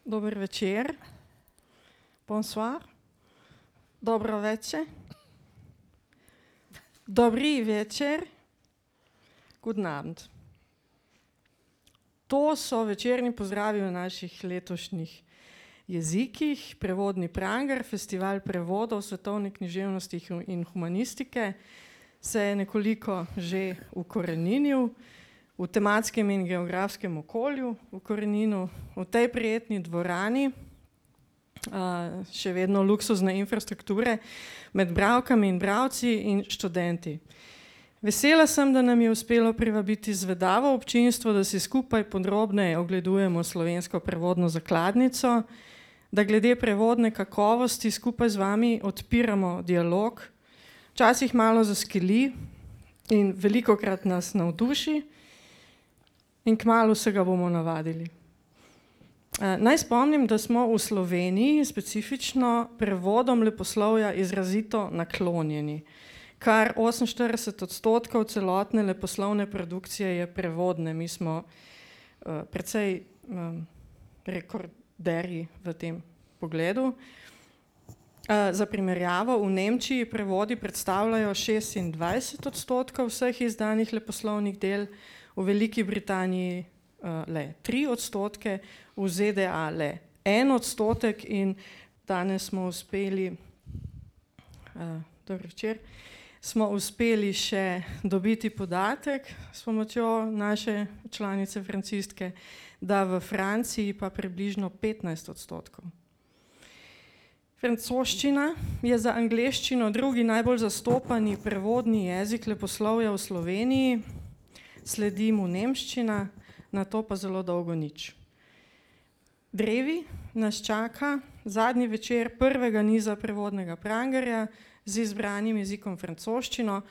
Dober večer, bonsoir, dobro večer, dobri večer, guten Abend. To so večerni pozdravi v naših letošnjih jezikih. Prevodni Pranger, festival prevodov svetovne književnosti in humanistike, se je nekoliko že ukoreninil v tematskem in geografskem okolju, v tej prijetni dvorani, še vedno luksuzne infrastrukture, med bralkami in bralci in študenti. Vesela sem, da nam je uspelo privabiti zvedavo občinstvo, da si skupaj podrobneje ogledujemo slovensko prevodno zakladnico, da glede prevodne kakovosti skupaj z vami odpiramo dialog, včasih malo zaskeli in velikokrat nas navduši in kmalu se ga bomo navadili. Naj spomnim, da smo v Sloveniji specifično prevodom leposlovja izrazito naklonjeni. Kar 48% celotne leposlovne produkcije je prevodne. Mi smo precej rekorderji v tem pogledu. Za primerjavo, v Nemčiji prevodi predstavljajo 26% vseh izdanih leposlovnih del, v Veliki Britaniji le 3%, v ZDA le 1% in danes smo uspeli, dober večer, smo uspeli še dobiti podatek s pomočjo naše članice francistke, da v Franciji pa približno 15%. Francoščina je za angleščino drugi najbolj zastopani prevodni jezik leposlovja v Sloveniji, sledi mu nemščina, nato pa zelo dolgo nič. Drevi nas čaka zadnji večer prvega niza prevodnega Prangerja z izbranim jezikom francoščino.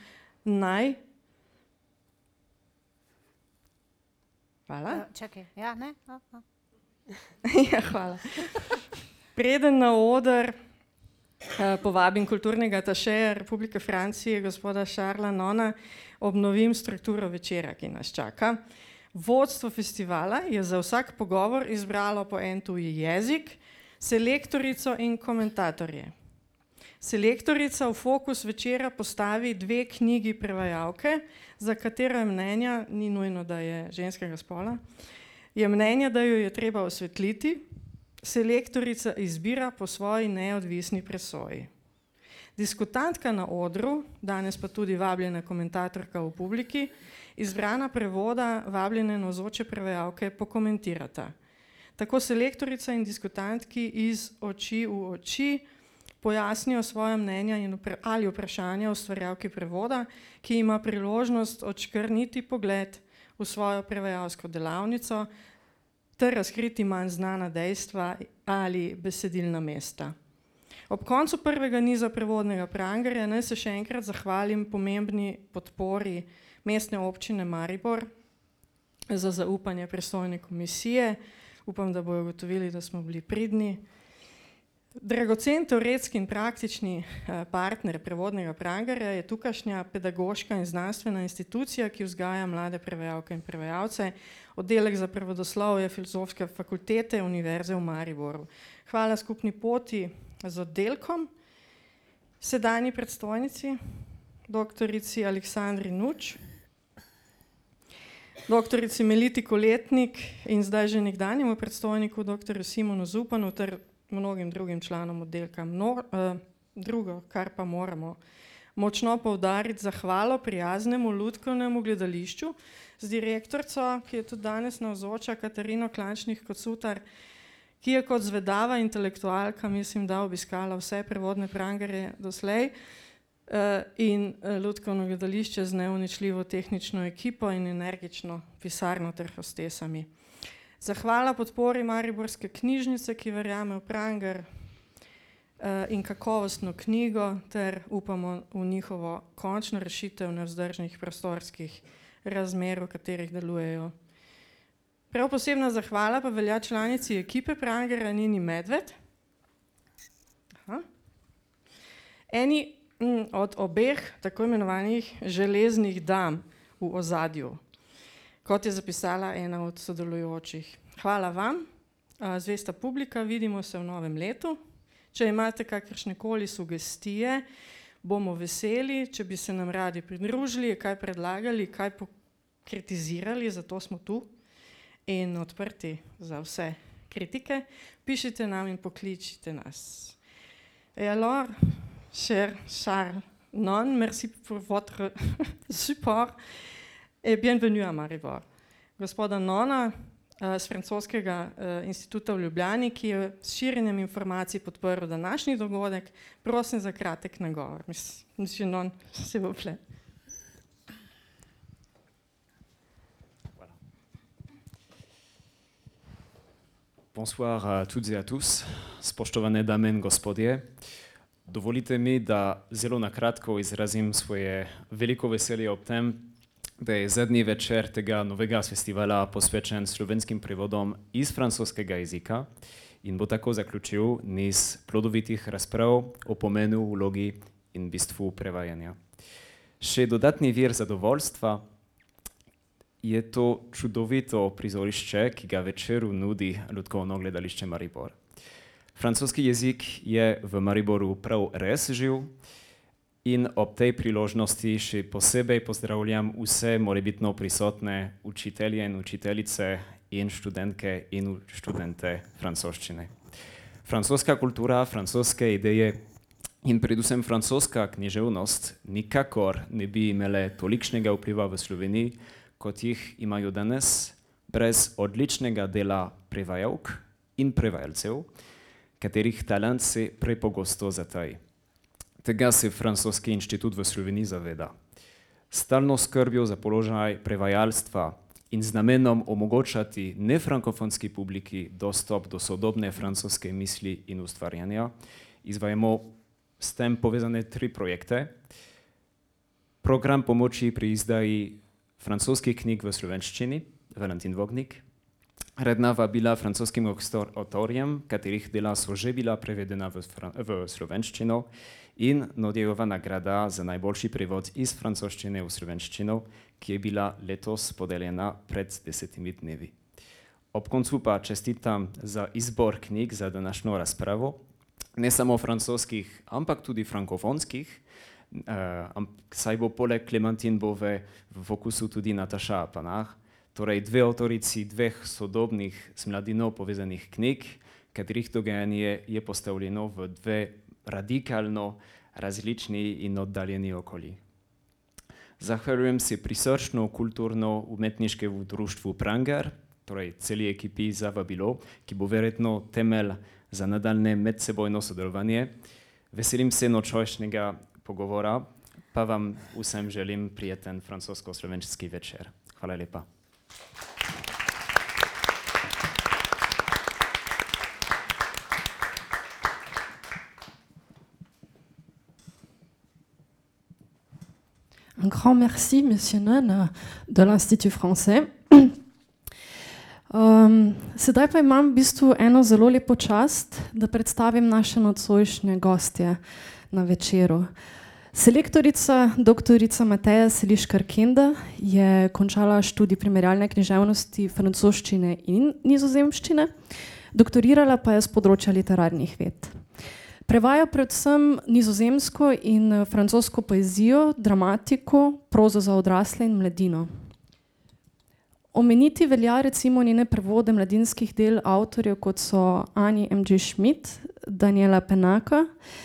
Hvala. Čakaj, ja, ne? Ja, hvala. Preden na oder povabim kulturnega atašeja Republike Francije, gospoda Charlesa Nona, obnovim strukturo večera, ki nas čaka. Vodstvo festivala je za vsak pogovor izbralo po en tuji jezik, selektorico in komentatorje. Selektorica v fokus večera postavi 2 knjigi prevajalke, za katero je mnenja, ni nujno, da je ženskega spola, je mnenja, da jo je treba osvetliti. Selektorica izbira po svoji neodvisni presoji. Diskutantka na odru, danes pa tudi vabljena komentatorka v publiki, izbrana prevoda vabljene navzoče prevajalke pokomentirata. Tako selektorica in diskutantki iz oči v oči pojasnijo svoja mnenja ali vprašanja ustvarjalki prevoda, ki ima priložnost odškrniti pogled v svojo prevajalsko delavnico ter razkriti manj znana dejstva ali besedilna mesta. Ob koncu prvega niza prevodnega Prangerja naj se še enkrat zahvalim pomembni podpori Mestne občine Maribor za zaupanje pristojne komisije. Upam, da bodo ugotovili, da smo bili pridni. Dragocen teoretski in praktični partner prevodnega Prangerja je tukajšnja pedagoška in znanstvena institucija, ki vzgaja mlade prevajalke in prevajalce, oddelek za prevodoslovje Filozofske fakultete Univerze v Mariboru. Hvala skupni poti z oddelkom, sedanji predstojnici, doktorici Aleksandri Nuč, doktorici Meliti Koletnik in zdaj že nekdanjemu predstojniku doktorju Simonu Zupanu ter mnogim drugim članom oddelka. Drugo, kar pa moramo močno poudariti, zahvalo prijaznemu lutkovnemu gledališču z direktorico, ki je tudi danes navzoča, Katarino Klančnik-Kocutar, ki je kot zvedava intelektualka, mislim, da obiskala vse prevodne Prangerje doslej in lutkovno gledališče z neuničljivo tehnično ekipo in energično pisarno ter hostesami. Zahvala podpori Mariborske knjižnice, ki verjame v Pranger in kakovostno knjigo ter upamo v njihovo končno rešitev nevzdržnih prostorskih razmer, v katerih delujejo. Prav posebna zahvala pa velja članici ekipe Prangera Nini Medved. Eni od obeh tako imenovanih železnih dam v ozadju, kot je zapisala ena od sodelujočih. Hvala vam, zvesta publika, vidimo se v novem letu. Če imate kakršnekoli sugestije, bomo veseli, če bi se nam radi pridružili, kaj predlagali, kaj kritizirali, zato smo tu in odprti za vse kritike. Pišite nam in pokličite nas. Et alors, cher Charles Non, merci pour votre support et bienvenue à Maribor. Gospoda Nona z francoskega instituta v Ljubljani, ki je s širjenjem informacij podprl današnji dogodek, prosim za kratek nagovor. Monsieur Non, s'il vous plaît. Bonsoir à toutes et à tous, spoštovane dame in gospodje. Dovolite mi, da zelo na kratko izrazim svoje veliko veselje ob tem, da je zadnji večer tega novega festivala posvečen slovenskim prevodom iz francoskega jezika in bo tako zaključil niz plodovitih razprav o pomenu, vlogi in bistvu prevajanja. Še dodatni vir zadovoljstva je to čudovito prizorišče, ki ga večeru nudi Lutkovno gledališče Maribor. Francoski jezik je v Mariboru prav res živ in ob tej priložnosti še posebej pozdravljam vse morebitno prisotne učitelje in učiteljice in študentke in študente francoščine. Francoska kultura, francoske ideje in predvsem francoska književnost nikakor ne bi imele tolikšnega vpliva v Sloveniji, kot jih imajo danes, brez odličnega dela prevajalk in prevajalcev, katerih talent se prepogosto zataji. Tega se Francoski inštitut v Sloveniji zaveda. Stalno skrbjo za položaj prevajalstva in z namenom omogočati nefrankofonski publiki dostop do sodobne francoske misli in ustvarjanja, izvajamo s tem povezane 3 projekte. Program pomoči pri izdaji francoskih knjig v slovenščini, Valentin Vognik, redna vabila francoskim avtorjem, katerih dela so že bila prevedena v slovenščino, in Nodijeva nagrada za najboljši prevod iz francoščine v slovenščino, ki je bila letos podeljena pred 10 dnevi. Ob koncu pa čestitam za izbor knjig za današnjo razpravo, ne samo francoskih, ampak tudi frankofonskih, saj bo poleg Clementine Bove v fokusu tudi Nataša Panach, torej 2 avtorici 2 sodobnih s mladino povezanih knjig, katerih dogajanje je postavljeno v 2 radikalno različni in oddaljeni okolji. Zahvaljujem se prisrčno kulturno-umetniškemu društvu Pranger, torej celi ekipi za vabilo, ki bo verjetno temelj za nadaljne medsebojno sodelovanje. Veselim se nočojšnjega pogovora, pa vam vsem želim prijeten francosko-slovenski večer. Hvala lepa. Un grand merci, Monsieur Non, de l'Institut français. Sedaj pa imam v bistvu eno zelo lepo čast, da predstavim naše nocojšnje gostje na večeru. Selektorica, doktorica Mateja Seliškar-Kenda je končala študij primerjalne književnosti francoščine in nizozemščine, doktorirala pa je z področja literarnih ved. Prevaja predvsem nizozemsko in francosko poezijo, dramatiko, prozo za odrasle in mladino. Omeniti velja recimo njene prevode mladinskih del avtorjev, kot so Annie M.G. Schmidt, Daniela Penaka,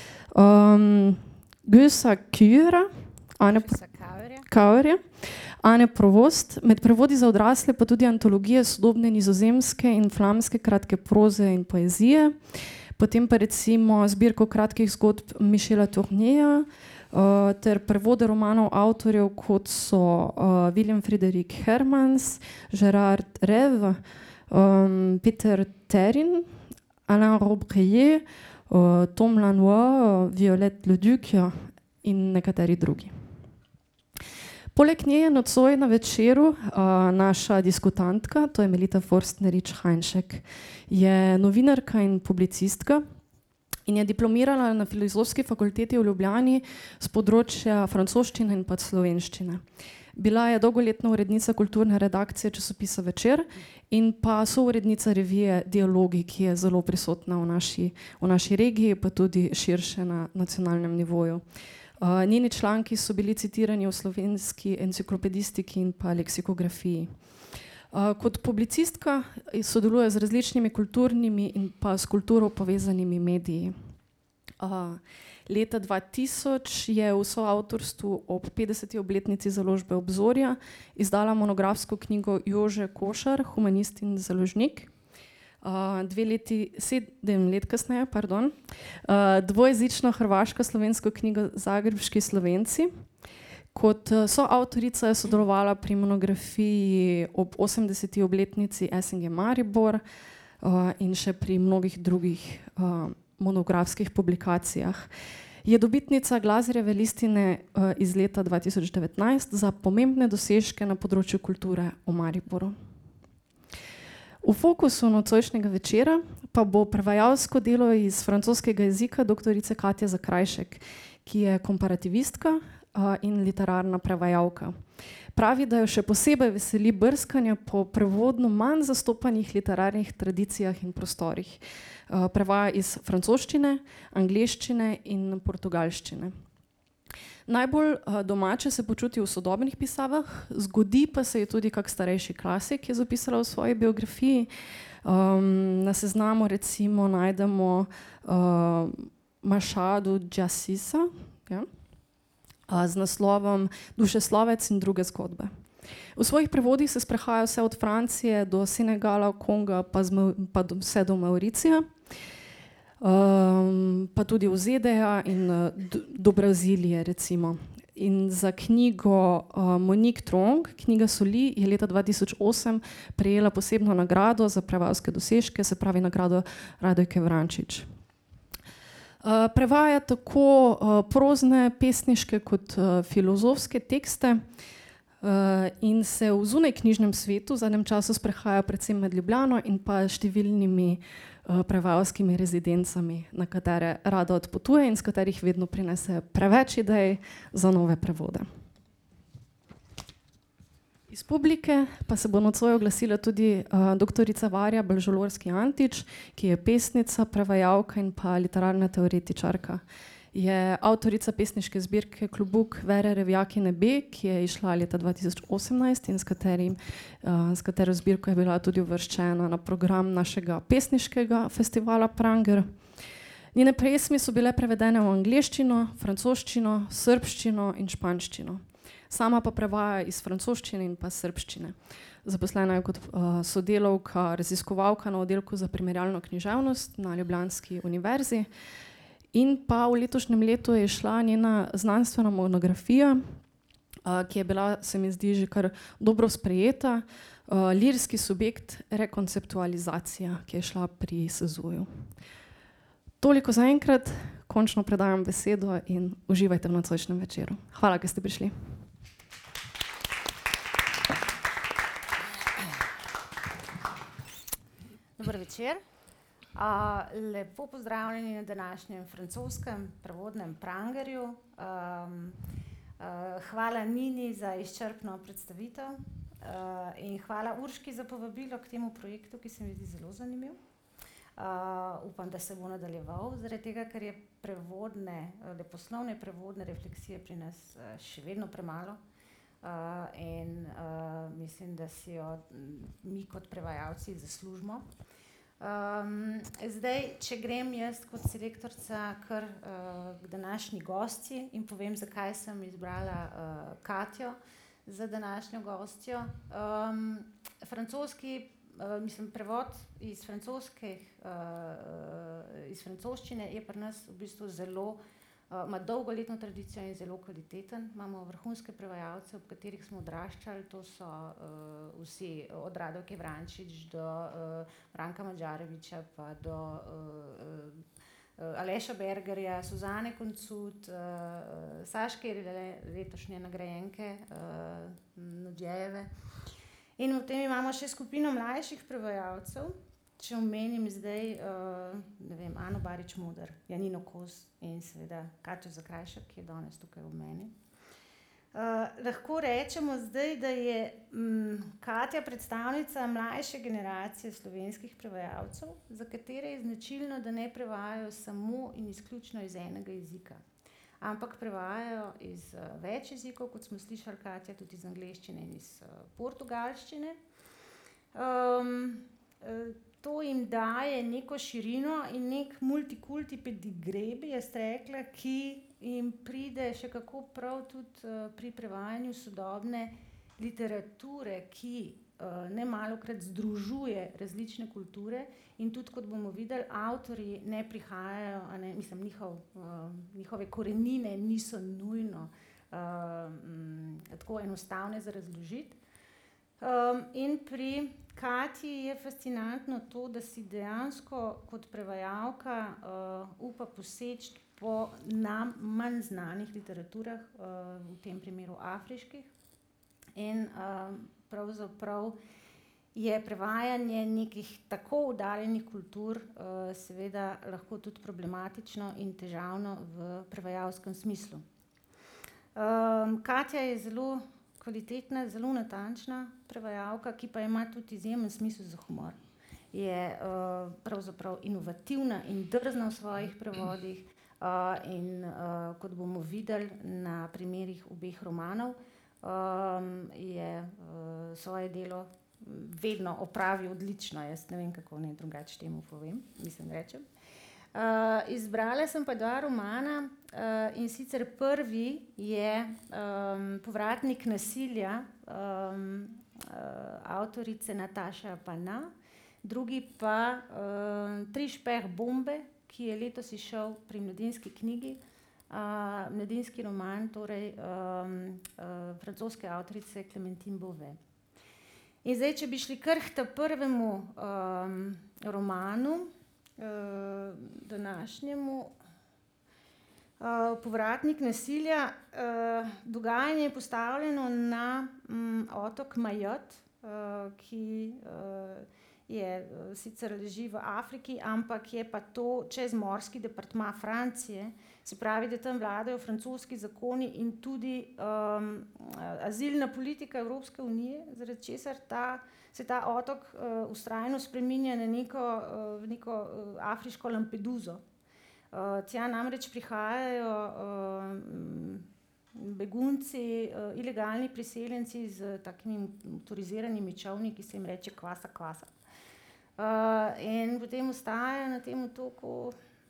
Gusa Küra, Ane Provost, med prevodi za odrasle pa tudi antologije sodobne nizozemske in flamske kratke proze in poezije, potem pa recimo zbirko kratkih zgodb Michela Tournierja, ter prevode romanov avtorjev, kot so William Friedrich Hermans, Gérard Rève, Peter Terrin, Alain Robbe-Grillet, Tom Lanois, Violette Leduc in nekateri drugi. Poleg nje je nocoj na večeru naša diskutantka, to je Melita Forstnerič-Hajnšek. Je novinarka in publicistka in je diplomirala na Filozofski fakulteti v Ljubljani z področja francoščine in pa slovenščine. Bila je dolgoletna urednica kulturne redakcije časopisa Večer in pa sourednica revije Dialogi, ki je zelo prisotna v naši regiji, pa tudi širše na nacionalnem nivoju. Njeni članki so bili citirani v slovenski enciklopedistiki in pa leksikografiji. Kot publicistka sodeluje z različnimi kulturnimi in pa s kulturo povezanimi mediji. Leta 2000 je v soavtorstvu ob 50. obletnici založbe Obzorja izdala monografsko knjigo Jože Košar, humanist in založnik. 7 let kasneje, dvojezično hrvaško-slovensko knjigo Zagrebški Slovenci. Kot soavtorica je sodelovala pri monografiji ob 80. obletnici SNG Maribor in še pri mnogih drugih monografskih publikacijah. Je dobitnica Glazerjeve listine iz leta 2019 za pomembne dosežke na področju kulture v Mariboru. V fokusu nocojšnjega večera pa bo prevajalsko delo iz francoskega jezika doktorice Katje Zakrajšek, ki je komparativistka in literarna prevajalka. Pravi, da jo še posebej veseli brskanja po prevodno manj zastopanih literarnih tradicijah in prostorih. Prevaja iz francoščine, angleščine in portugalščine. Najbolj domače se počuti v sodobnih pisavah, zgodi pa se je tudi kak starejši klasik, je zapisala v svoji biografiji. Na seznamu recimo najdemo Machado de Assisa, ja, z naslovom Dušeslovec in druge zgodbe. V svojih prevodih se sprehaja vse od Francije do Senegala, Konga pa vse do Mauricija, pa tudi v ZDA in do Brazilije recimo. In za knjigo Monique Trong, Knjiga soli, je leta 2008 prejela posebno nagrado za prevajalske dosežke, se pravi nagrado Radojke Vrančič. Prevaja tako prozne, pesniške kot filozofske tekste in se v zunajknjižnem svetu v zadnjem času sprehaja predvsem med Ljubljano in pa številnimi prevajalskimi rezidencami, na katere rada odpotuje in s katerih vedno prinese preveč idej za nove prevode. Iz publike pa se bo nocoj oglasila tudi doktorica Varja Balžolorski-Antič, ki je pesnica, prevajalka in pa literarna teoretičarka. Je avtorica pesniške zbirke Klobuk Vere Revjakine B, ki je izšla leta 2018 in s katero zbirko je bila tudi uvrščena na program našega pesniškega festivala Pranger. Njene pesmi so bile prevedene v angleščino, francoščino, srbščino in španščino. Sama pa prevaja iz francoščine in pa srbščine. Zaposlena je kot sodelavka, raziskovalka na oddelku za primerjalno književnost na Ljubljanski univerzi. In pa v letošnjem letu je šla njena znanstvena monografija, ki je bila, se mi zdi, že kar dobro sprejeta, Lirski subjekt, rekonceptualizacija, ki je šla pri SZU-ju. Toliko zaenkrat, končno predajam besedo in uživajte v nocojšnjem večeru. Hvala, ker ste prišli. Dober večer. Lepo pozdravljeni na današnjem francoskem prevodnem Prangerju. Hvala Nini za izčrpno predstavitev in hvala Urški za povabilo k temu projektu, ki se mi zdi zelo zanimiv. Upam, da se bo nadaljeval, zaradi tega, ker je leposlovne prevodne refleksije pri nas še vedno premalo. In mislim, da si jo mi kot prevajalci zaslužimo. Zdaj, če grem jaz kot selektorica kar k današnji gostji in povem, zakaj sem izbrala Katjo za današnjo gostjo. Prevod iz francoščine je pri nas v bistvu zelo ima dolgoletno tradicijo in zelo kvaliteten. Imamo vrhunske prevajalce, ob katerih smo odraščali, to so vsi od Radojke Vrančič do Branka Madžareviča pa do Aleša Bergerja, Suzane Koncut, Saške letošnje nagrajenke Nodjejeve. In potem imamo še skupino mlajših prevajalcev. Če omenim zdaj, Ano Barič Moder, Janino Kos in seveda Katjo Zakrajšek, ki je danes tukaj v meni. Lahko rečemo zdaj, da je Katja predstavnica mlajše generacije slovenskih prevajalcev, za katere je značilno, da ne prevajajo samo in izključno iz enega jezika, ampak prevajajo iz več jezikov, kot smo slišali, Katja, tudi iz angleščine in iz portugalščine. To jim daje neko širino in nek multikulti pedigree, bi jaz rekla, ki jim pride še kako prav tudi pri prevajanju sodobne literature, ki nemalokrat združuje različne kulture in tudi, kot bomo videli, avtorji ne prihajajo, njihove korenine niso nujno tako enostavne za razložiti. In pri Katji je fascinantno to, da si dejansko kot prevajalka upa poseči po nam manj znanih literaturah, v tem primeru afriških. In pravzaprav je prevajanje nekih tako oddaljenih kultur seveda lahko tudi problematično in težavno v prevajalskem smislu. Katja je zelo kvalitetna, zelo natančna prevajalka, ki pa ima tudi izjemen smisel za humor. Je pravzaprav inovativna in drzna v svojih prevodih in kot bomo videli na primerih obeh romanov, je svoje delo vedno opravi odlično. Jaz ne vem, kako naj drugače temu povem, rečem. Izbrala sem pa dva romana, in sicer prvi je Povratnik nasilja avtorice Nataše Pana, drugi pa Trišpeh bombe, ki je letos izšel pri Mladinski knjigi, mladinski roman, torej francoske avtorice Clémentine Beauvais. In zdaj, če bi šli kar k prvemu romanu, današnjemu, Povratnik nasilja, dogajanje je postavljeno na otok Mayotte, ki sicer leži v Afriki, ampak je pa to čezmorski departma Francije, se pravi, da tam vladajo francoski zakoni in tudi azilna politika Evropske unije, zaradi česar se ta otok vztrajno spreminja na neko afriško Lampeduso. Tja namreč prihajajo begunci, ilegalni priseljenci z takimi motoriziranimi čolni, ki se jim reče kvasa. In potem ostajajo na tem otoku,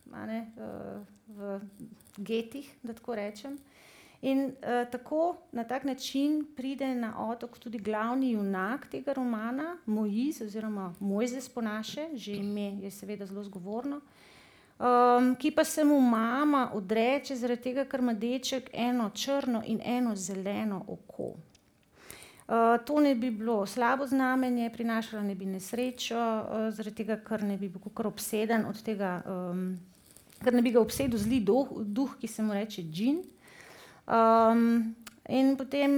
v getih, da tako rečem. In na tak način pride na otok tudi glavni junak tega romana, Moïse oziroma Mojzes po naše, že ime je seveda zelo zgovorno, ki pa se mu mama odreče zaradi tega, ker ima deček eno črno in eno zeleno oko. To ne bi bilo slabo znamenje, prinašalo ne bi nesrečo, zaradi tega, ker ne bi bil kakor obseden od tega, ker ne bi ga obsedel zli duh, ki se mu reče džin. In potem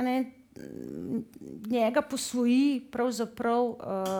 njega posvoji pravzaprav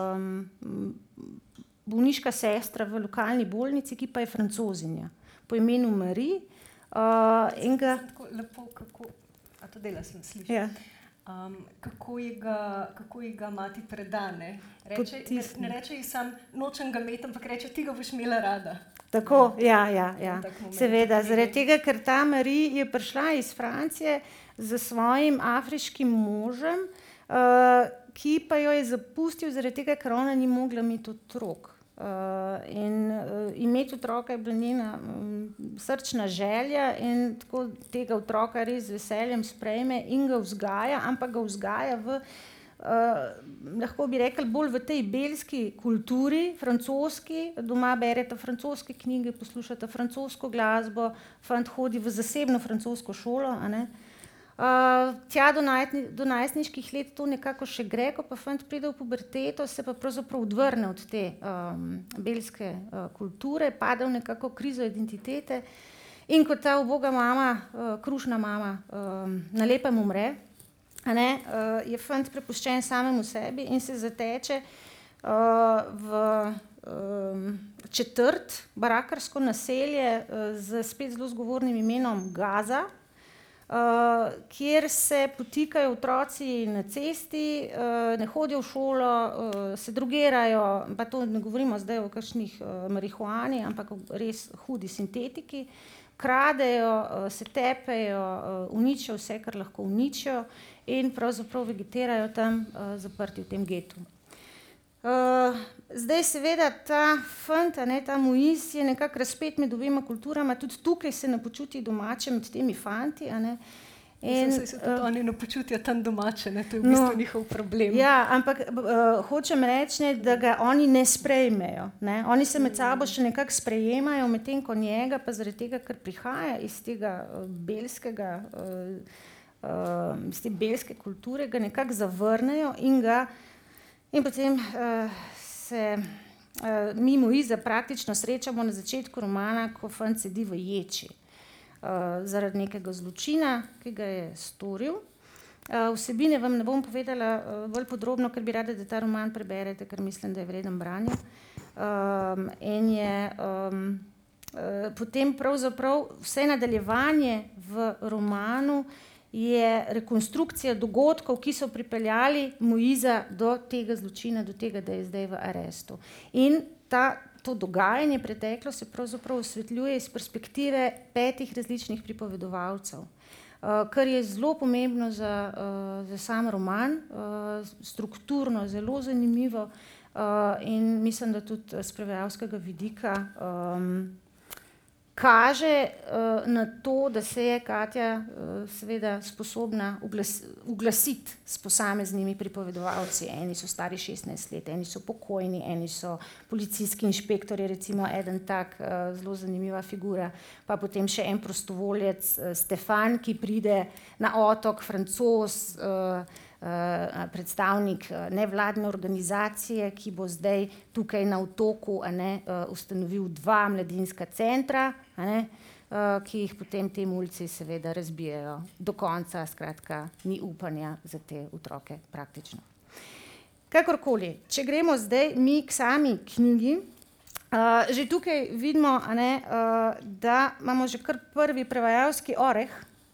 bolniška sestra v lokalni bolnici, ki pa je Francozinja, po imenu Marie. Tako lepo, kako, a to dela sem slišala. Ja. Kako ji ga mati predane. Ne reče ji sam, nočem ga imeti, ampak reče, ti ga boš imela rada. Tako, ja. Seveda, zaradi tega, ker ta Marie je prišla iz Francije z svojim afriškim možem, ki pa jo je zapustil zaradi tega, ker ona ni mogla imeti otrok. In imeti otroka je bila njena srčna želja in tako tega otroka res z veseljem sprejme in ga vzgaja, ampak ga vzgaja lahko bi rekli, bolj v tej belski kulturi, francoski, doma bereta francoske knjige, poslušata francosko glasbo, fant hodi v zasebno francosko šolo, tja do najstniških let to nekako še gre, ko pa fant pride v puberteto, se pa pravzaprav odvrne od te belske kulture, pade v nekako krizo identitete in ko ta uboga mama, krušna mama, na lepem umre, je fant prepuščen samemu sebi in se zateče v četrt, barakarsko naselje z spet zelo zgovornim imenom Gaza, kjer se potikajo otroci na cesti, ne hodijo v šolo, se drogirajo, pa to ne govorimo zdaj o kakšnih marihuani, ampak o res hudi sintetiki, kradejo, se tepejo, uničijo vse, kar lahko uničijo in pravzaprav vegetirajo tam zaprti v tem getu. Zdaj seveda ta fant, ta Moiz je nekako razpet med obema kulturama, tudi tukaj se ne počuti domače med temi fanti. Se tudi oni ne počutijo tam domače, to je v bistvu njihov problem. Ja, ampak hočem reči, da ga oni ne sprejmejo. Oni se med sabo še nekako sprejemajo, medtem ko njega pa zaradi tega, ker prihaja iz tega belskega, iz te belske kulture, ga nekako zavrnejo in potem se mi Moiza praktično srečamo na začetku romana, ko fant sedi v ječi zaradi nekega zločina, ki ga je storil. Vsebine vam ne bom povedala bolj podrobno, ker bi rada, da ta roman preberete, ker mislim, da je vreden branja. In je potem pravzaprav vse nadaljevanje v romanu je rekonstrukcija dogodkov, ki so pripeljali Moiza do tega zločina, do tega, da je zdaj v arestu. In to dogajanje preteklo se pravzaprav osvetljuje iz perspektive 5 različnih pripovedovalcev, kar je zelo pomembno za sam roman, strukturno zelo zanimivo in mislim, da tudi s prevajalskega vidika kaže na to, da se je Katja seveda sposobna uglasiti s posameznimi pripovedovalci. Eni so stari 16 let, eni so pokojni, eni so policijski inšpektorji, recimo eden tak zelo zanimiva figura, pa potem še en prostovoljec Stefan, ki pride na otok, Francoz, predstavnik nevladne organizacije, ki bo zdaj tukaj na otoku ustanovil 2 mladinska centra, ki jih potem te mulci seveda razbijajo do konca, skratka ni upanja za te otroke praktično. Kakorkoli, če gremo zdaj mi k sami knjigi, že tukaj vidimo, da imamo že kar prvi prevajalski oreh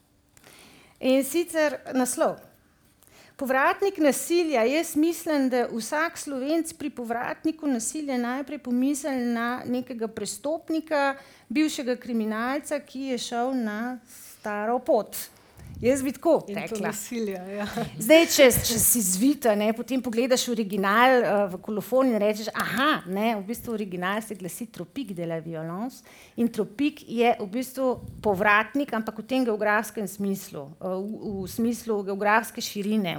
in sicer naslov. Povratnik nasilja. Jaz mislim, da vsak Slovenc pri povratniku nasilja najprej pomisli na nekega prestopnika, bivšega kriminalca, ki je šel na staro pot. Jaz bi tako rekla. In to nasilje, ja. Zdaj, če si zvita, potem pogledaš original v kolofon in rečeš, v bistvu original se glasi Tropique de la violence in Tropique je v bistvu povratnik, ampak v tem geografskem smislu, v smislu geografske širine,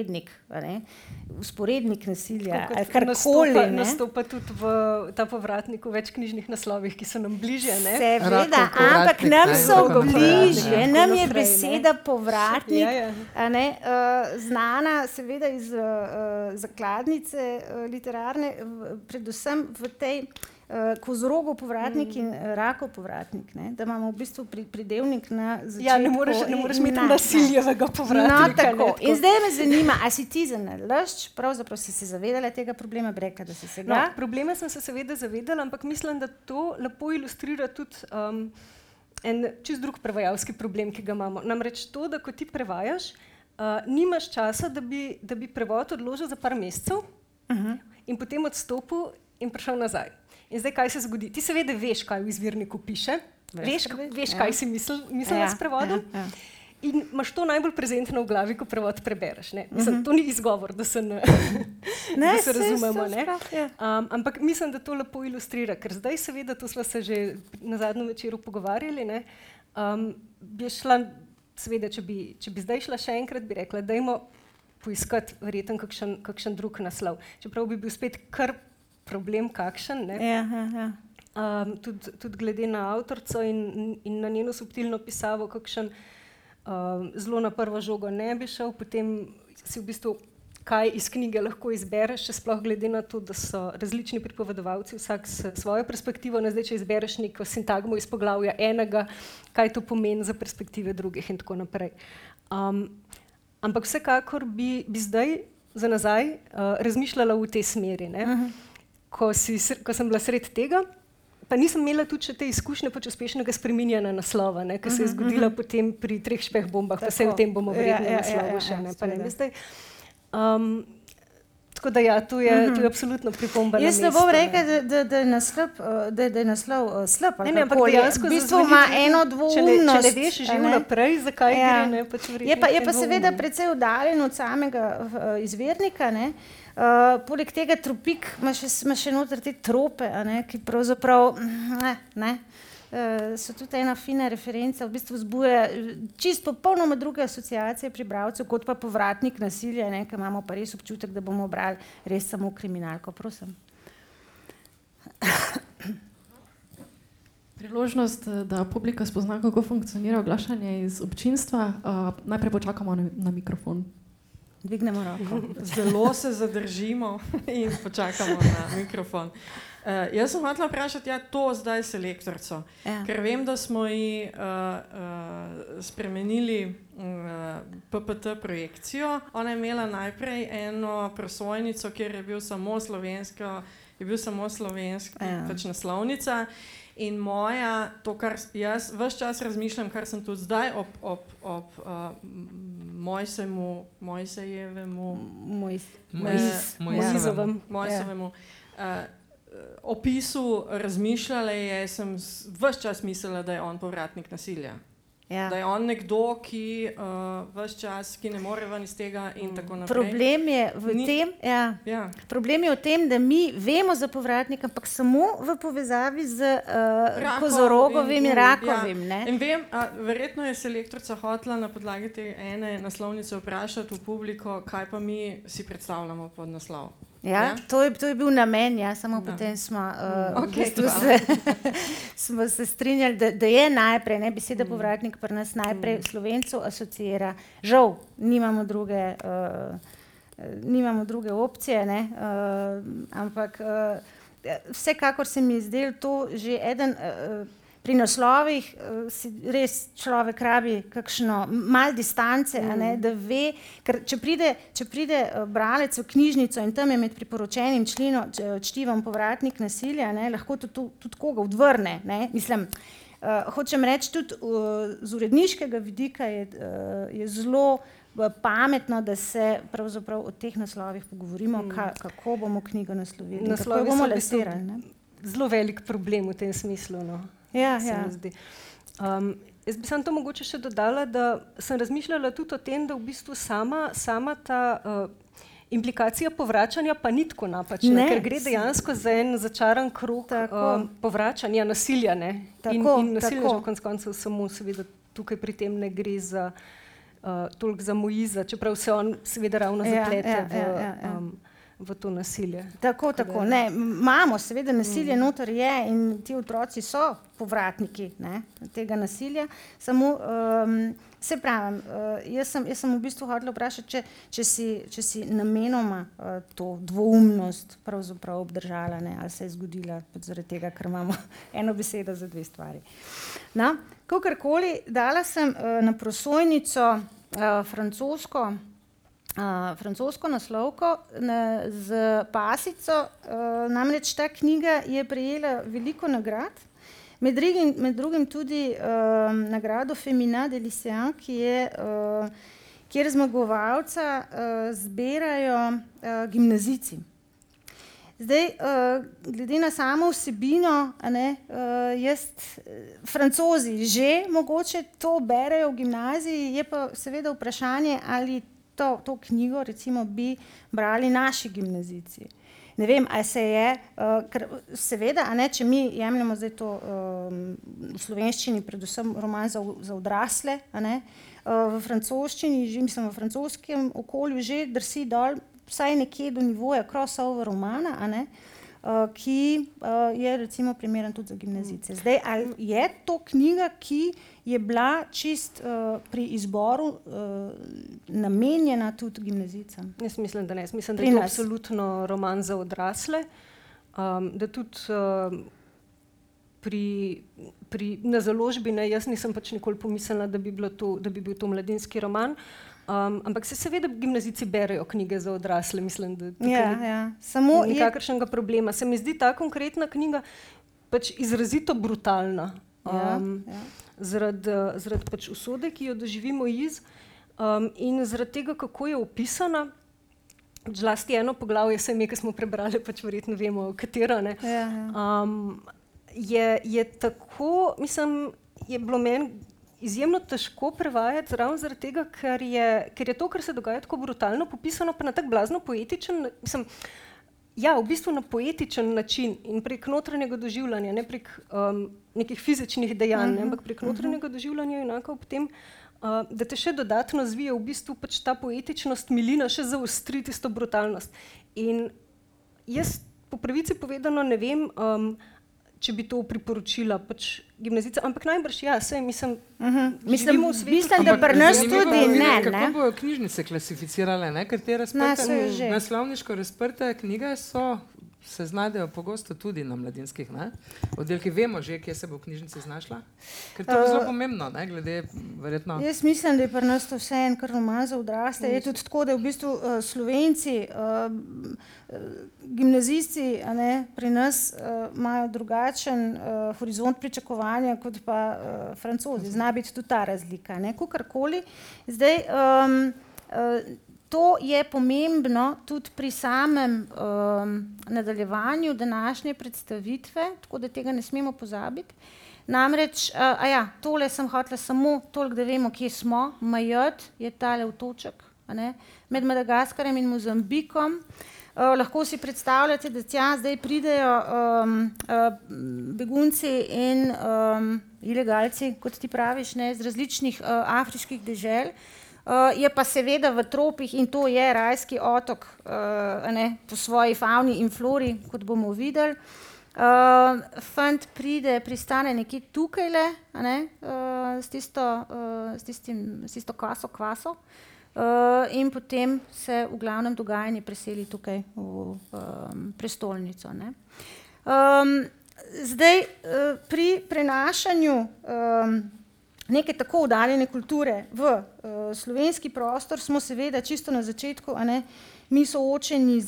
usporednik nasilja, karkoli. Nastopa tudi v ta povratnik v več knjižnih naslovih, ki so nam bližje, ne? Seveda, ampak nam so bližje, nam je beseda povratnik, znana seveda iz zakladnice literarne, predvsem v tej kozorogov povratnik in rakov povratnik, da imamo v bistvu pridevnik na začetku. Ja, ne moreš imeti nasiljevega povratnika. No, tako. In zdaj me zanima, a si ti zanalašč, pravzaprav si se zavedala tega problema, bi rekla, da si se ga? Probleme sem se seveda zavedala, ampak mislim, da to lepo ilustrira tudi en čist drug prevajalski problem, ki ga imamo. Namreč to, da ko ti prevajaš, nimaš časa, da bi prevod odložil za par mesecev in potem odstopil in prišel nazaj. In zdaj, kaj se zgodi? Ti seveda veš, kaj v izvirniku piše, veš kaj si mislila s prevodom in imaš to najbolj prezentno v glavi, ko prevod prebereš. Mislim, to ni izgovor, da se razumemo. Ampak mislim, da to lepo ilustrira, ker zdaj seveda, to sva se že na zadnjem večeru pogovarjali, bi šla, seveda, če bi zdaj šla še enkrat, bi rekla, dajmo poiskati verjetno kakšen drug naslov. Čeprav bi bil spet kar problem kakšen, tudi glede na avtorico in na njeno subtilno pisavo, kakšen zelo na prvo žogo ne bi šel, potem si v bistvu kaj iz knjige lahko izbereš, še sploh glede na to, da so različni pripovedovalci, vsak s svojo perspektivo, zdaj, če izbereš neko sintagmo iz poglavja enega, kaj to pomeni za perspektive drugih in tako naprej. Ampak vsekakor bi zdaj za nazaj razmišljala v tej smeri. Ko sem bila sred tega, pa nisem imela tudi še te izkušnje pač uspešnega spreminjanja naslova, ki se je zgodila potem pri 3 špehbombah, pa se o tem bomo verjetno naslovu še, ne, pa ne vem zdaj. Tako da ja, to je absolutno pripomba na mesto. Jaz ne bom rekla, da je naslov slab, ne, ampak dejansko v bistvu ima eno dvoumnost. Če ne veš že vnaprej, zakaj gre, ne, pač verjetno. Je pa seveda precej oddaljen od samega izvirnika, ne. Poleg tega tropik ima še noter te trope, ki pravzaprav so tudi ena fina referenca, v bistvu vzbuja čisto popolnoma druge asociacije pri bralcu, kot pa povratnik nasilja, ki imamo pa res občutek, da bomo brali res samo kriminalko. Prosim. Priložnost, da publika spozna, kako funkcionira oglašanje iz občinstva. Najprej počakamo na mikrofon. Dvignemo roko. Zelo se zadržimo in počakamo na mikrofon. Jaz sem hotela vprašati, to zdaj selektorico, ker vem, da smo ji spremenili PPT projekcijo. Ona je imela najprej eno prosojnico, kjer je bil samo slovenska pač naslovnica. In moja, to, kar jaz ves čas razmišljam, kar sem tudi zdaj ob Mojsevemu opisu razmišljala, sem ves čas mislila, da je on povratnik nasilja. Da je on nekdo, ki ves čas, ki ne more ven iz tega in tako naprej. Problem je v tem, da mi vemo za povratnika, ampak samo v povezavi z kozorogovim in rakovim. In vem, verjetno je selektorica hotela na podlagi te ene naslovnice vprašati v publiko, kaj pa mi si predstavljamo pod naslov. To je bil namen, samo potem smo se strinjali, da je najprej, beseda povratnik pri nas najprej Slovencev asociira. Žal, nimamo druge opcije, ampak vsekakor se mi je zdelo to že eden pri naslovih, si res človek rabi kakšno malo distance, da ve, ker če pride bralec v knjižnico in tam je med priporočenim čtivom povratnik nasilja, lahko tudi koga odvrne. Mislim, hočem reči, tudi z uredniškega vidika je zelo pametno, da se pravzaprav o teh naslovih pogovorimo, kako bomo knjigo naslovili, kako bomo lansirali. Zelo velik problem v tem smislu, se mi zdi. Jaz bi samo to mogoče še dodala, da sem razmišljala tudi o tem, da v bistvu sama ta implikacija povračanja pa ni tako napačna, ker gre dejansko za en začaran krog povračanja nasilja. In nasilje že v koncu koncev samo seveda tukaj pri tem ne gre za toliko za Moiza, čeprav se on seveda ravno zaplete v to nasilje. Tako. Imamo seveda nasilje noter je in ti otroci so povratniki tega nasilja, samo se pravim, jaz sem v bistvu hotela vprašati, če si namenoma to dvoumnost pravzaprav obdržala, ali se je zgodila zaradi tega, ker imamo eno besedo za dve stvari. Kakorkoli, dala sem na prosojnico francosko naslovko z pasico, namreč ta knjiga je prejela veliko nagrad, med drugim tudi nagrado Femina de Lycéen, kjer zmagovalca zbirajo gimnazijci. Zdaj, glede na samo vsebino, Francozi že mogoče to berejo v gimnaziji, je pa seveda vprašanje, ali to knjigo recimo bi brali naši gimnazijci. Ne vem, ali se je, ker seveda, če mi jemljemo zdaj to v slovenščini, predvsem roman za odrasle, v francoščini, mislim v francoskem okolju že drsi dol vsaj nekje do nivoja crossover romana, ki je recimo primeren tudi za gimnazijce. Zdaj, ali je to knjiga, ki je bila čist pri izboru namenjena tudi gimnazijcem? Jaz mislim, da ne. Mislim, da je to absolutno roman za odrasle, da tudi na založbi, jaz nisem pač nikoli pomislila, da bi bil to mladinski roman, ampak se seveda gimnazijci berejo knjige za odrasle, mislim, da tukaj ni nikakršnega problema. Se mi zdi ta konkretna knjiga pač izrazito brutalna. Ja. Zaradi pač usode, ki jo doživimo in zaradi tega, kako je opisana. Zlasti eno poglavje, saj mi, ki smo prebrali, pač verjetno vemo, katero. Je tako, mislim, je bilo meni izjemno težko prevajati, ravno zaradi tega, ker je to, kar se dogaja, tako brutalno popisano, pa na tak blazno poetičen, mislim, ja, v bistvu na poetičen način in prek notranjega doživljanja, ne prek nekih fizičnih dejanj, ampak prek notranjega doživljanja enako ob tem, da te še dodatno zvije v bistvu pač ta poetičnost milina še zaostri tisto brutalnost. In jaz po pravici povedano ne vem, če bi to priporočila pač gimnazijcem, ampak najbrž ja, saj mislim, mislim, da pri nas tudi ne. Kako bojo knjižnice klasificirale, ne? Ker te naslovniško razprte knjige se znajdejo pogosto tudi na mladinskih, ne? Oddelki. Vemo že, kje se bo v knjižnici znašla? Ker to je zelo pomembno, ne? Glede verjetno. Jaz mislim, da je pri nas to vseeno kar roman za odrasle. Je tudi tako, da v bistvu Slovenci, gimnazijci, pri nas imajo drugačen horizont pričakovanja kot pa Francozi. Zna biti tudi ta razlika, ne? Kakorkoli. Zdaj, to je pomembno tudi pri samem nadaljevanju današnje predstavitve, tako da tega ne smemo pozabiti. Namreč, tole sem hotela samo toliko, da vemo, kje smo. Mayotte je tale otoček, med Madagaskarjem in Mozambikom. Lahko si predstavljate, da tja zdaj pridejo begunci in ilegalci, kot ti praviš, iz različnih afriških dežel. Je pa seveda v tropih in to je rajski otok po svoji favni in flori, kot bomo videli. Fant pristane nekje tukajle, s tisto kvaso in potem se v glavnem dogajanje preseli tukaj v prestolnico. Zdaj pri prenašanju neke tako oddaljene kulture v slovenski prostor smo seveda čisto na začetku mi soočeni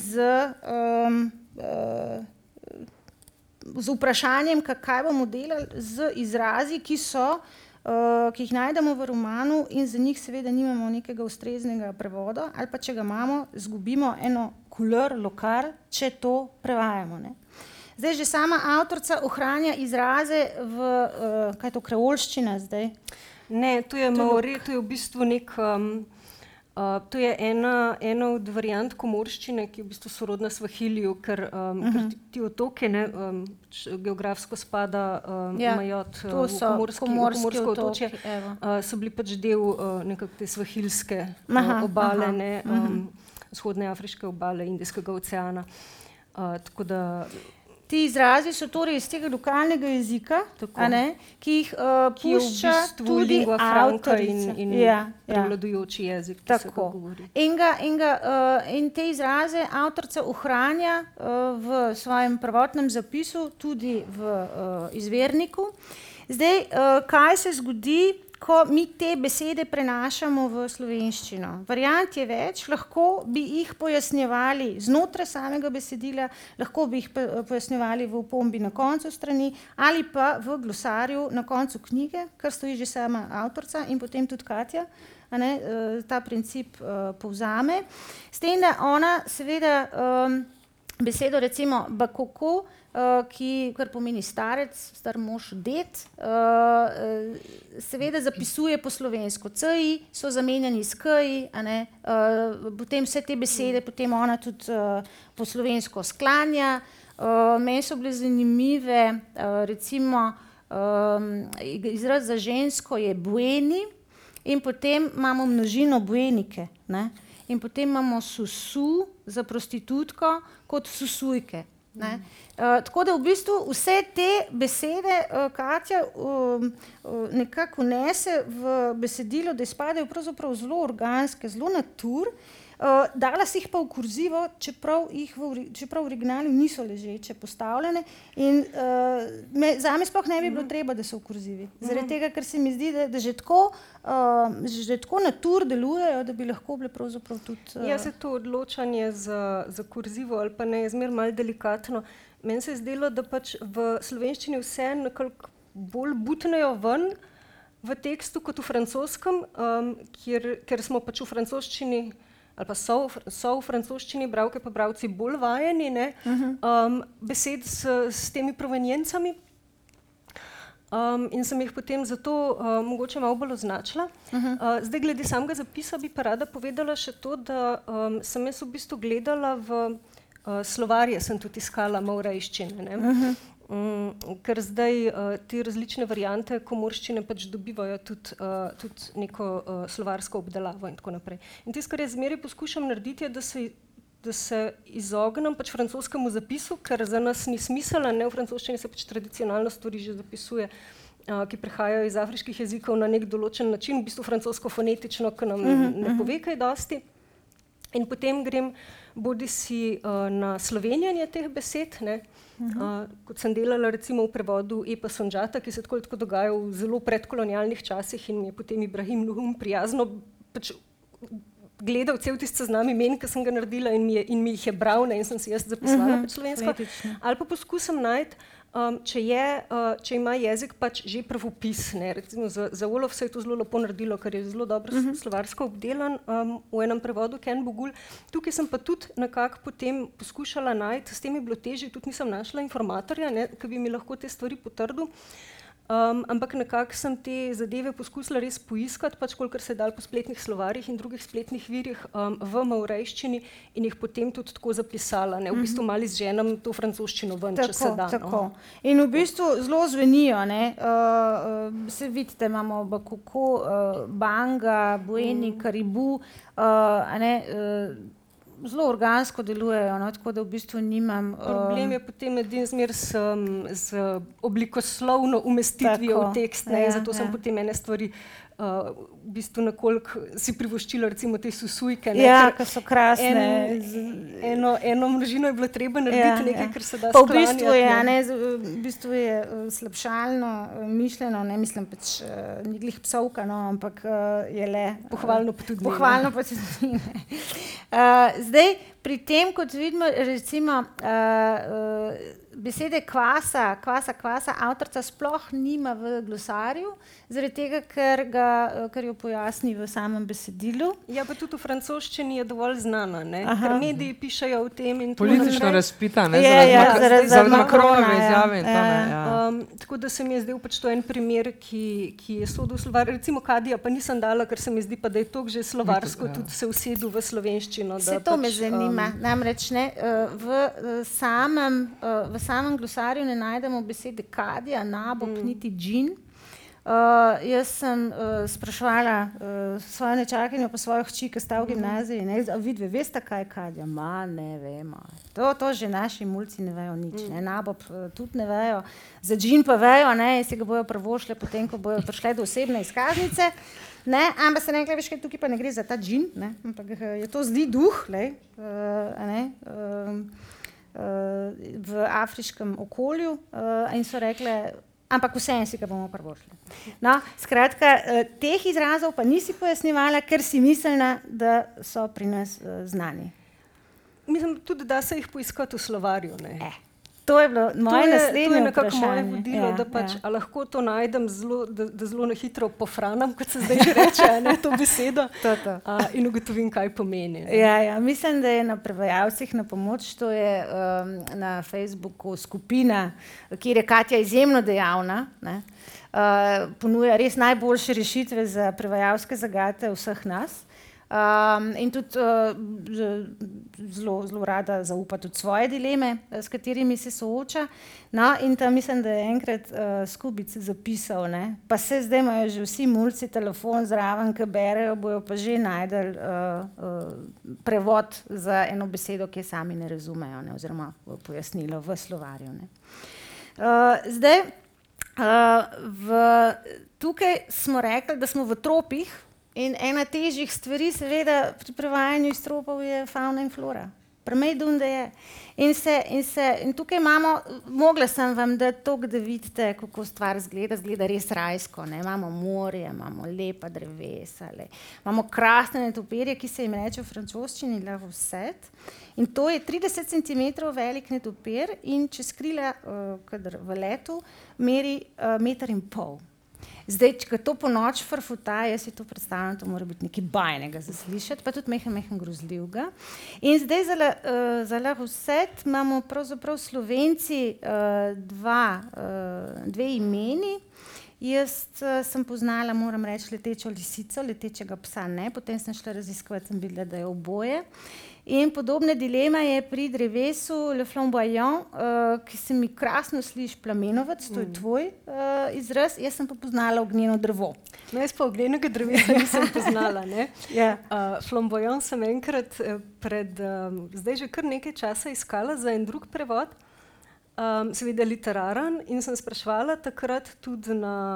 z vprašanjem, kaj bomo delali z izrazi, ki jih najdemo v romanu in za njih seveda nimamo nekega ustreznega prevoda, ali pa če ga imamo, izgubimo eno couleur locale, če to prevajamo. Zdaj že sama avtorica ohranja izraze v, kaj je to, kreolščina zdaj? Ne, to je maori, to je v bistvu to je ena od variant komorščine, ki je v bistvu sorodna Svahiliju, ker ti otoke, geografsko spada Mayotte, komorsko otočje, so bili pač del nekako te svahilske obale, vzhodne afriške obale, Indijskega oceana. Tako da ti izrazi so torej iz tega lokalnega jezika, ki jih pušča tudi avtorica. In prevladujoči jezik, ki se ga govori. In te izraze avtorica ohranja v svojem prvotnem zapisu, tudi v izvirniku. Zdaj, kaj se zgodi, ko mi te besede prenašamo v slovenščino? Variant je več, lahko bi jih pojasnjevali znotraj samega besedila, lahko bi jih pojasnjevali v opombi na koncu strani ali pa v glosarju na koncu knjige, kar stoji že sama avtorica in potem tudi Katja, ta princip povzame. S tem, da ona seveda besedo recimo bakoko, kar pomeni starec, star mož, ded, seveda zapisuje po slovensko. C-ji so zamenjani s k-ji, potem vse te besede, potem ona tudi po slovensko sklanja. Meni so bile zanimive, recimo izraz za žensko je bueni in potem imamo množino buenike, in potem imamo susu za prostitutko kot susujke. Tako da v bistvu vse te besede Katja nekako vnese v besedilo, da izpadajo pravzaprav zelo organske, zelo natur, dala si jih pa v kurzivo, čeprav v originalu niso ležeče postavljene in zame sploh ne bi bilo treba, da so v kurzivi. Zaradi tega, ker se mi zdi, da že tako natur delujejo, da bi lahko bile pravzaprav tudi... Ja, se to odločanje za kurzivo ali pa ne je zmer malo delikatno. meni se je zdelo, da pač v slovenščini vse nekako bolj butnejo ven v tekstu kot v francoskem, ker smo pač v francoščini ali pa so v francoščini bralke pa bralci bolj vajeni, ne, besed s temi provenjencami. In sem jih potem zato mogoče malo bolj označila. Zdaj, glede samega zapisa bi pa rada povedala še to, da sem jaz v bistvu gledala v slovarje, sem tudi iskala maorejščine, ne. Ker zdaj te različne variante komorščine pač dobivajo tudi neko slovarsko obdelavo in tako naprej. In tisto, kar jaz zmeraj poskušam narediti, je, da se izognem pač francoskemu zapisu, ker za nas ni smisela, ne, v francoščini se pač tradicionalno stvari že zapisuje, ki prihajajo iz afriških jezikov na nek določen način, v bistvu francosko fonetično, ki nam ne pove kaj dosti. In potem grem bodisi na slovenjanje teh besed, ne, kot sem delala recimo v prevodu Epa Sonjata, ki se tako dogaja v zelo predkolonialnih časih in mi je potem Ibrahim Nuhum prijazno pač gledal cel tisti seznam imen, ki sem ga naredila in mi jih je bral, ne, in sem si jaz zapisala pač slovensko. Ali pa poskusim najti, če ima jezik pač že pravopis, ne, recimo za Wolof se je to zelo lepo naredilo, ker je zelo dobro slovarsko obdelan v enem prevodu Ken Bogul. Tukaj sem pa tudi nekako potem poskušala najti, s tem je bilo težje, tudi nisem našla informatorja, ne, ki bi mi lahko te stvari potrdil. Ampak nekako sem te zadeve poskusila res poiskati, pač kolikor se je dalo po spletnih slovarjih in drugih spletnih virih v maorejščini in jih potem tudi tako zapisala, ne, v bistvu malo izženem to francoščino ven, če se da. Tako. In v bistvu zelo zvenijo, ne, se vidite, imamo Bakoko, Banga, Bueni, Karibu, ne, zelo organsko delujejo, no, tako da v bistvu nimam... Problem je potem edin zmer z oblikoslovno umestitvijo v tekst, ne, zato sem potem ene stvari v bistvu nekoliko si privoščila, recimo te susujke. Ne, ja, ker so krasne. Eno množino je bilo treba narediti nekaj, kar se da sklanjati. V bistvu je slabšalno mišljeno, ne mislim pač ni glih psovka, no, ampak je le... Pohvalno pa tudi ne. Pohvalno pa tudi ne. Zdaj, pri tem, kot vidimo, recimo, besede kvasa, avtorica sploh nima v glosarju, zaradi tega, ker jo pojasni v samem besedilu. Ja, pa tudi v francoščini je dovolj znana, ne? Ker mediji pišejo o tem in politično razpita, ne? Zaradi Macronove izjave in tam. Tako da se mi je zdel pač to en primer, ki je sodil slovar. Recimo Kadija pa nisem dala, ker se mi zdi pa, da je to že slovarsko tudi se usedel v slovenščino. Vse to me zanima. Namreč ne, v samem glosarju ne najdemo besede Kadija, Nabok, niti džin. Jaz sem spraševala svojo nečakinjo pa svojo hči, ki sta v gimnaziji, ne, vidve, veste kaj je Kadija? Ma, ne vemo. To že naši mulci ne vejo nič, ne, Nabob tudi ne vejo, za džin pa vejo, ne, in si ga bojo prvošle potem, ko bojo prišle do osebne izkaznice, ne, ampak se nekaj, veš kaj, tukaj pa ne gre za ta džin, ne, ampak je to zdi duh, lej, ne, v afriškem okolju in so rekle, ampak vseeno si ga bomo prvošli. No, skratka, teh izrazov pa nisi pojasnjevala, ker si mislila, da so pri nas znani. Mislim tudi, da se jih poiskati v slovarju, ne. To je bilo moje naslednje vprašanje. To je nekako moje vodilo, da pač, a lahko to najdem da zelo na hitro pofranam, kot se zdaj že reče, ne, to besedo, in ugotovim, kaj pomeni. Ja, mislim, da je na Prevajalcih na pomoč, to je na Facebooku skupina, kjer je Katja izjemno dejavna, ne, ponuja res najboljše rešitve za prevajalske zagate vseh nas. In tudi zelo rada zaupa tudi svoje dileme, s katerimi se sooča. No, in tam mislim, da je enkrat Skubic zapisal, ne, pa se zdaj imajo že vsi mulci telefon zraven, ki berejo, bojo pa že najdel prevod za eno besedo, ki je sami ne razumejo, ne, oziroma pojasnilo v slovarju, ne. Zdaj, tukaj smo rekli, da smo v tropih. In ena težjih stvari, seveda, pri prevajanju iz tropov je fauna in flora. Prmejdun, da je. In tukaj imamo, mogla sem vam dati to, da vidite, kako stvar zgleda res rajsko. Ne? Imamo morje, imamo lepa drevesa, imamo krasne netopirje, ki se jim reče v francoščini la Roussette. In to je 30 cm velik netopir in čez krila, kadar v letu, meri 1,5 metra. Zdaj, če to po noč frfuta, jaz si to predstavljam, to mora biti nekaj bajnega za slišati, pa tudi mehen grozljivega. In zdaj za la Roussette imamo pravzaprav Slovenci dve imeni. Jaz sem poznala, moram reči, letečo lisico, letečega psa ne, potem sem šla raziskovati, sem videla, da je oboje. In podobna dilema je pri drevesu Le Flamboyant, ki se mi krasno sliši plamenovec, to je tvoj izraz, jaz sem pa poznala ognjeno drevo. No, jaz pa ognjenega drevesa nisem poznala. Flamboyant sem enkrat zdaj že kar nekaj časa iskala za en drug prevod, seveda literaren, in sem spraševala takrat tudi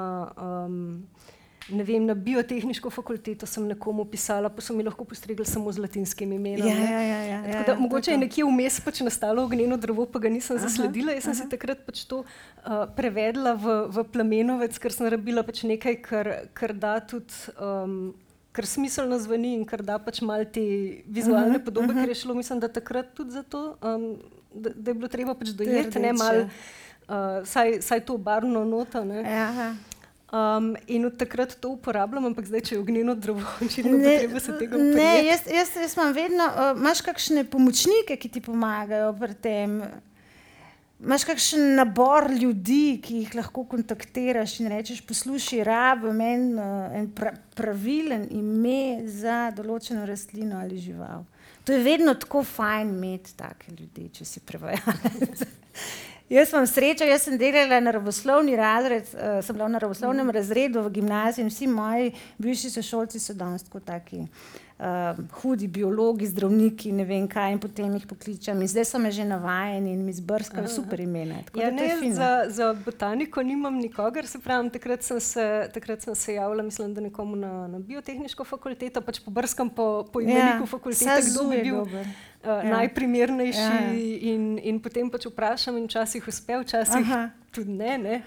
na biotehniško fakulteto sem nekomu pisala, pa so mi lahko postregli samo z latinskim imenom. Mogoče je nekje vmes pač nastalo ognjeno drevo, pa ga nisem zasledila. Jaz sem si takrat pač to prevedla v plamenovec, ker sem rabila pač nekaj, kar da tudi, kar smiselno zveni in kar da pač malo te vizualne podobe, ker je šlo, mislim, da takrat tudi za to, da je bilo treba pač dojeti, ne malo, saj to barvno nota, ne. In od takrat to uporabljam, ampak zdaj, če je ognjeno drevo, očitno bo treba se tega prijeti. Ne, jaz imam vedno, imaš kakšne pomočnike, ki ti pomagajo pri tem, imaš kakšen nabor ljudi, ki jih lahko kontaktiraš in rečeš, poslušaj, rabim en pravilen ime za določeno rastlino ali žival. To je vedno tako fajn imeti take ljudi, če si prevajalec. Jaz imam srečo, jaz sem delala naravoslovni razred, sem bila v naravoslovnem razredu v gimnaziji in vsi moji bivši sošolci so danes tako taki hudi biologi, zdravniki, ne vem kaj, in potem jih pokličem. In zdaj so me že navajeni in mi zbrskajo super imena. Za botaniko nimam nikogar, se pravim, takrat sem se javila, mislim, da nekomu na biotehniško fakulteto, pač pobrskam po imeniku fakultete, kdo bi bil najprimernejši in potem pač vprašam in včasih uspe, včasih tudi ne.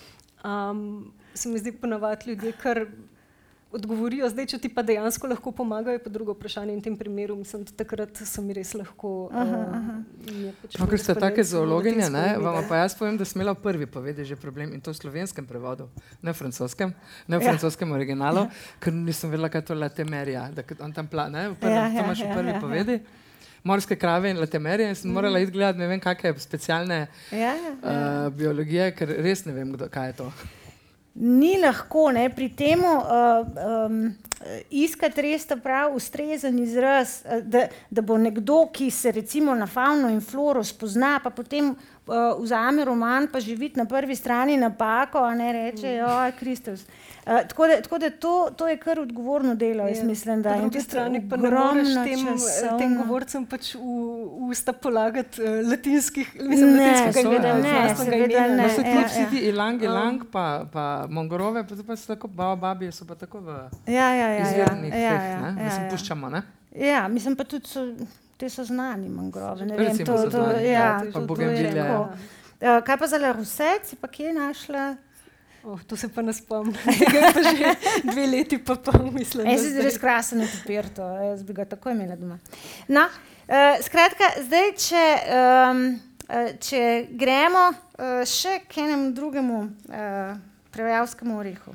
Se mi zdi ponavadi ljudje, kar odgovorijo, zdaj, če ti pa dejansko lahko pomagajo, je pa drugo vprašanje in v tem primeru, mislim, da takrat so mi res lahko... Ker ste take zoologinje, vam pa jaz povem, da sem imela prvi povedi že problem in to v slovenskem prevodu, ne v francoskem originalu, ker nisem vedela, kaj to latemerija, da on tam to imaš v prvi povedi. Morske krave in latemerije in sem morala iti gledati, ne vem, kakve specialne biologije, ker res ne vem, kaj je to. Ni lahko, ne, pri temu iskati res ta prav ustrezen izraz, da bo nekdo, ki se recimo na fauno in floro spozna, pa potem vzame roman, pa živiti na prvi strani napako, a ne reče, oj, Kristus. Tako da to je kar odgovorno delo, jaz mislim, da po drugi strani pa ne moreš tem govorcem pač v usta polagati latinskih, seveda ne. No so tudi vsi ti ilang, pa mongorove, pa so tako baobabije, so pa tako v izvirnih teh, ne? Mislim, puščamo, ne? Ja, mislim pa tudi te so znani mongorove, ne vem, to pa bogenvilje. Kaj pa za la Roussette, si pa kje našla? To se pa ne spomnim. Tega je pa že 2 leti pa pol, mislim. Jaz je res krasen netopir to, jaz bi ga tako imela doma. No, skratka, zdaj, če gremo še k enemu drugemu prevajalskemu orehu.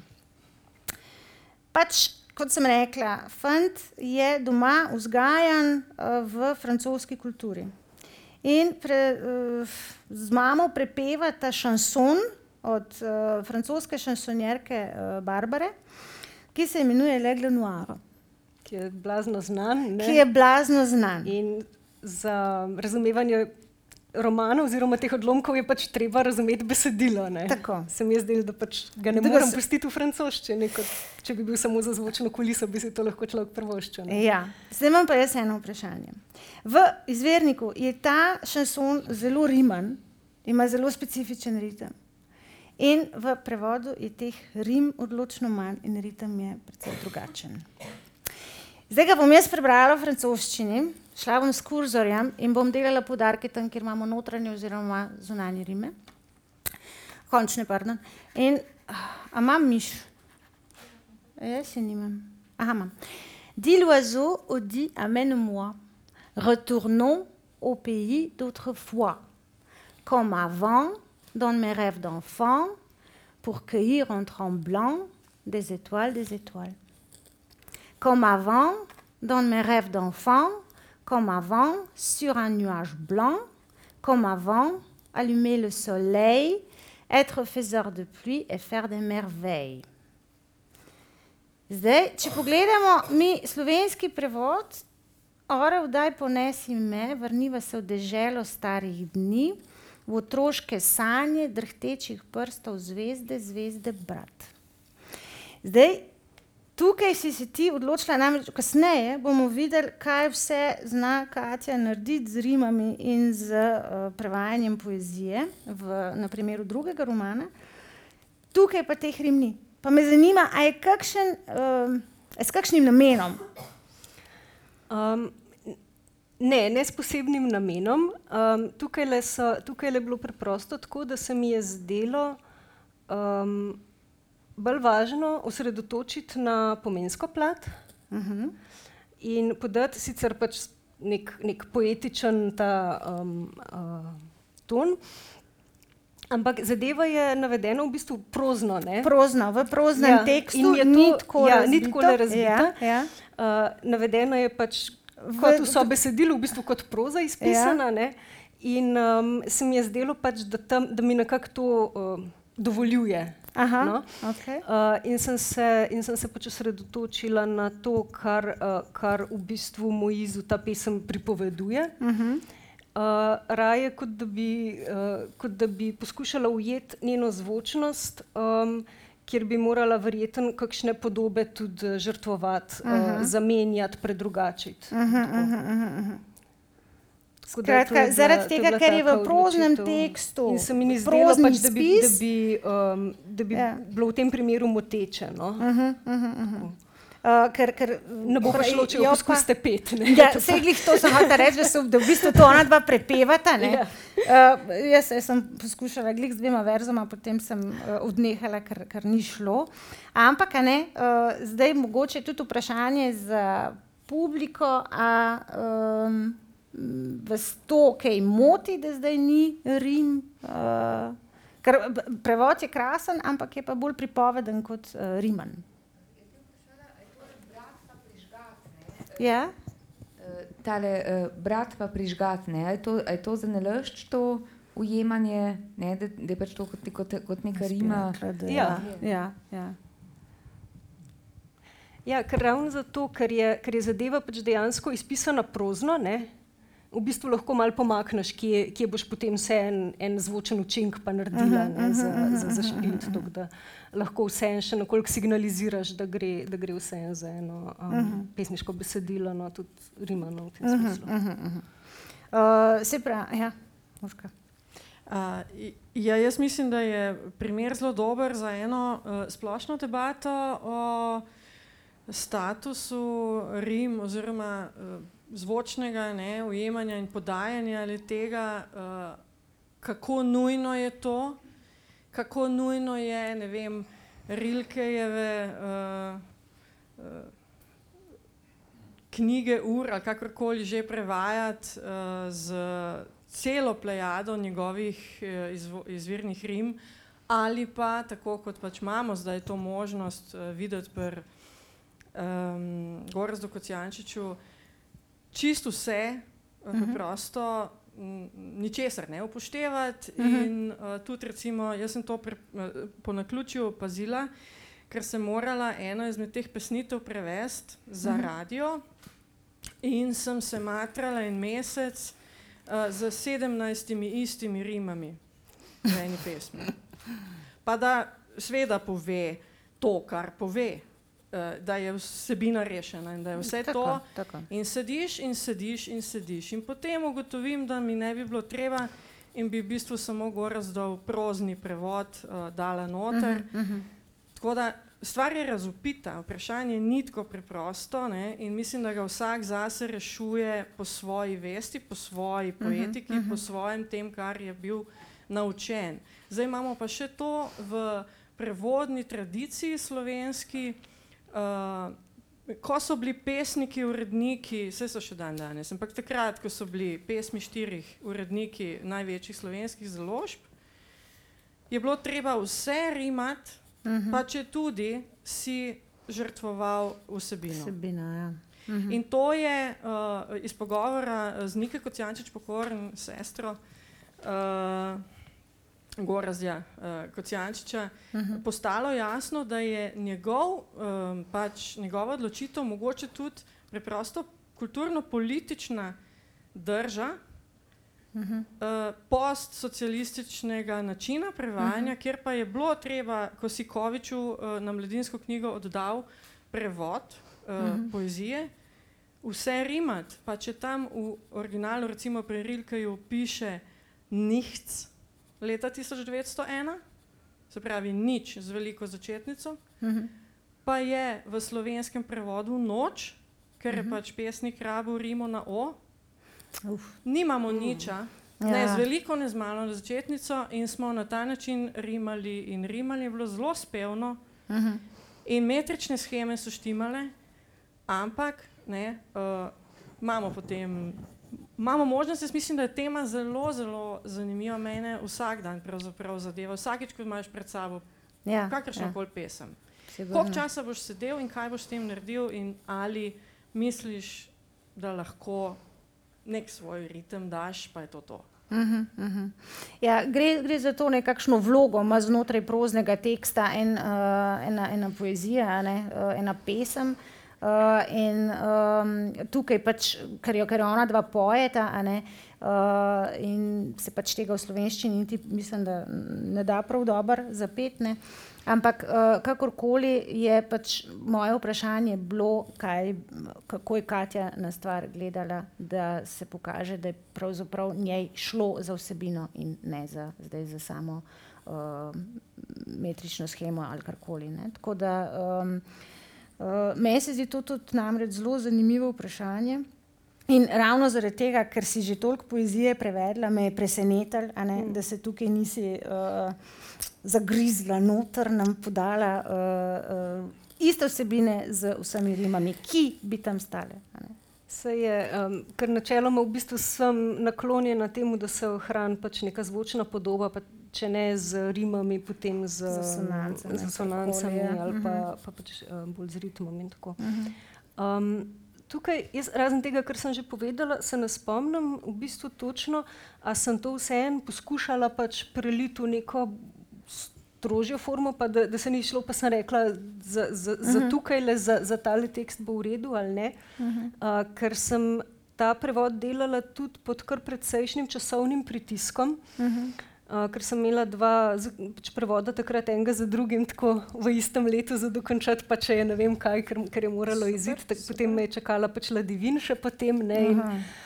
Pač, kot sem rekla, fant je doma vzgajan v francoski kulturi. In z mamo prepevata šanson od francoske šansonjerke Barbare, ki se imenuje L'Aigle Noir. Ki je blazno znan. In za razumevanje romana oziroma teh odlomkov je pač treba razumeti besedilo. Tako. Se mi je zdelo, da pač ga ne morem pustiti v francoščini, kot če bi bil samo za zvočno kuliso, bi si to lahko človek privoščil. Ja, zdaj imam pa jaz eno vprašanje. V izvirniku je ta šanson zelo riman, ima zelo specifičen ritem. In v prevodu je teh rim odločno manj in ritem je precej drugačen. Zdaj ga bom jaz prebrala v francoščini šla bom s kurzorjem in bom delala poudarke tam, kjer imamo notranje oziroma zunanje rime. Končne, pardon. In, a imam miš? Jaz je nimam. Aha, imam. Dit l'oiseau, Audi, amène-moi. Retournons au pays d'autrefois. Comme avant, dans mes rêves d'enfant, pour cueillir en tremblant des étoiles. Comme avant, dans mes rêves d'enfant, comme avant, sur un nuage blanc, comme avant, allumer le soleil, être faiseur de pluie et faire des merveilles. Zdaj, če pogledamo mi slovenski prevod, Ora, vdaj ponesi me, vrniva se v deželo starih dni, v otroške sanje, drhtečih prstov, zvezde, brat. Zdaj, tukaj si se ti odločila, namreč kasneje bomo videli, kaj vse zna Katja narediti z rimami in z prevajanjem poezije, na primeru drugega romana. Tukaj pa teh rim ni. Pa me zanima, a je s kakšnim namenom? Ne s posebnim namenom. Tukaj je bilo preprosto tako, da se mi je zdelo bolj važno osredotočiti na pomensko plat in podati sicer pač nek poetičen ton, ampak zadeva je navedena v bistvu prozno, ne? Prozno, v proznem tekstu, ni tako razbita. Navedeno je pač kot vso besedilo, v bistvu kot proza izpisana, ne? In se mi je zdelo pač, da mi nekako to dovoljuje. Aha, in sem se pač osredotočila na to, kar v bistvu Moizu ta pesem pripoveduje. Raje, kot da bi poskušala ujeti njeno zvočnost, kjer bi morala verjetno kakšne podobe tudi žrtvovati, zamenjati, predrugačiti. Skratka, zaradi tega, ker je v proznem tekstu in se mi ni zdelo pač, da bi bilo v tem primeru moteče. Ker ne bo prišlo, če jo poskusite peti. Saj glih to sem hotela reči, da v bistvu to ona dva prepevata. Jaz sem poskušala glih z 2 verzoma, potem sem odnehala, ker ni šlo. Ampak zdaj mogoče tudi vprašanje za publiko, a vas to kaj moti, da zdaj ni rim? Ker prevod je krasen, ampak je pa bolj pripoveden kot riman. Ja? Tale brat pa prižgat, ne? Je to za nalašč to ujemanje, ne? Da je pač to kot neka rima? Ja. Ja, ker ravno zato, ker je zadeva pač dejansko izpisana prozno, ne? V bistvu lahko malo pomakneš, kje boš potem vse en zvočen učink pa naredila za zašpiliti, tako da lahko vse še nekoliko signaliziraš, da gre vse za eno pesniško besedilo, tudi rimano v tem smislu. Se pravi, Urška. Jaz mislim, da je primer zelo dober za eno splošno debato o statusu rim oziroma zvočnega ujemanja in podajanja ali tega, kako nujno je to, kako nujno je, ne vem, Rilkejeve knjige ali kakorkoli že prevajati z celo plejado njegovih izvirnih rim, ali pa tako, kot pač imamo zdaj to možnost videti pri Gorazdu Kocijančiču, čisto vse, preprosto ničesar ne upoštevati in tudi recimo, jaz sem to po naključju opazila, ker sem morala eno izmed teh pesnitev prevesti za radio in sem se matrala en mesec z 17 istimi rimami v eni pesmi. Pa da sveda pove to, kar pove, da je vsebina rešena in da je vse to. In sediš in potem ugotovim, da mi ne bi bilo treba in bi v bistvu samo Gorazdov prozni prevod dala noter. Tako da stvar je razvpita, vprašanje ni tako preprosto, ne, in mislim, da ga vsak zase rešuje po svoji vesti, po svoji poetiki, po svojem tem, kar je bil naučen. Zdaj imamo pa še to v prevodni tradiciji slovenski, ko so bili pesniki, uredniki, vse so še danes, ampak takrat, ko so bili pesmi 4 uredniki največjih slovenskih založb, je bilo treba vse rimati, pa če tudi si žrtvoval vsebino. Ja. In to je iz pogovora z Nike Kocijančič-Pokorn, sestro Gorazda Kocijančiča, postalo jasno, da je njegova odločitev mogoče tudi preprosto kulturno-politična drža postsocialističnega načina prevajanja, kjer pa je bilo treba Kosikoviču na Mladinsko knjigo oddal prevod poezije, vse rimati, pa če tam v originalu, recimo pri Rilkeju, piše nichts leta 1901, se pravi nič z veliko začetnico, pa je v slovenskem prevodu noč, ker je pač pesnik rabil rimo na o, nimamo niča, ne z veliko, ne z malo na začetnico in smo na ta način rimali in rimali, je bilo zelo spevno in metrične sheme so štimale, ampak ne, imamo možnost, jaz mislim, da je tema zelo, zelo zanimiva, mene vsak dan pravzaprav zadeva, vsakič, ko imaš pred sabo kakršnokoli pesem. Koliko časa boš sedel in kaj boš s tem naredil in ali misliš, da lahko nek svoj ritem daš, pa je to. Ja, gre za to nekakšno vlogo, ima znotraj proznega teksta ena poezija, ena pesem, in tukaj pač, ker je ona dva poeta, in se pač tega v slovenščini niti mislim, da ne da prav dobro zapeti, ne. Ampak kakorkoli je pač moje vprašanje bilo, kako je Katja na stvar gledala, da se pokaže, da je pravzaprav njej šlo za vsebino in ne zdaj za samo metrično shemo ali karkoli, ne. Tako da meni se zdi to tudi namreč zelo zanimivo vprašanje in ravno zaradi tega, ker si že toliko poezije prevedla, me je presenetilo, da se tukaj nisi zagrizla noter, nam podala iste vsebine z vsemi rimami, ki bi tam stale. Se je, ker načeloma v bistvu sem naklonjena temu, da se ohrani pač neka zvočna podoba, pa če ne z rimami, potem z asonancami ali pa pač bolj z ritmom in tako. Tukaj, jaz razen tega, kar sem že povedala, se ne spomnim v bistvu točno, a sem to vseeno poskušala pač preliti v neko strožjo formo, pa da se ni šlo, pa sem rekla, za tukajle, za tale tekst bo v redu ali ne, ker sem ta prevod delala tudi pod kar predsejšnjim časovnim pritiskom, ker sem imela dva prevoda takrat enega za drugim, tako v istem letu za dokončati, pa če je ne vem kaj, ker je moralo iziti, potem me je čakala pač Ladivin še potem, ne,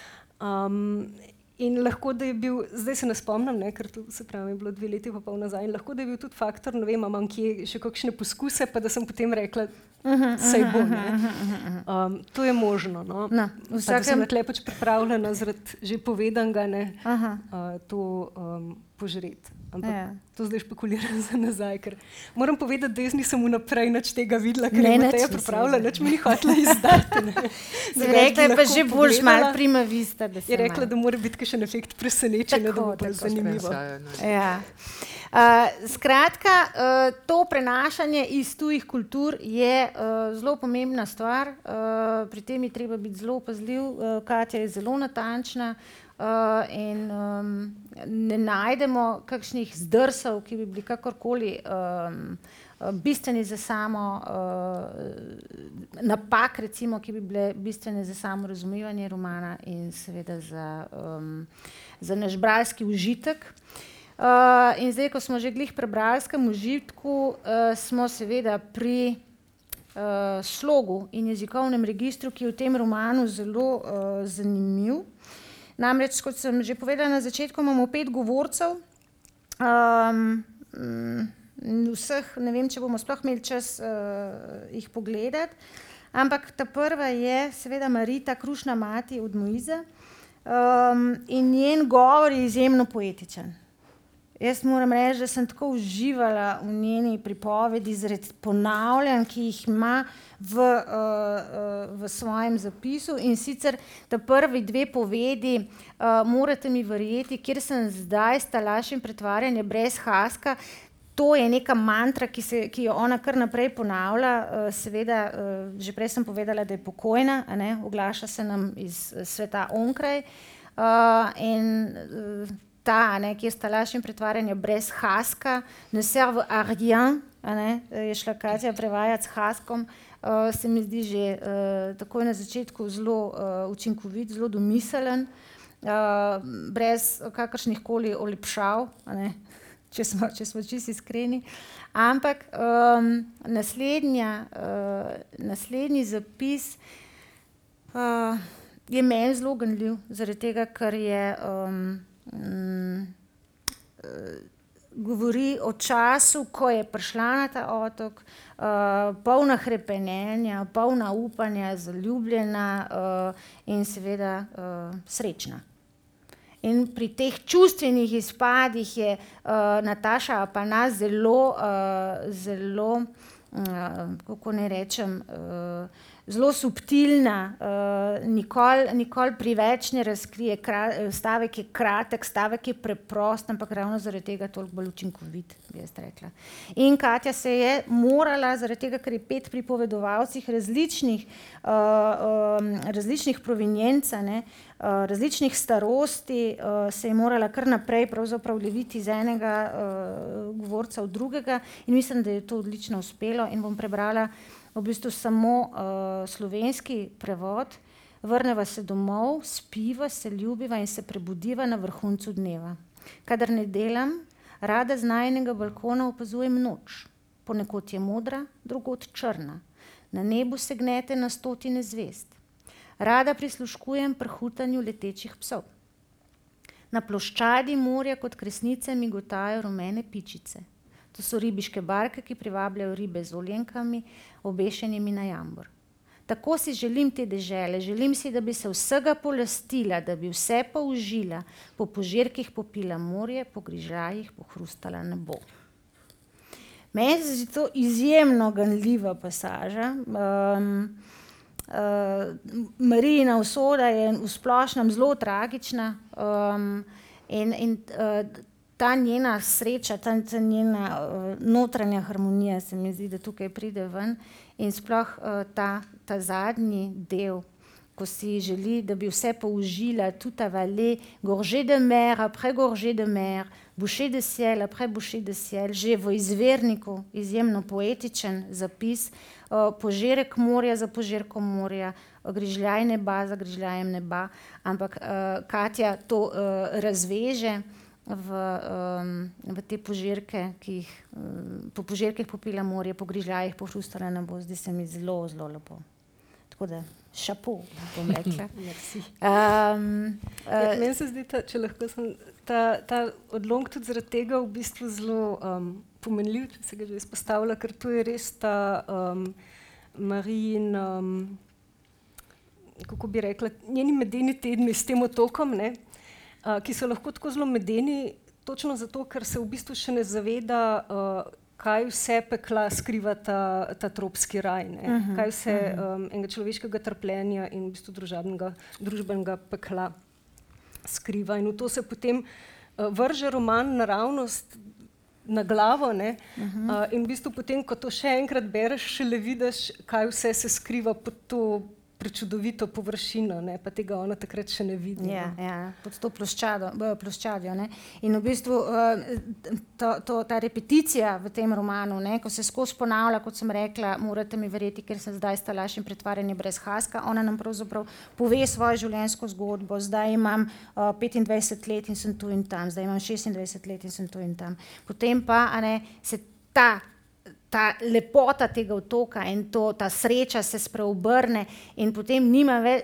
in lahko, da je bil, zdaj se ne spomnim, ne, ker to se pravi, je bilo 2 leti pa pol nazaj, in lahko, da je bil tudi faktor, ne vem, imam kje še kakšne poskuse, pa da sem potem rekla, saj bo, ne. To je možno, no. Pa da sem tle pač pripravljena zaradi že povedanega, ne, to požreti. Ampak to zdaj špekuliram za nazaj, ker moram povedati, da jaz nisem vnaprej nič tega videla, ker je Mateja pripravila, nič mi ni hotela izdati. Rekla je pa že boljš malo prima vista, da se je rekla, da mora biti kakšen efekt presenečenja, da bo bolj zanimivo. Skratka, to prenašanje iz tujih kultur je zelo pomembna stvar, pri tem je treba biti zelo opazljiv, Katja je zelo natančna, in ne najdemo kakšnih zdrsov, ki bi bili kakorkoli bistveni za samo napak, recimo, ki bi bile bistvene za samo razumevanje romana in seveda za naš bralski užitek. In zdaj, ko smo že glih pri bralskem užitku, smo seveda pri slogu in jezikovnem registru, ki je v tem romanu zelo zanimiv. Namreč, kot sem že povedala na začetku, imamo 5 govorcev, vseh, ne vem, če bomo sploh imeli čas jih pogledati, ampak ta prva je seveda Marita, krušna mati od Moize, in njen govor je izjemno poetičen. Jaz moram reči, da sem tako uživala v njeni pripovedi zaradi ponavljanj, ki jih ima v svojem zapisu, in sicer ta prvi dve povedi, morate mi verjeti, kjer sem zdaj s talašim pretvarjanjem brez haska, to je neka mantra, ki jo ona kar naprej ponavlja, seveda, že prej sem povedala, da je pokojna, a ne, oglaša se nam iz sveta onkraj, in ta, ne, ki je s talašim pretvarjanjem brez haska, ne serve à rien, a ne, je šla Katja prevajati s haskom, se mi zdi že takoj na začetku zelo učinkovit, zelo domiselen, brez kakršnihkoli olepšav, a ne, če smo čisto iskreni. Ampak naslednji zapis je meni zelo ganljiv, zaradi tega, ker je govori o času, ko je prišla na ta otok, polna hrepenenja, polna upanja, zaljubljena in seveda srečna. In pri teh čustvenih izpadih je Nataša Apanaš zelo, kako naj rečem, zelo subtilna, nikoli preveč ne razkrije, stavek je kratek, stavek je preprost, ampak ravno zaradi tega toliko bolj učinkovit, bi jaz rekla. In Katja se je morala, zaradi tega, ker je 5 pripovedovalcih različnih provenienc, različnih starosti, se je morala kar naprej pravzaprav leviti iz enega govorca v drugega, in mislim, da je to odlično uspelo, in bom prebrala v bistvu samo slovenski prevod. Vrneva se domov, spiva, se ljubiva in se prebudiva na vrhuncu dneva. Kadar ne delam, rada z najinega balkona opazujem noč. Ponekod je modra, drugod črna. Na nebu se gnete na stotine zvezd. Rada prisluškujem prhutanju letečih psov. Na ploščadi morja kot kresnice migotajo rumene pičice. To so ribiške barke, ki privabljajo ribe z oljenkami, obešenimi na jambor. Tako si želim te dežele, želim si, da bi se vsega polastila, da bi vse použila, po požirkih popila morje, po grižljajih pohrustala nebo. Meni se zdi to izjemno ganljiva pasaža. Marijina usoda je v splošnem zelo tragična, in ta njena sreča, ta njena notranja harmonija se mi zdi, da tukaj pride ven, in sploh ta zadnji del, ko si želi, da bi vse použila, tout avalé, gorgée de mer, après gorgée de mer, bouchée de ciel, après bouchée de ciel, že v izvirniku izjemno poetičen zapis, požirek morja za požirkom morja, grižljaj neba za grižljajem neba, ampak Katja to razveže v te požirke, ki jih po požirkih popila morje, po grižljajih pohrustala nebo, zdi se mi zelo, zelo lepo. Tako da šapo, bom rekla. Meni se zdi, če lahko sem, ta odlomek tudi zaradi tega v bistvu zelo pomenljiv, če se ga že izpostavlja, ker to je res ta Marijin, kako bi rekla, njeni medeni tedni s tem otokom, ne, ki so lahko tako zelo medeni, točno zato, ker se v bistvu še ne zaveda, kaj vse pekla skriva ta tropski raj, ne? Kaj vse enega človeškega trpljenja in v bistvu družbenega pekla skriva. In v to se potem vrže roman naravnost na glavo, ne? In v bistvu potem, ko to še enkrat bereš, šele vidiš, kaj vse se skriva pod to prečudovito površino, ne, pa tega ona takrat še ne vidi. Ja, pod to ploščadjo, ne. In v bistvu ta repeticija v tem romanu, ne, ko se skozi ponavlja, kot sem rekla, morate mi verjeti, ker sem zdaj s talašim pretvarjanjem brez haska, ona nam pravzaprav pove svojo življenjsko zgodbo. Zdaj imam 25 let in sem tu in tam, zdaj imam 26 let in sem tu in tam. Potem pa, a ne, se ta lepota tega otoka in ta sreča se spreobrne in potem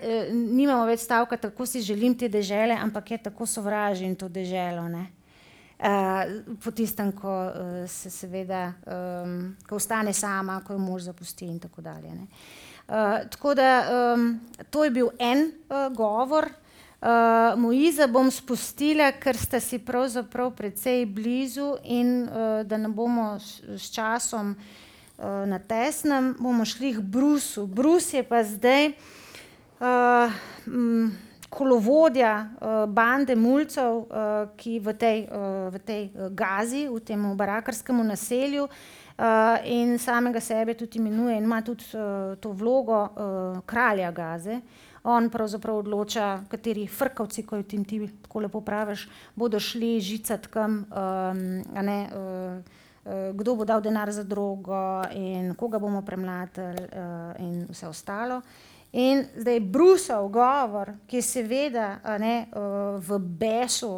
nimamo več stavka, tako si želim te dežele, ampak je tako sovražim to deželo, ne. po tistem, ko se seveda, ko ostane sama, ko jo mož zapusti in tako dalje. Ne. Tako da to je bil en govor. Moiza bom spustila, ker sta si pravzaprav precej blizu in da ne bomo s časom na tesnem, bomo šli k Brusu. Brus je pa zdaj kolovodja bande mulcev, ki v tej Gazi, v tem barakarskem naselju, in samega sebe tudi imenuje in ima tudi to vlogo kralja Gaze. On pravzaprav odloča, kateri frkavci, ko ti tako lepo praviš, bodo šli žicat kam, kdo bo dal denar za drogo in koga bomo premlatili in vse ostalo. In zdaj Brusov govor, ki je seveda v besu,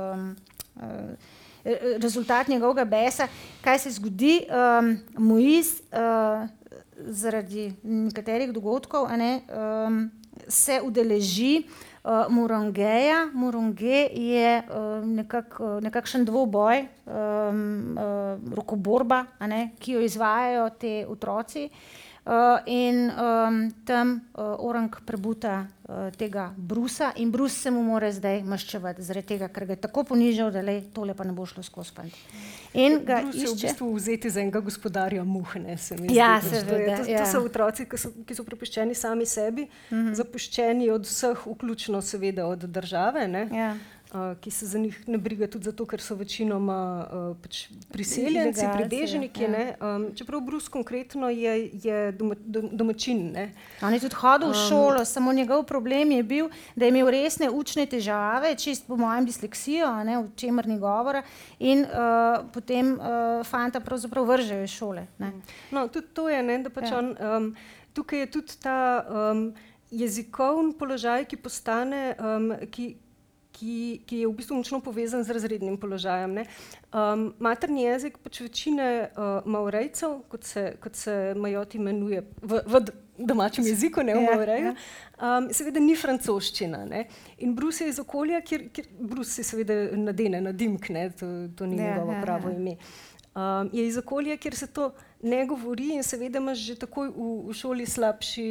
rezultat njegovega besa, kaj se zgodi, Moiz zaradi nekaterih dogodkov se udeleži Morongeja. Moronge je nekakšen dvoboj, rokoborba, ki jo izvajajo te otroci. In tam Orang prebuta tega Brusa in Brus se mu mora zdaj maščevati, zaradi tega, ker ga je tako ponižal, da tole pa ne bo šlo skozi fant. In ga Brus je v bistvu vzeti za enega gospodarja muh, se mi zdi. Ja, seveda. To so otroci, ki so prepuščeni sami sebi, zapuščeni od vseh, vključno seveda od države, ki se za njih ne briga tudi zato, ker so večinoma priseljenci, pribeženiki. Čeprav Brus konkretno je domačin. On je tudi hodil v šolo, samo njegov problem je bil, da je imel resne učne težave, čist po mojem disleksijo, o čemer ni govora, in potem fanta pravzaprav vržejo iz šole. No, tudi to je, da pač on, tukaj je tudi ta jezikovni položaj, ki postane, ki je v bistvu močno povezan z razrednim položajem. Materni jezik pač večine Maorejcev, kot se Majot imenuje v domačem jeziku, v Maoreju, seveda ni francoščina. In Brus je iz okolja, kjer Brus se seveda nadene na dimk, to ni njegovo pravo ime. Je iz okolja, kjer se to ne govori in seveda imaš že takoj v šoli slabši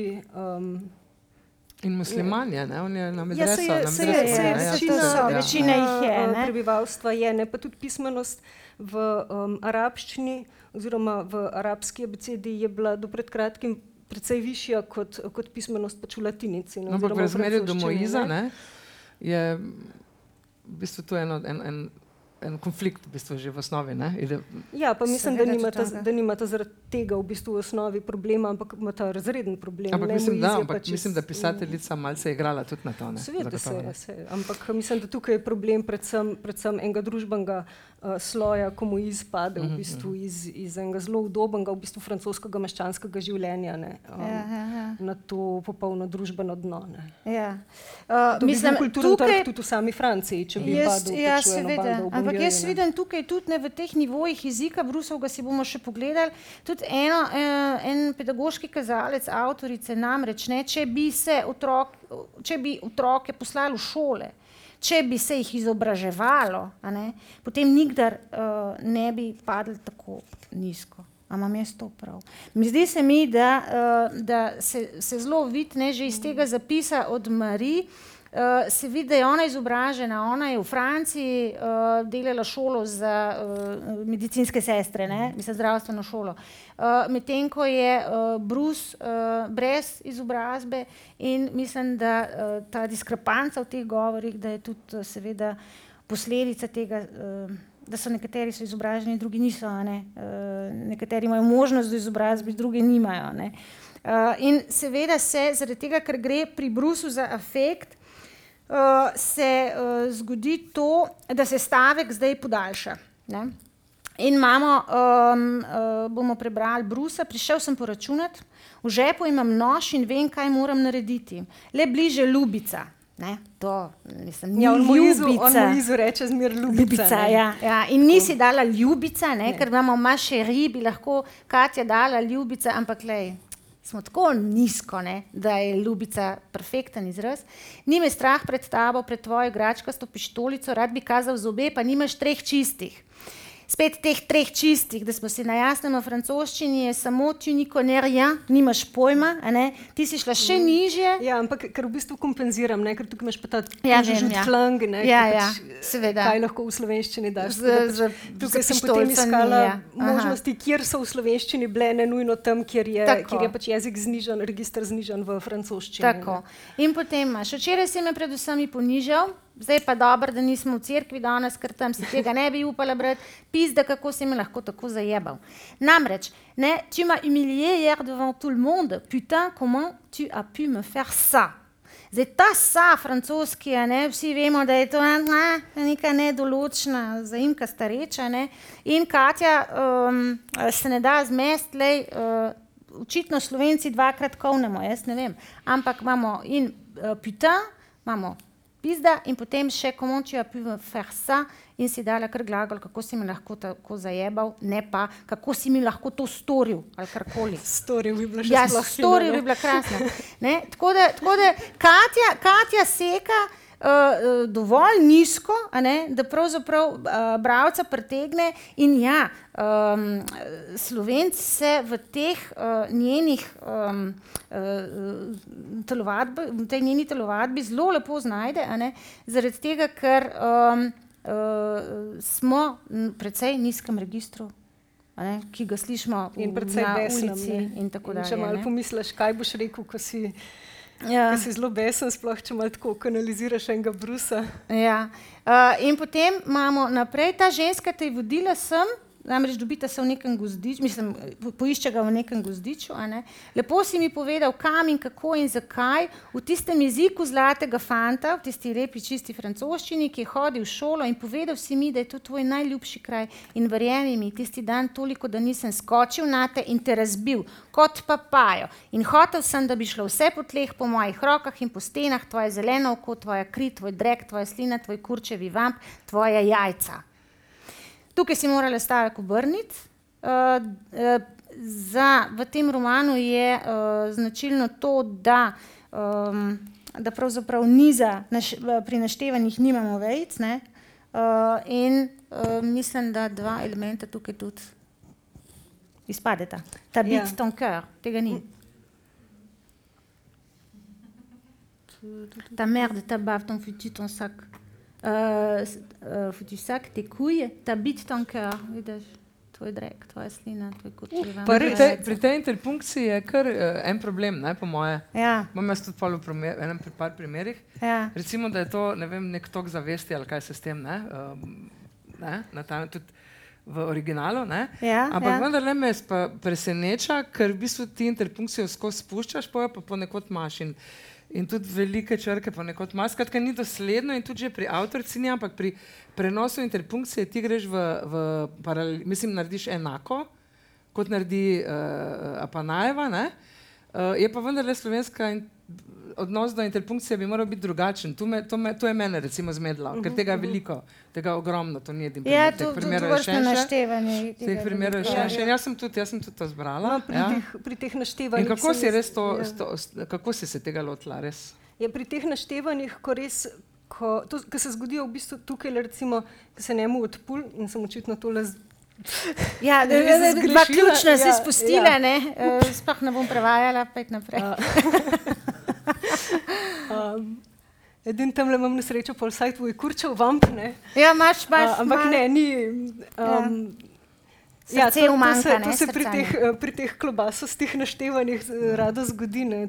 in muslimani, on je na medresu. Večina jih je, prebivalstva je, pa tudi pismenost v arabščini oziroma v arabski abecedi je bila do pred kratkim precej višja kot pismenost pač v latinici. Ampak v razmerju do Moiza je v bistvu to en konflikt v bistvu že v osnovi. Ja, pa mislim, da nimata zaradi tega v bistvu v osnovi problema, ampak imata razreden problem. Ampak mislim, da pisateljica malce igrala tudi na to. Seveda se, ampak mislim, da tukaj je problem predvsem enega družbenega sloja, ko Moiz pade v bistvu iz enega zelo udobnega v bistvu francoskega meščanskega življenja na to popolno družbeno dno. To bi bil kulturen trg tudi v sami Franciji, če bi padel eno bando v ampak jaz vidim tukaj tudi v teh nivojih jezika Brusovga, si bomo še pogledali, tudi en pedagoški kazalec avtorice namreč, če bi otroke poslali v šole, če bi se jih izobraževalo, potem nikdar ne bi padli tako nizko. A imam jaz to prav? Zdi se mi, da se zelo vidi, že iz tega zapisa od Marije, se vidi, da je ona izobražena, ona je v Franciji delala šolo za medicinske sestre, mislim zdravstveno šolo. Medtem ko je Brus brez izobrazbe in mislim, da ta diskrepanca v teh govorih, da je tudi seveda posledica tega, da so nekateri so izobraženi, drugi niso, nekateri imajo možnost do izobrazbe, drugi nimajo. In seveda se zaradi tega, ker gre pri Brusu za afekt, se zgodi to, da se stavek zdaj podaljša. In bomo prebrali Brusa, prišel sem poračunati, v žepu imam nož in vem, kaj moram narediti. Le bliže ljubica. To, mislim, ni ljubica. On Moizu reče zmer ljubica. In nisi dala ljubica, ker imamo ma šeri, bi lahko Katja dala ljubica, ampak lej, smo tako nizko, ne, da je ljubica perfekten izraz. Ni me strah pred tabo, pred tvojo igračkasto pištolico, rad bi kazal zobe, pa nimaš 3 čistih. Spet teh 3 čistih, da smo si na jasnem v francoščini, je samo tu niko ne rien, nimaš pojma, a ne? Ti si šla še nižje. Ja, ampak ker v bistvu kompenziram, ne? Ker tukaj imaš pa ta flang, ne? Seveda. Kaj lahko v slovenščini daš. Tukaj sem potem iskala možnosti, kjer so v slovenščini bile, ne nujno tam, kjer je pač jezik znižan, register znižan v francoščini. Tako. In potem imaš, včeraj si me predvsem ponižal, zdaj pa dobro, da nismo v cerkvi danes, ker tam si tega ne bi upala brati, pizda, kako si me lahko tako zajebal. Namreč, ne, tu m'as humilié hier devant tout le monde, putain, comment tu as pu me faire ça? Zdaj, ta sa francoski, ne, vsi vemo, da je to neka nedoločna zaimka stareča, ne, in Katja se ne da zmest, lej, očitno Slovenci 2-krat kovnemo, jaz ne vem, ampak imamo in putain, imamo pizda in potem še comment tu as pu me faire ça in si dala kar glagol, kako si mi lahko tako zajebal, ne pa, kako si mi lahko to storil, ali karkoli. Storil bi bila še sploh fina. Storil bi bila krasna. Ne? Tako da Katja seka dovolj nizko, a ne, da pravzaprav bralca pretegne in ja, Slovenci se v teh njenih v tej njeni telovadbi zelo lepo znajde, a ne, zaradi tega, ker smo precej nizkem registru, a ne, ki ga slišimo na ulici in tako dalje. Če malo pomisliš, kaj boš rekel, ko si zelo besen, sploh če malo tako kanaliziraš enega brusa. Ja. In potem imamo naprej, ta ženska te je vodila sem, namreč dobita se v nekem gozdiču, mislim, poišče ga v nekem gozdiču, a ne. Lepo si mi povedal, kam in kako in zakaj, v tistem jeziku zlatega fanta, v tisti lepi čisti francoščini, ki je hodil v šolo in povedal si mi, da je to tvoj najljubši kraj in verjemi mi, tisti dan toliko, da nisem skočil nate in te razbil, kot papajo. In hotel sem, da bi šlo vse po tleh, po mojih rokah in po stenah, tvoje zeleno oko, tvoja kri, tvoj drek, tvoja slina, tvoj kurčevi vamp, tvoja jajca. Tukaj si morala stavek obrniti. V tem romanu je značilno to, da pravzaprav niza pri naštevanjih nimamo vejic, ne? In mislim, da 2 elementa tukaj tudi izpadeta. Ta bit ton cœur, tega ni. Ta merde, ta bave, ton futu, ton sac. Futu sac, te couilles, ta bite ton cœur, vidiš, tvoj drek, tvoja slina, tvoj kurčevi vamp. Pri tej interpunkciji je kar en problem, ne, po moje. Ja. Imam jaz tudi v par primerih. Ja. Recimo, da je to, ne vem, nek tok zavesti ali kaj se s tem, ne, tudi v originalu, ne. Ja, ampak vendarle me pa preseneča, ker v bistvu ti interpunkcijo skozi spuščaš, pa ponekod imaš in tudi velike črke ponekod ima. Skratka, ni dosledno in tudi že pri avtorici ni, ampak pri prenosu interpunkcije ti greš mislim, narediš enako, kot naredi Apanajeva, ne? Je pa vendarle slovenska odnos do interpunkcije bi moral biti drugačen. To je mene recimo zmedlo, ker tega je veliko, tega ogromno, to ni edin primer. Ja, to vrstno naštevanje. Teh primerov je še en. Jaz sem tudi to zbrala. Pri teh naštevanjih. In kako si res kako si se tega lotila res? Ja, pri teh naštevanjih, ko se zgodijo v bistvu tukaj, recimo, ko se njemu odpul in sem očitno tole ja, 2 ključna si spustila, ne? Sploh ne bom prevajala, pa id naprej. Edin tamle imam nesrečo, pa vsaj tvoj kurčev vamp, ne? Ja, imaš ampak ne, ni... Srce umanjka, ne? To se pri teh klobasostih naštevanjih rado zgodi, ne?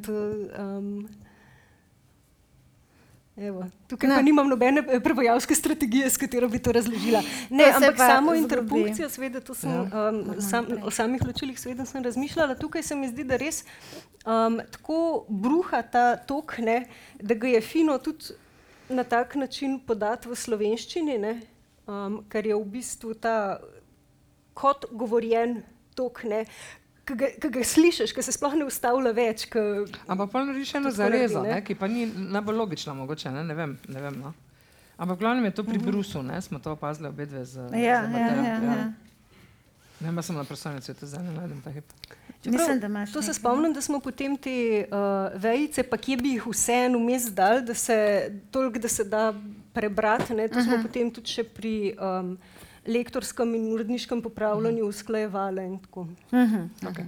Evo, tukaj pa nimam nobene prevajalske strategije, s katero bi to razložila. Ne, ampak samo interpunkcijo, seveda, to sem o samih ločilih seveda sem razmišljala. Tukaj se mi zdi, da res tako bruha ta tok, ne, da ga je fino tudi na tak način podati v slovenščini, ne, ker je v bistvu ta kot govorjen tok, ne, ki ga slišiš, ki se sploh ne ustavlja več. Ampak pa narediš eno zarezo, ki pa ni najbolj logična mogoče, ne vem, no. Ampak glavnem je to pri Brusu, ne, smo to opazili obe dve z Matejem. Ne, sem na prosojnici, to zdaj ne najdem ta hip. Mislim, da imaš. To se spomnim, da smo potem te vejice, pa kje bi jih vseeno vmes dali, da se toliko, da se da prebrati. Ne? To smo potem tudi še pri lektorskem in uredniškem popravljanju usklajevali in tako. Okay.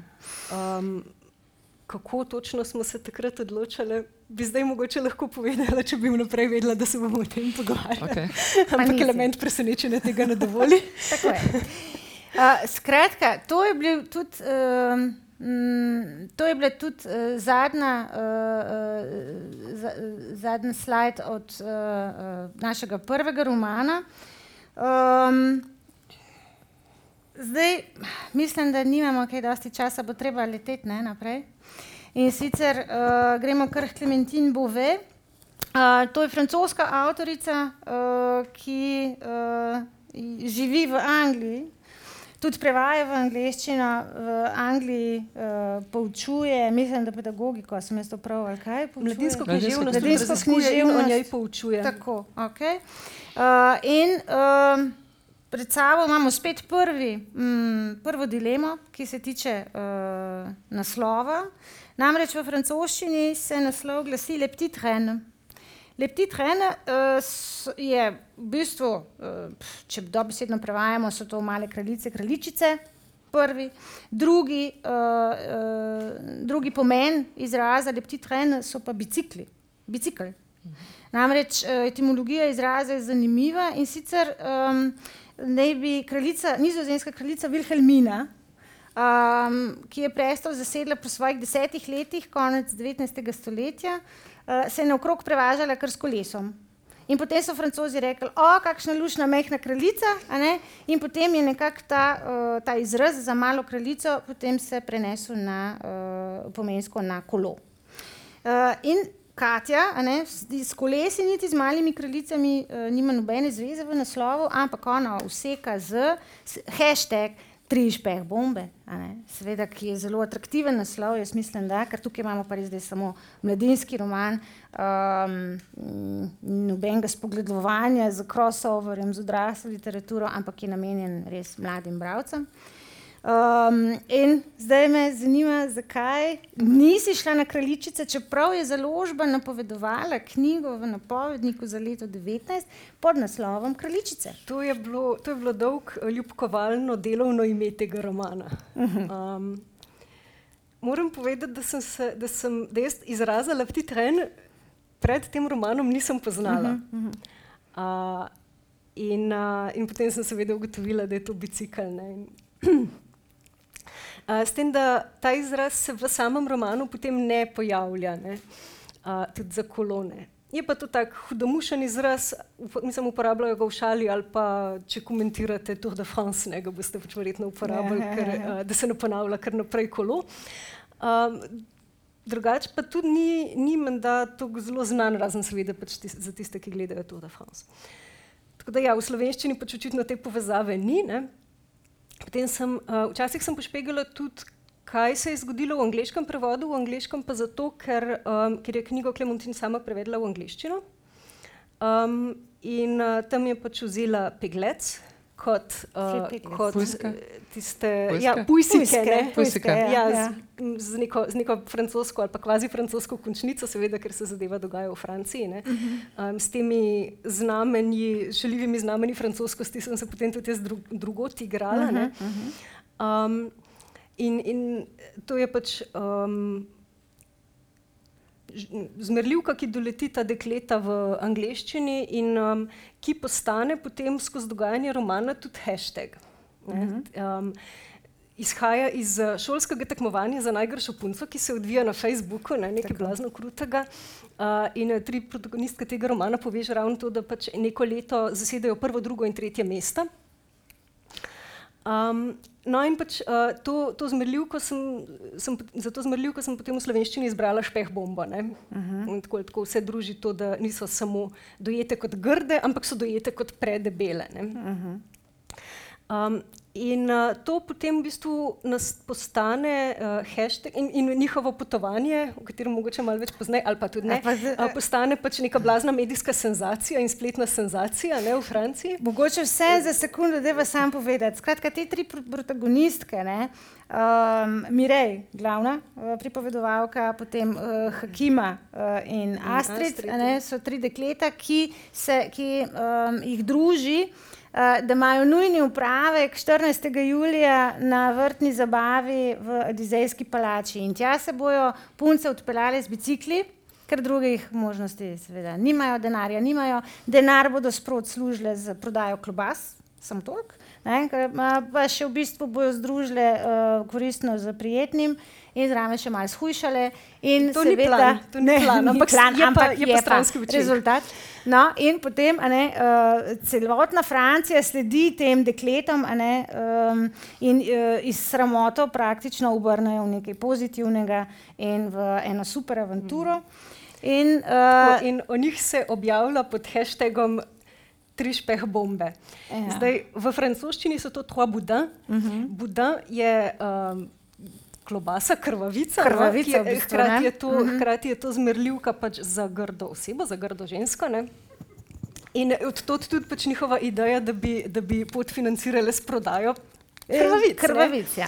Kako točno smo se takrat odločili, bi zdaj mogoče lahko povedala, če bi naprej vedela, da se bomo o tem pogovarjali. Okay. Ampak element presenečenja tega ne dovoli. Tako je. Skratka, to je bil tudi zadnji slajd od našega prvega romana. Zdaj mislim, da nimamo kaj dosti časa, bo treba leteti naprej. In sicer gremo kar Clémentine Beauvais. To je francoska avtorica, ki živi v Angliji. Tudi prevaja v angleščino, v Angliji poučuje, mislim, da pedagogiko, sem jaz to prav, ali kaj? Mladinsko književnost in o njej poučuje. Tako, ok. In pred sabo imamo spet prvo dilemo, ki se tiče naslova. Namreč v francoščini se naslov glasi Le Petit Renne. Le Petit Renne je v bistvu, če dobesedno prevajamo, so to male kraljice, kraljičice, prvi. Drugi pomen izraza Le Petit Renne so pa bicikli. Bicikl. Namreč etimologija izraza je zanimiva in sicer naj bi nizozemska kraljica Wilhelmina, ki je prestol zasedla po svojih 10 letih, konec 19. stoletja, se je naokrog prevažala kar s kolesom. In potem so Francozi rekli, kakšna lušna mehna kraljica, a ne? In potem je nekako ta izraz za malo kraljico potem se prenesel pomensko na kolo. In Katja, a ne, s kolesi niti z malimi kraljicami nima nobene zveze v naslovu, ampak ona vseka z hashtag 3 špeh bombe, seveda, ki je zelo atraktiven naslov, jaz mislim, da, ker tukaj imamo pa res zdaj samo mladinski roman, nobenega spogledovanja z crossoverjem, z odraslo literaturo, ampak je namenjen res mladim bralcem. In zdaj me zanima, zakaj nisi šla na Kraljičice, čeprav je založba napovedovala knjigo v napovedniku za leto 2019 pod naslovom Kraljičice. To je bilo dolg ljubkovalno delovno ime tega romana. Moram povedati, da jaz izraza Le Petit Renne pred tem romanom nisem poznala. In potem sem seveda ugotovila, da je to bicikl. S tem, da ta izraz se v samem romanu potem ne pojavlja, tudi za kolone. Je pa to tak hudomušen izraz, mislim, uporabljajo ga v šali ali pa, če komentirate Tour de France, ga boste pač verjetno uporabljali, da se ne ponavlja kar naprej kolo. Drugače pa tudi ni menda to zelo znan, razen seveda pač za tiste, ki gledajo Tour de France. Tako da ja, v slovenščini pač očitno te povezave ni, ne. Potem včasih sem pošpegala tudi, kaj se je zgodilo v angleškem prevodu, v angleškem pa zato, ker je knjigo Clémentine sama prevedla v angleščino. In tam je pač vzela Peglec kot tiste pujsike, z neko francosko ali pa kvazi francosko končnico, seveda, ker se zadeva dogaja v Franciji. S temi znamenji, šaljivimi znamenji francoskosti sem se potem tudi jaz drugot igrala. In to je pač zmerljivka, ki doleti ta dekleta v angleščini in ki postane potem skozi dogajanje romana tudi hashtag. Izhaja iz šolskega tekmovanja za najgršo punco, ki se odvija na Facebooku, nekaj blazno krutega. In 3 protagonistke tega romana poveže ravno to, da pač neko leto zasedajo 1., 2. in 3. mesta. No in pač to zmerljivko za to zmerljivko sem potem v slovenščini izbrala špeh bombo. In tako vse druži to, da niso samo dojete kot grde, ampak so dojete kot predebele. In to potem v bistvu nas postane hashtag in njihovo potovanje, o katerem mogoče malo več poznaj, ali pa tudi ne, postane pač neka blazna medijska senzacija in spletna senzacija, ne, v Franciji. Mogoče vse za sekundo, da vas sam povedati. Skratka, te tri protagonistke, ne, Mirej, glavna pripovedovalka, potem Hakima in Astrid, ne, so tri dekleta, ki jih druži, da imajo nujni upravek 14. julija na vrtni zabavi v Elizejski palači. In tja se bojo punce odpeljale z bicikli, ker drugih možnosti seveda nimajo, denarja nimajo. Denar bodo sprot služile za prodajo klobas, samo toliko. Pa še v bistvu bojo združile koristno z prijetnim in zraven še malo shujšale. In to ni plan, ampak je pa stranski učinek. Rezultat. No, in potem celotna Francija sledi tem dekletom in iz sramoto praktično obrnejo v nekaj pozitivnega in v eno super avanturo. In o njih se objavlja pod hashtagom 3 špeh bombe. Zdaj, v francoščini so to 3 boudins. Boudin je klobasa, krvavica, hkrati je to zmerljivka pač za grdo osebo, za grdo žensko. Ne? In od tod tudi pač njihova ideja, da bi podfinancirale s prodajo krvavic. Ja.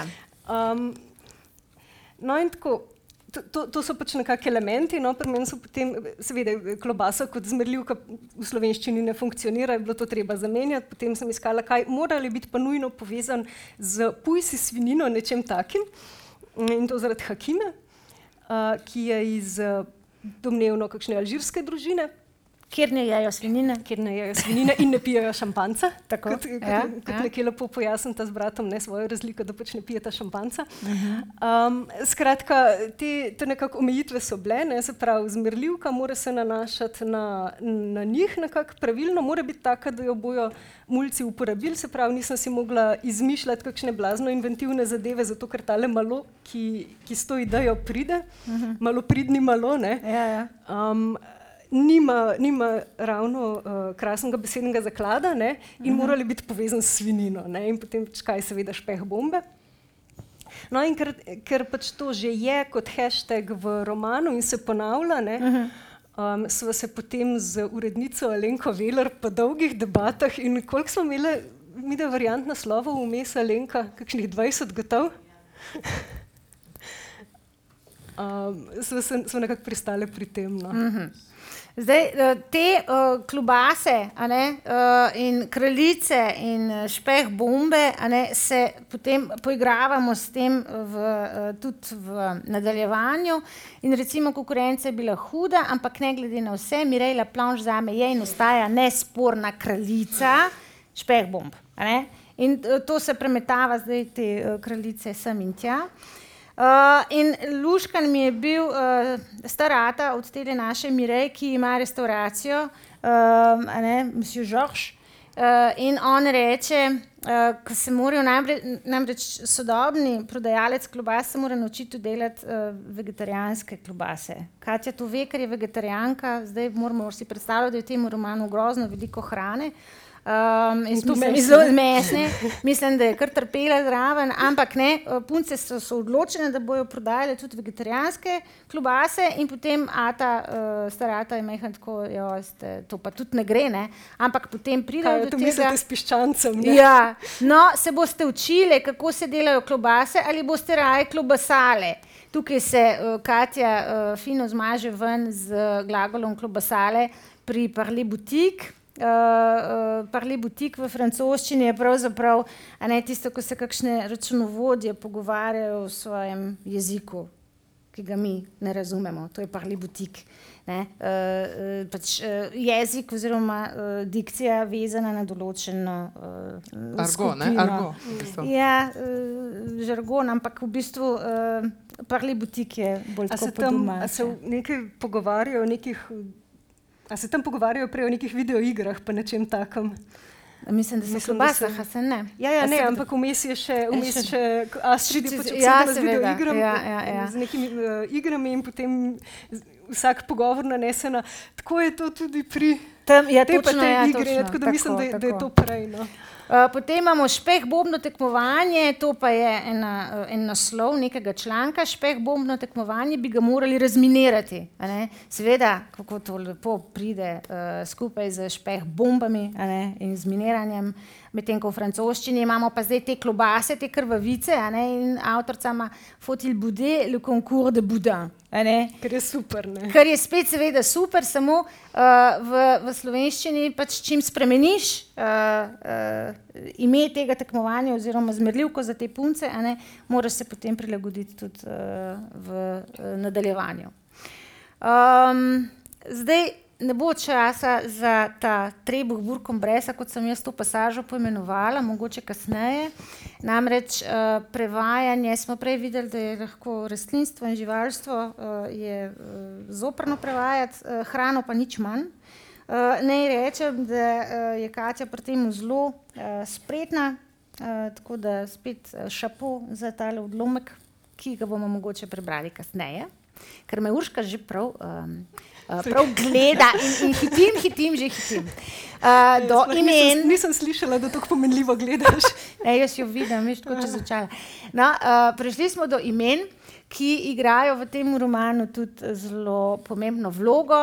No in tako, to so pač nekak elementi, no, pri meni so potem, seveda, klobasa kot zmerljivka v slovenščini ne funkcionira, je bilo to treba zamenjati, potem sem iskala, kaj morali biti pa nujno povezan z pujsi svinino, nečem takim. In to zaradi Hakime, ki je iz domnevno kakšne alžirske družine. Kjer ne jejo svinine. In ne pijejo šampanca. Kot nekje lepo pojasnita z bratom, ne svojo razliko, da pač ne pijeta šampanca. Skratka, te nekako omejitve so bile, ne, se pravi, zmerljivka mora se nanašati na njih nekako pravilno, mora biti taka, da jo bojo mulci uporabili, se pravi, nisem si mogla izmišljati kakšne blazno inventivne zadeve, zato ker tale malo, ki s to idejo pride, malo pridni malo, ne, nima ravno krasnega besednega zaklada, ne, in morali biti povezan s svinino, ne, in potem kaj seveda špeh bombe. No in ker pač to že je kot hashtag v romanu in se ponavlja, ne, sva se potem z urednico Alenko Veler po dolgih debatah in koliko smo imeli midva variant naslovov vmes, Alenka, kakšnih 20 gotov? Sva nekako pristale pri tem, no. Zdaj, te klobase in kraljice in špeh bombe se potem poigravamo s tem tudi v nadaljevanju in recimo konkurenca je bila huda, ampak ne glede na vse, Mirej Laplanche zame je in ostaja nesporna kraljica špeh bomb. In to se premetava zdaj te kraljice sem in tja. In luškan mi je bil starata od tele naše Mirej, ki ima restauracijo, monsieur Georges, in on reče, ko se morajo namreč sodobni prodajalec klobas se mora naučiti delati vegetarijanske klobase. Katja to ve, ker je vegetarijanka, zdaj moramo si predstavljati, da je v tem romanu grozno veliko hrane. Mesne, mislim, da je kar trpela zraven, ampak ne, punce so odločene, da bojo prodajale tudi vegetarijanske klobase in potem starata je mehna tako, to pa tudi ne gre, ne, ampak potem pridejo do tega. Mislite s piščancem, ne? Ja, no, se boste učili, kako se delajo klobase ali boste raje klobasale. Tukaj se Katja fino zmaže ven z glagolom klobasale pri Parler Boutique. Parler Boutique v francoščini je pravzaprav tisto, ko se kakšne računovodje pogovarjajo v svojem jeziku, ki ga mi ne razumemo. To je Parler Boutique. Pač jezik oziroma dikcija vezana na določeno skupino. Argo. Ja, žargon, ampak v bistvu Parler Boutique je bolj tako po domače. A se nekaj pogovarjajo o nekih... A se tam pogovarjajo prej o nekih videoigrah, pa nečem takem? Mislim, da so klobasah, a se ne? Ja, ne, ampak vmes je še Astrid je pač obsedena z videoigrami, z nekimi igrami in potem vsak pogovor nanese na, tako je to tudi pri tej igri, tako da mislim, da je to prej, no. Potem imamo špehbombno tekmovanje, to pa je en naslov nekega članka. Špehbombno tekmovanje bi ga morali razminirati. Seveda, kako to lepo pride skupaj z špehbombami in z miniranjem, medtem ko v francoščini imamo pa zdaj te klobase, te krvavice in avtorica ima Faut-il bouder le concours de boudin. Kar je super. Kar je spet seveda super, samo v slovenščini pač čim spremeniš ime tega tekmovanja oziroma zmerljivko za te punce, moraš se potem prilagoditi tudi v nadaljevanju. Zdaj ne bo časa za ta trebuh Bourg-en-Bresse, kot sem jaz to pasažo poimenovala, mogoče kasneje. Namreč prevajanje, smo prej videli, da je lahko rastlinstvo in živalstvo je zoprno prevajati, hrano pa nič manj. Naj rečem, da je Katja pri tem zelo spretna, tako da spet šapo za tale odlomek, ki ga bomo mogoče prebrali kasneje, ker me Urška že prav gleda in hitim. Do imen. Nisem slišala, da tako pomenljivo gledaš. Jaz jo vidim, veš, tako čez očala. No, prišli smo do imen, ki igrajo v tem romanu tudi zelo pomembno vlogo.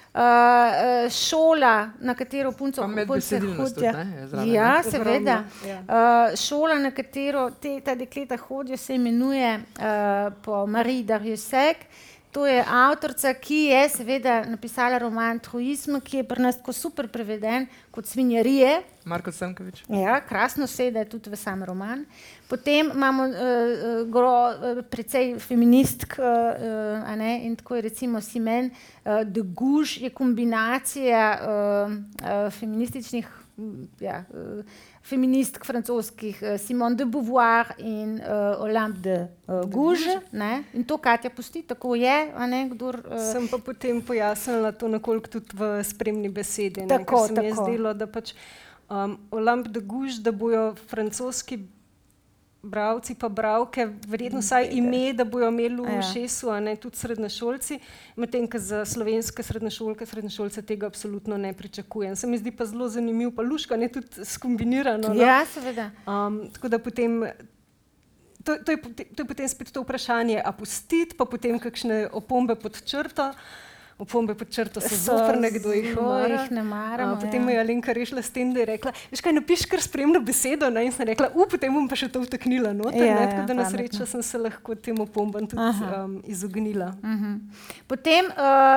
Šola, na katero punce hodijo. Ja, seveda. Šola, na katero ta dekleta hodijo, se imenuje po Marie Darrieussecq. To je avtorica, ki je seveda napisala roman Truizm, ki je pri nas tako super preveden kot Svinjarije. Marko Semkovič. Ja, krasno sede tudi v sam roman. Potem imamo precej feministk, in tako je recimo Simone de Gouges, je kombinacija feminističnih feministk francoskih, Simone de Beauvoir in Olympe de Gouges. In to Katja pusti, tako je. Sem pa potem pojasnila to nekoliko tudi v spremni besedi. Tako, ker se mi je zdelo, da pač Olympe de Gouges, da bojo francoski bralci pa bralke verjetno vsaj ime, da bojo imeli v ušesu, tudi srednješolci, medtem ko za slovenske srednješolce tega absolutno ne pričakujem. Se mi zdi pa zelo zanimiv, pa luška, tudi skombinirano. Ja, seveda. Tako da potem, to je potem spet to vprašanje, a pustiti, pa potem kakšne opombe pod črto. Opombe pod črto so zoprne, kdo jih ne mara. Potem me je Alenka rešila s tem, da je rekla, veš kaj, napiš kar spremno besedo, in sem rekla, potem bom pa še to vtaknila noter, tako da na srečo sem se lahko tem opombam tudi izognila. Potem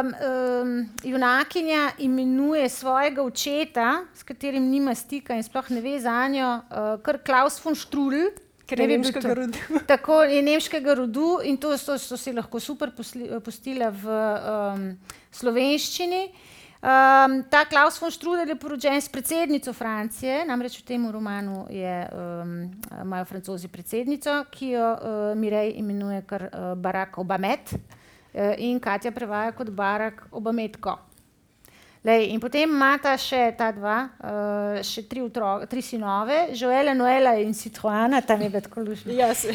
junakinja imenuje svojega očeta, s katerim nima stika in sploh ne ve zanjo, kar Klaus von Strudel, ker je nemškega rodu. Tako je nemškega rodu in to so si lahko super pustila v slovenščini. Ta Klaus von Strudel je poročen s predsednico Francije, namreč v tem romanu imajo Francozi predsednico, ki jo Mirej imenuje kar Barack Obamet in Katja prevaja kot Barack Obametko. In potem imata še ta dva, še tri sinove, Joela, Noela in Citroana, tam je bilo tako lušno.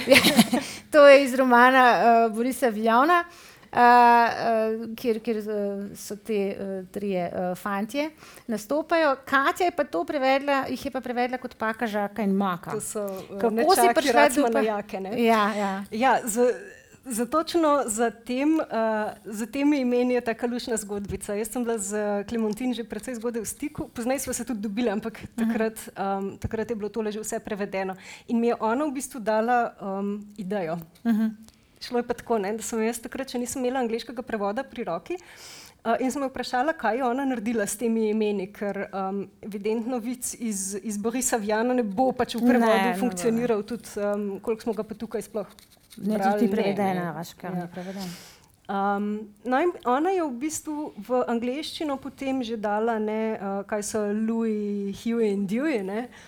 To je iz romana Borisa Viljona, kjer so te trije fantje nastopajo. Katja je pa to prevedla, jih je pa prevedla kot Paka, Žaka in Maka. To so nečaki Racmanajake, ne? Ja, točno za temi imeni je taka lušna zgodbica. Jaz sem bila z Klementin že precej zgodaj v stiku, poznaj smo se tudi dobili, ampak takrat je bilo tole že vse prevedeno. In mi je ona v bistvu dala idejo. Šlo je pa tako, da sem jaz takrat še nisem imela angleškega prevoda pri roki in sem jo vprašala, kaj je ona naredila s temi imeni, ker evidentno vic iz Borisa Viljana ne bo pač v prevodu funkcioniral tudi, koliko smo ga pa tukaj sploh ne tudi prevedena, vaška ne prevedena. No in ona je v bistvu v angleščino potem že dala, kaj so Louis, Huey in Dewey,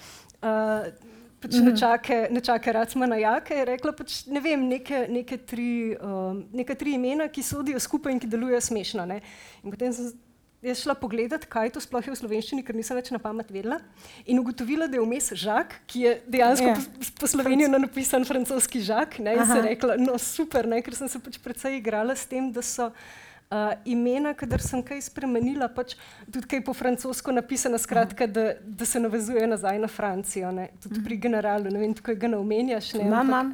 pač nečake Racmanajake, je rekla pač, ne vem, neke tri imena, ki sodijo skupaj in ki delujejo smešno. In potem sem jaz šla pogledat, kaj to sploh je v slovenščini, ker nisem več na pamet vedela, in ugotovila, da je vmes Žak, ki je dejansko po Sloveniji napisan francoski Žak, in sem rekla, no super, ker sem se pač precej igrala s tem, da so imena, kadar sem kaj spremenila, pač tudi kaj po francosko napisano, skratka, da se navezuje nazaj na Francijo, ne? Tudi pri generalu, ne vem, tukaj ga ne omenjaš, ne? Imam.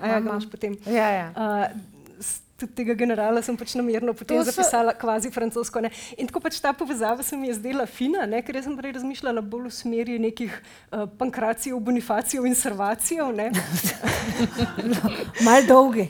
Tudi tega generala sem pač namerno potem zapisala kvazi francosko. Ne? In tako pač ta povezava se mi je zdela fina, ne? Ker jaz sem prej razmišljala bolj v smeri nekih pankracijev, bonifacijev in servacijev. Mal dolgi,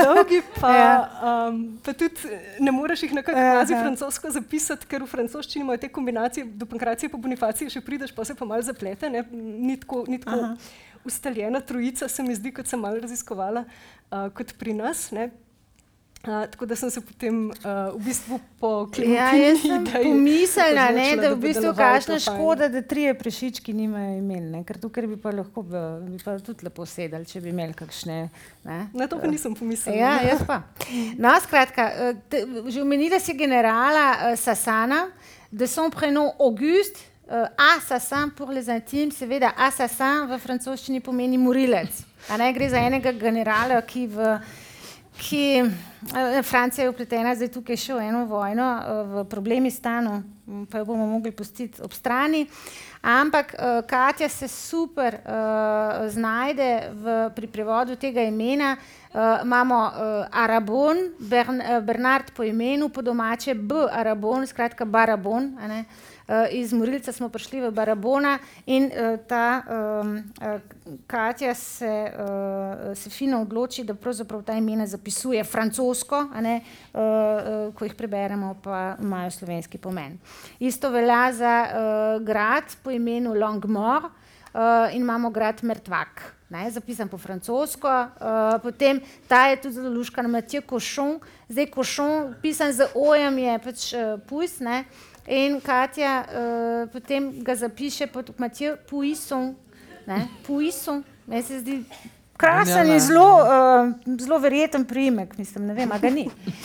pa tudi ne moreš jih nekako kvazi francosko zapisati, ker v francoščini imajo te kombinacije, do pankracije pa bonifacije še prideš, pa se pa malo zaplete, ne? Ni tako ustaljena trojica, se mi zdi, kot sem malo raziskovala, kot pri nas, ne? Tako da sem se potem v bistvu po Klementini jaz sem pomislila, da v bistvu kakšna škoda, da 3 Prešički nimajo imen, ker tukaj bi pa lahko bi pa tudi lepo sedeli, če bi imeli kakšne. Na to pa nisem pomislila. Ja, jaz pa. No, skratka, že omenila si generala Sassana, de son prénom Auguste, assassin pour les intimes, seveda assassin v francoščini pomeni morilec. Gre za enega generala, Francija je vpletena zdaj tukaj še v eno vojno, v Problemistanu, pa jo bomo mogli pustiti ob strani. Ampak Katja se super znajde pri prevodu tega imena. Imamo Arabon, Bernard po imenu, po domače B. Arabon, skratka Barabon. Iz Morilca smo prišli v Barabona in ta Katja se fino odloči, da pravzaprav ta imena zapisuje francosko, ko jih preberemo, pa imajo slovenski pomen. Isto velja za grad po imenu Longmore in imamo grad Mertvak, zapisan po francosko. Potem ta je tudi zelo luškan, Mathieu Cochon. Zdaj Cochon, pisan z O-jem, je pač pujs, in Katja potem ga zapiše pod Mathieu Puisson. Puisson, meni se zdi krasen in zelo verjeten priimek, mislim, ne vem, a ga ni.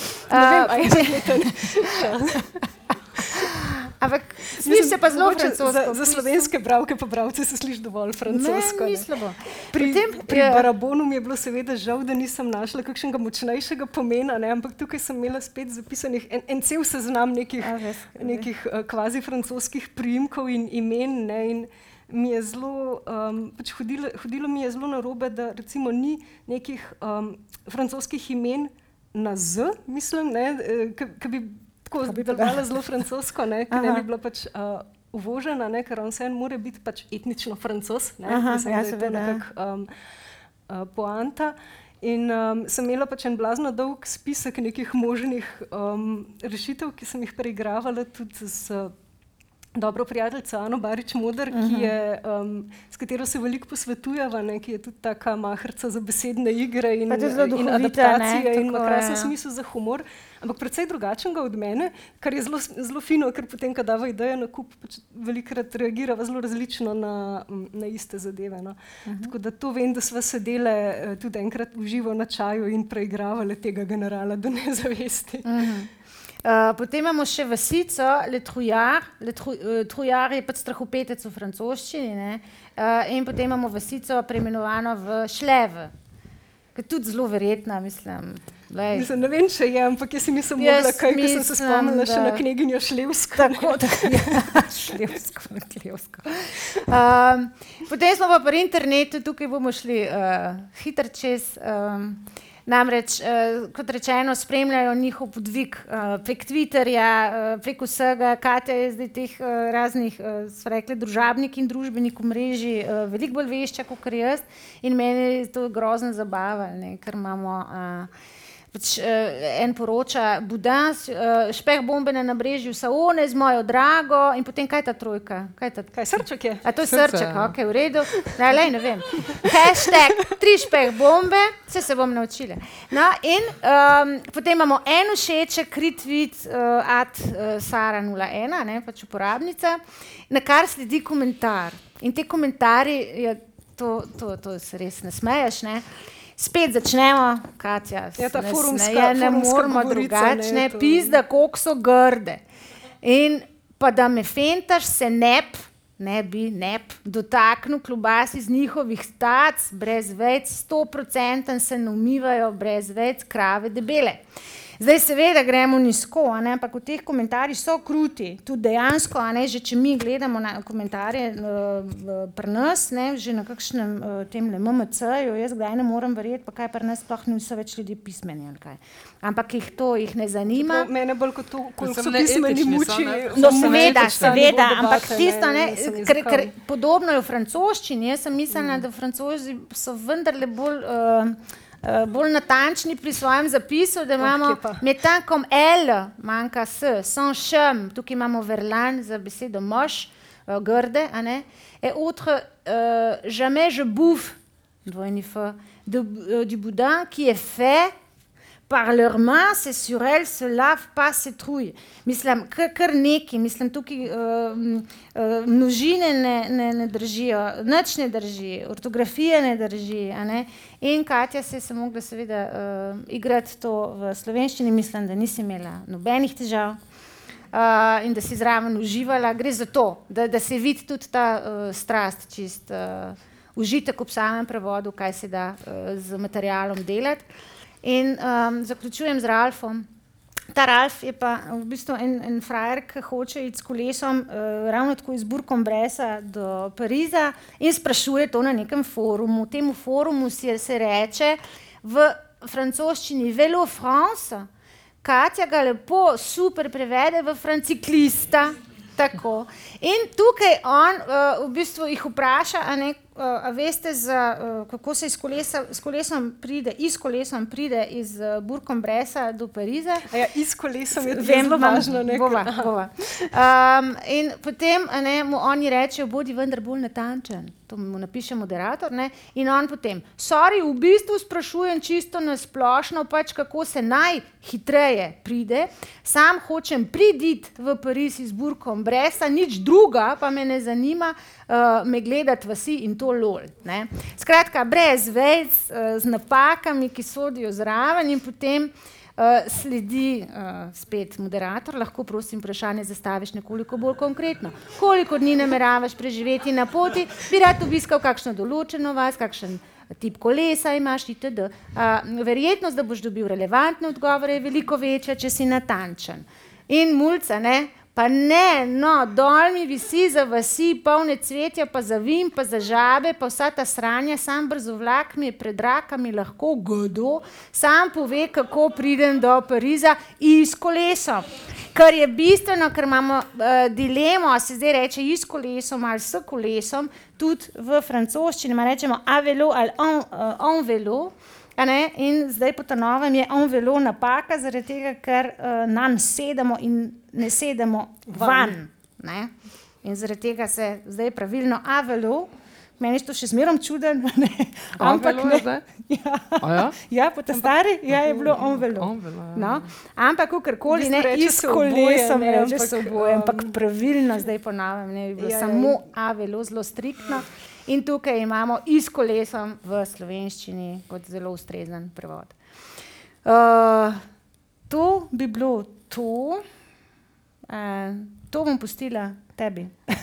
Ampak sliši se pa zelo francosko. Za slovenske bralke pa bralce se sliši dovolj francosko. Ne, mislimo. Pri Barabonu mi je bilo seveda žal, da nisem našla kakšnega močnejšega pomena, ampak tukaj sem imela spet zapisanih en cel seznam nekih kvazi francoskih priimkov in imen, in mi je zelo, pač hodilo mi je zelo narobe, da recimo ni nekih francoskih imen na Z, mislim, ki bi tako delovala zelo francosko, ki ne bi bila pač uvožena, ker on vseeno mora biti pač etnično Francoz, mislim, da je to nekako poanta. In sem imela pač en blazno dolg spisek nekih možnih rešitev, ki sem jih preigravala tudi z dobro prijateljico Ano Barič-Moder, s katero se veliko posvetujeva, ki je tudi taka maherca za besedne igre in adaptacije in ima krasen smisel za humor, ampak precej drugačnega od mene, kar je zelo fino, ker potem, ko dava idejo na kup, pač velikokrat reagirava zelo različno na iste zadeve. Tako da to vem, da sva sedele tudi enkrat v živo na čaju in preigravale tega generala do nezavesti. Potem imamo še vasico Le Trouillard. Trouillard je pač strahopetec v francoščini, in potem imamo vasico preimenovano v Šleve, ki je tudi zelo verjetna, mislim. Ne vem, če je, ampak jaz si nisem mogla kaj, ker sem se spomnila še na kneginjo Šlevsko. Šlevsko. Potem smo pa pri internetu, tukaj bomo šli hitro čez. Namreč, kot rečeno, spremljajo njihov podvig prek Twitterja, prek vsega. Katja je zdaj teh raznih, so rekli, družabnik in družbenik omrežij veliko bolj vešča, kot jaz. In meni je to grozno zabava, ker imamo en poroča Budin, špeh bombe na nabrežju Saone z mojo drago in potem kaj je ta trojka? Kaj srček je? A to je srček, ok, v redu. Ne vem. Hashtag 3 špeh bombe, se bom naučila. No in potem imamo en všeček, retweet @Sara01, pač uporabnica, na kar sledi komentar. In te komentarji, to se res ne smeješ, Spet začnemo, Katja, ne moramo drugačne, pizda, koliko so grde. In pa da me fentaš, se ne bi dotaknil klobasi z njihovih stac, brez vejc, 100% se ne umivajo brez vejc, krave debele. Zdaj seveda gremo nizko, ampak v teh komentarjih so kruti, tudi dejansko, že če mi gledamo na komentarje pri nas, že na kakšnem temle MMC-ju, jaz kdaj ne morem verjeti, pa kaj pri nas sploh niso več ljudi pismeni ali kaj. Ampak jih ne zanima. Mene bolj kot to, koliko so pismeni muči. No seveda, ampak tisto, ker podobno je v francoščini, jaz sem mislila, da Francozi so vendarle bolj natančni pri svojem zapisu, da imamo metan kom L, manjka S, sans šem, tukaj imamo verlan za besedo mož, grde, et autre, jamais je bouffe, dvojni F, du boudin qui est fait par leurs mains, c'est sur elles, se lave pas, se trouille. Mislim, kar neki, mislim, tukaj množine ne držijo, nič ne drži, ortografija ne drži, In Katja se je mogla seveda igrati to v slovenščini, mislim, da nisi imela nobenih težav in da si zraven uživala. Gre za to, da se vidi tudi ta strast, čist užitek ob samem prevodu, kaj se da z materialom delati. In zaključujem z Ralfom. Ta Ralf je pa v bistvu en frajer, ki hoče iti s kolesom ravno tako iz Bourg-en-Bresse do Pariza in sprašuje to na nekem forumu. Temu forumu se reče v francoščini Vélo France. Katja ga lepo super prevede v franciklista. Tako. In tukaj on v bistvu jih vpraša, a veste, kako se iz kolesom pride iz Bourg-en-Bresse do Pariza. Iz kolesom je zelo važno. Bova. In potem mu oni rečejo, bodi vendar bolj natančen. To mu napiše moderator. In on potem, sorry, v bistvu sprašujem čisto nasplošno, pač kako se najhitreje pride. Sam hočem priditi v Pariz iz Bourg-en-Bresse, nič druga pa me ne zanima, me gledati vasi in to lol. Skratka, brez vejc, z napakami, ki sodijo zraven in potem sledi spet moderator, lahko prosim vprašanje zastaviš nekoliko bolj konkretno. Koliko dni nameravaš preživeti na poti, bi rad obiskal kakšno določeno vas, kakšen tip kolesa imaš itd. Verjetnost, da boš dobil relevantne odgovore, je veliko večja, če si natančen. In mulca, pa dol mi visi za vasi, polne cvetja, pa za vim, pa za žabe, pa vsa ta sranja, sam brzovlak mi je pred rakami lahko godo, sam pove, kako pridem do Pariza iz kolesom. Kar je bistveno, ker imamo dilemo, a se zdaj reče iz kolesom ali s kolesom, tudi v francoščini rečemo a vélo ali en vélo, in zdaj po ta novem je en vélo napaka, zaradi tega, ker nam sedemo in ne sedemo van. In zaradi tega se zdaj pravilno a vélo, meni je to še zmerom čuden, ampak ne. Ja, po ta stari, je bilo en vélo. Ampak kakorkoli, iz kolesom reče se oboje, ampak pravilno zdaj po novem, je bilo samo a vélo, zelo striktno. In tukaj imamo iz kolesom v slovenščini kot zelo ustrezen prevod. To bi bilo to. To bom pustila tebi.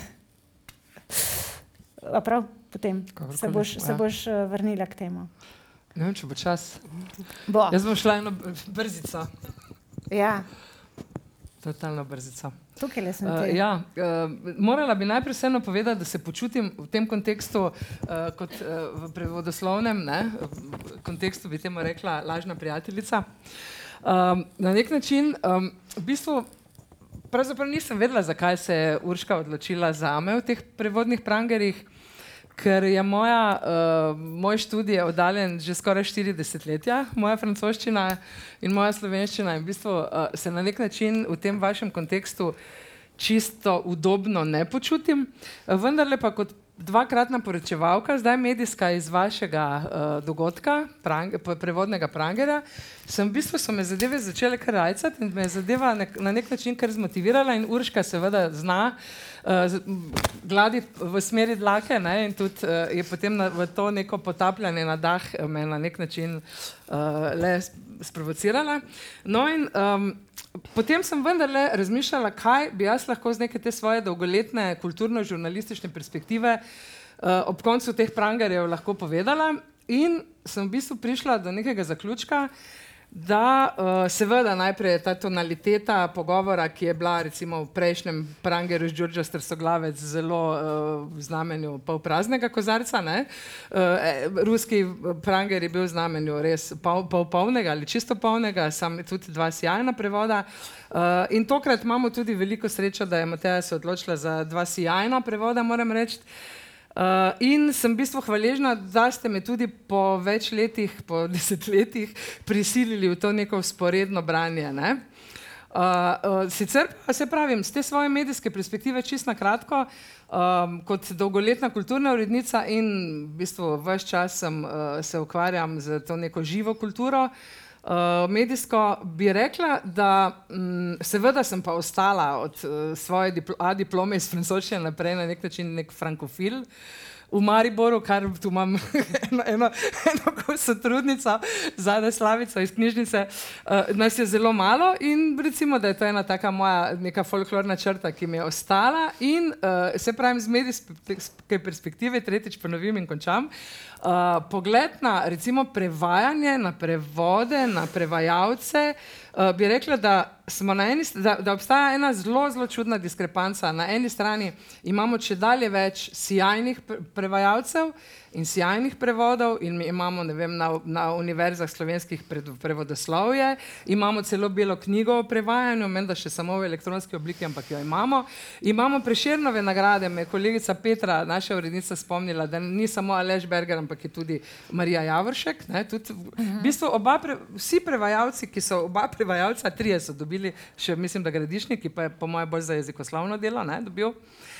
A prav, potem se boš vrnila k temu. Ne vem, če bo čas. Bo. Jaz bom šla eno brzico. Ja. Totalno brzico. Tukaj le sem te. Morala bi najprej vseeno povedati, da se počutim v tem kontekstu kot v prevodoslovnem kontekstu bi temu rekla lažna prijateljica. Na nek način v bistvu pravzaprav nisem vedela, zakaj se je Urška odločila zame v teh prevodnih prangerjih, ker je moj študij je oddaljen že skoraj 4 desetletja, moja francoščina in moja slovenščina in v bistvu se na nek način v tem vašem kontekstu čisto udobno ne počutim, vendarle pa kot dvakratna poročevalka, zdaj medijska iz vašega dogodka, prevodnega prangerja, so me zadeve začele kar rajcati in me je zadeva na nek način kar zmotivirala in Urška seveda zna gladiti v smeri dlake in tudi je potem v to neko potapljanje na dah me na nek način le sprovocirala. No in potem sem vendarle razmišljala, kaj bi jaz lahko z neke te svoje dolgoletne kulturno-žurnalistične perspektive ob koncu teh prangerjev lahko povedala in sem v bistvu prišla do nekega zaključka, da seveda najprej je ta tonaliteta pogovora, ki je bila recimo v prejšnjem Prangerju z Đurđa Strsoglavec zelo v znamenju polpraznega kozarca, ne? Ruski Pranger je bil v znamenju res polnega ali čisto polnega, sam tudi 2 sjajna prevoda. In tokrat imamo tudi veliko srečo, da je Mateja se odločila za 2 sjajna prevoda, moram reči. In sem v bistvu hvaležna, da ste me tudi po več letih, po desetletjih prisilili v to neko vzporedno branje. Ne? Sicer pa se pravim, z te svoje medijske perspektive čisto na kratko, kot dolgoletna kulturna urednica in v bistvu ves čas se ukvarjam z to neko živo kulturo, medijsko bi rekla, da seveda sem pa ostala od svoje diplome iz francoščine naprej na nek način nek frankofil v Mariboru, kar tu imam eno sotrudnico, zadaj Slavico iz knjižnice, nas je zelo malo in recimo, da je to ena taka moja neka folklorna črta, ki mi je ostala in se pravim z medijske perspektive, tretjič ponovim in končam, pogled na recimo prevajanje, na prevode, na prevajalce, bi rekla, da obstaja ena zelo čudna diskrepanca. Na eni strani imamo čedalje več sjajnih prevajalcev in sjajnih prevodov in mi imamo, ne vem, na univerzah slovenskih prevodoslovje, imamo celo belo knjigo o prevajanju, menda še samo v elektronski obliki, ampak jo imamo. Imamo Prešernove nagrade, me je kolegica Petra, naša urednica, spomnila, da ni samo Aleš Berger, ampak je tudi Marija Javoršek. Ne, tudi, v bistvu vsi prevajalci, ki so oba prevajalca, 3 so dobili, še mislim, da Gradišnik, ki pa je po moje bolj za jezikoslovno delo, ne, dobil.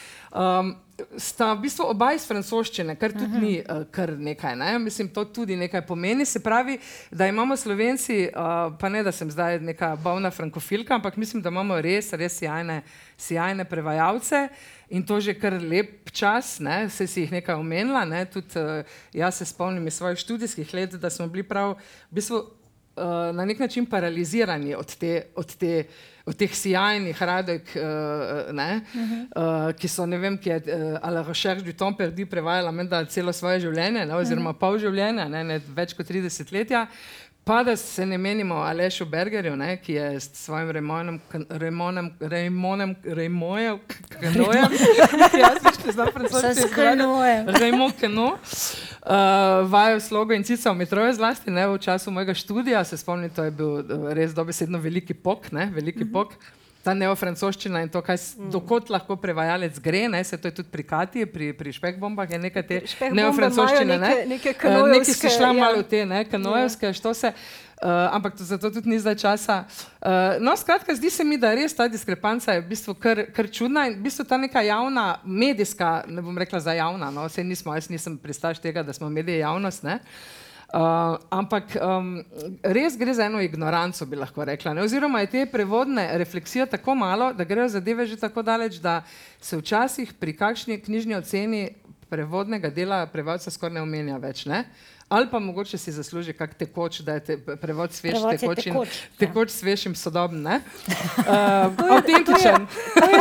Sta v bistvu oba iz francoščine, kar tudi ni kar nekaj, ne? Mislim, to tudi nekaj pomeni, se pravi, da imamo Slovenci, pa ne, da sem zdaj neka bolna frankofilka, ampak mislim, da imamo res sjajne prevajalce in to že kar lep čas, ne? Se si jih nekaj omenila, ne? Tudi jaz se spomnim iz svojih študijskih let, da smo bili prav v bistvu na nek način paralizirani od teh sjajnih radojk, ki so, ne vem, ki je à la recherche du temps perdu prevajala menda celo svoje življenje, ne, oziroma pol življenja, ne, več kot 3 desetletja. Pa da se ne menimo Alešu Bergerju, ne, ki je s svojim Raymonem Kanojem, jaz več ne znam francoski Raymond Kano, vajal slogo in cica v metroju zlasti, ne, v času mojega študija, se spomnim, to je bil res dobesedno veliki pok, ne, veliki pok. Ta neofrancoščina in to, dokot lahko prevajalec gre, ne, se to je tudi pri Katiji, pri Špehbombah je nekaj te neofrancoščine, ne. Neke kanojevske. Nekaj si šla malo v te, ne, kanojevske, što se, ampak zato tudi ni zdaj časa. No, skratka, zdi se mi, da res ta diskrepanca je v bistvu kar čudna in v bistvu ta neka javna, medijska, ne bom rekla za javna, no, saj nismo, jaz nisem pristaš tega, da smo medije javnost, ne. Ampak res gre za eno ignoranco, bi lahko rekla, ne? Oziroma je te prevodne refleksije tako malo, da grejo zadeve že tako daleč, da se včasih pri kakšni knjižni oceni prevodnega dela prevajalca skoraj ne omenja več, ne? Ali pa mogoče si zasluži kak tekoč, da je prevod svež, tekoč, svež in sodoben, ne? Avtentičen.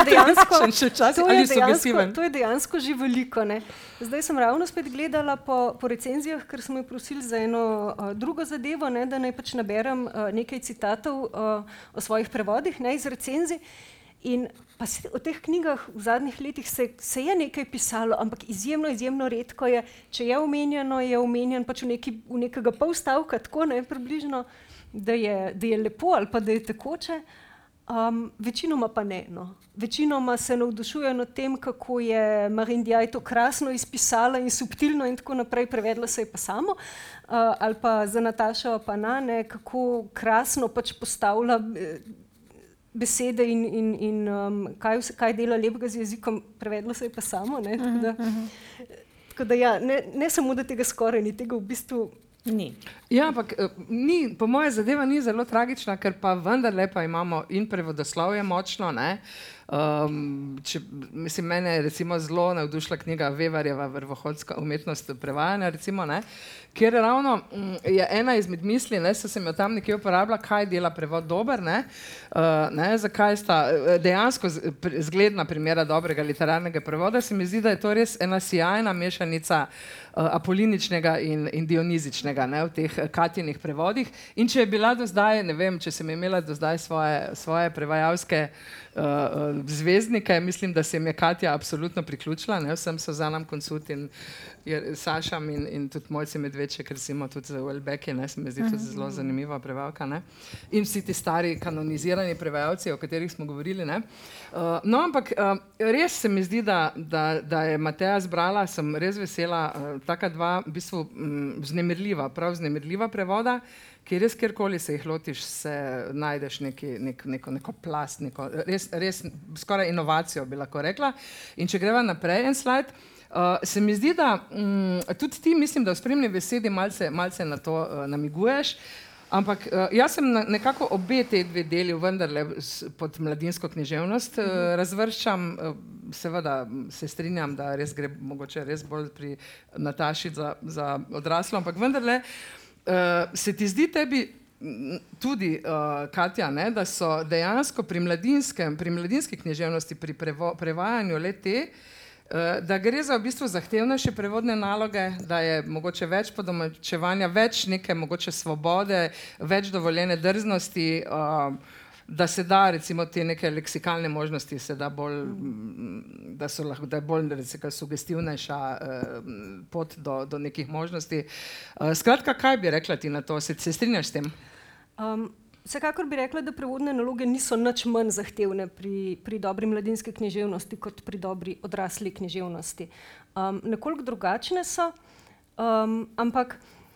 To je dejansko že veliko, ne? Zdaj sem ravno spet gledala po recenzijah, ker smo jo prosili za eno drugo zadevo, ne, da naj pač naberem nekaj citatov o svojih prevodih, ne, iz recenzij. In pa o teh knjigah v zadnjih letih se je nekaj pisalo, ampak izjemno redko je, če je omenjen pač v nekega pol stavka, tako ne, približno, da je lepo ali pa da je tekoče, večinoma pa ne, no. Večinoma se navdušujejo nad tem, kako je Marine Diaj to krasno izpisala in subtilno in tako naprej, prevedla se je pa samo, ali pa za Natašo Panane, kako krasno pač postavlja besede in kaj dela lepega z jezikom, prevedlo se je pa samo, ne, tako da ja, ne samo, da tega skoraj ni, tega v bistvu ni. Ja, ampak po moje zadeva ni zelo tragična, ker pa vendarle pa imamo in prevodoslovje močno, ne, Mislim, mene je recimo zelo navdušila knjiga Vevarjeva Vrvohodska umetnost prevajanja, recimo, ne, kjer ravno je ena izmed misli, ne, so sem jo tam nekje uporabila, kaj dela prevod dober, ne, zakaj sta dejansko zgledna primera dobrega literarnega prevoda, se mi zdi, da je to res ena sjajna mešanica apoliničnega in dionizičnega, ne, v teh Katjinih prevodih. In če je bila do zdaj, ne vem, če sem imela do zdaj svoje prevajalske zvezdnike, mislim, da se jim je Katja absolutno priključila, ne, vsem Suzanam Konsut in Sašam in tudi Mojci Medveček, recimo tudi za Welbecki, ne, se mi zdi tudi zelo zanimiva prevajalka, ne, in vsi ti stari kanonizirani prevajalci, o katerih smo govorili, ne. No, ampak res se mi zdi, da je Mateja zbrala, sem res vesela, taka dva, v bistvu prav vznemirljiva prevoda, ki res kjerkoli se jih lotiš, se najdeš neko plast, res skoraj inovacijo, bi lahko rekla. In če greva naprej en slajd, se mi zdi, da tudi ti, mislim, da v spremni besedi malce na to namiguješ, ampak jaz sem nekako obe te dve deli vendarle pod mladinsko književnost razvrščam, seveda se strinjam, da res gre mogoče res bolj pri Nataši za odraslo, ampak vendarle se ti zdi tebi tudi, Katja, ne, da so dejansko pri mladinski književnosti, pri prevajanju le te, da gre za v bistvu zahtevnejše prevodne naloge, da je mogoče več podomačevanja, več neke mogoče svobode, več dovoljene drznosti, da se da recimo te neke leksikalne možnosti se da bolj, da je bolj sugestivnejša pot do nekih možnosti. Skratka, kaj bi rekla ti na to? Se strinjaš s tem? Vsekakor bi rekla, da prevodne naloge niso nič manj zahtevne pri dobri mladinski književnosti kot pri dobri odrasli književnosti. Nekoliko drugačne so, ampak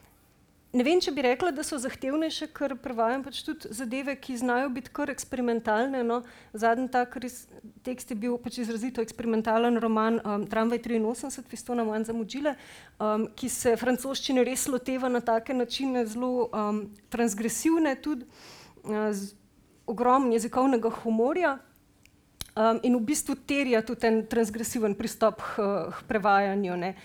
ne vem, če bi rekla, da so zahtevnejše, ker prevajam pač tudi zadeve, ki znajo biti kar eksperimentalne. No. Zadnji tak tekst je bil pač izrazito eksperimentalen roman Tramvaj 83, Fistona Manza Mudžile, ki se francoščine res loteva na take načine, zelo transgresivne tudi, z ogromno jezikovnega humorja in v bistvu terja tudi en transgresiven pristop k prevajanju, ne.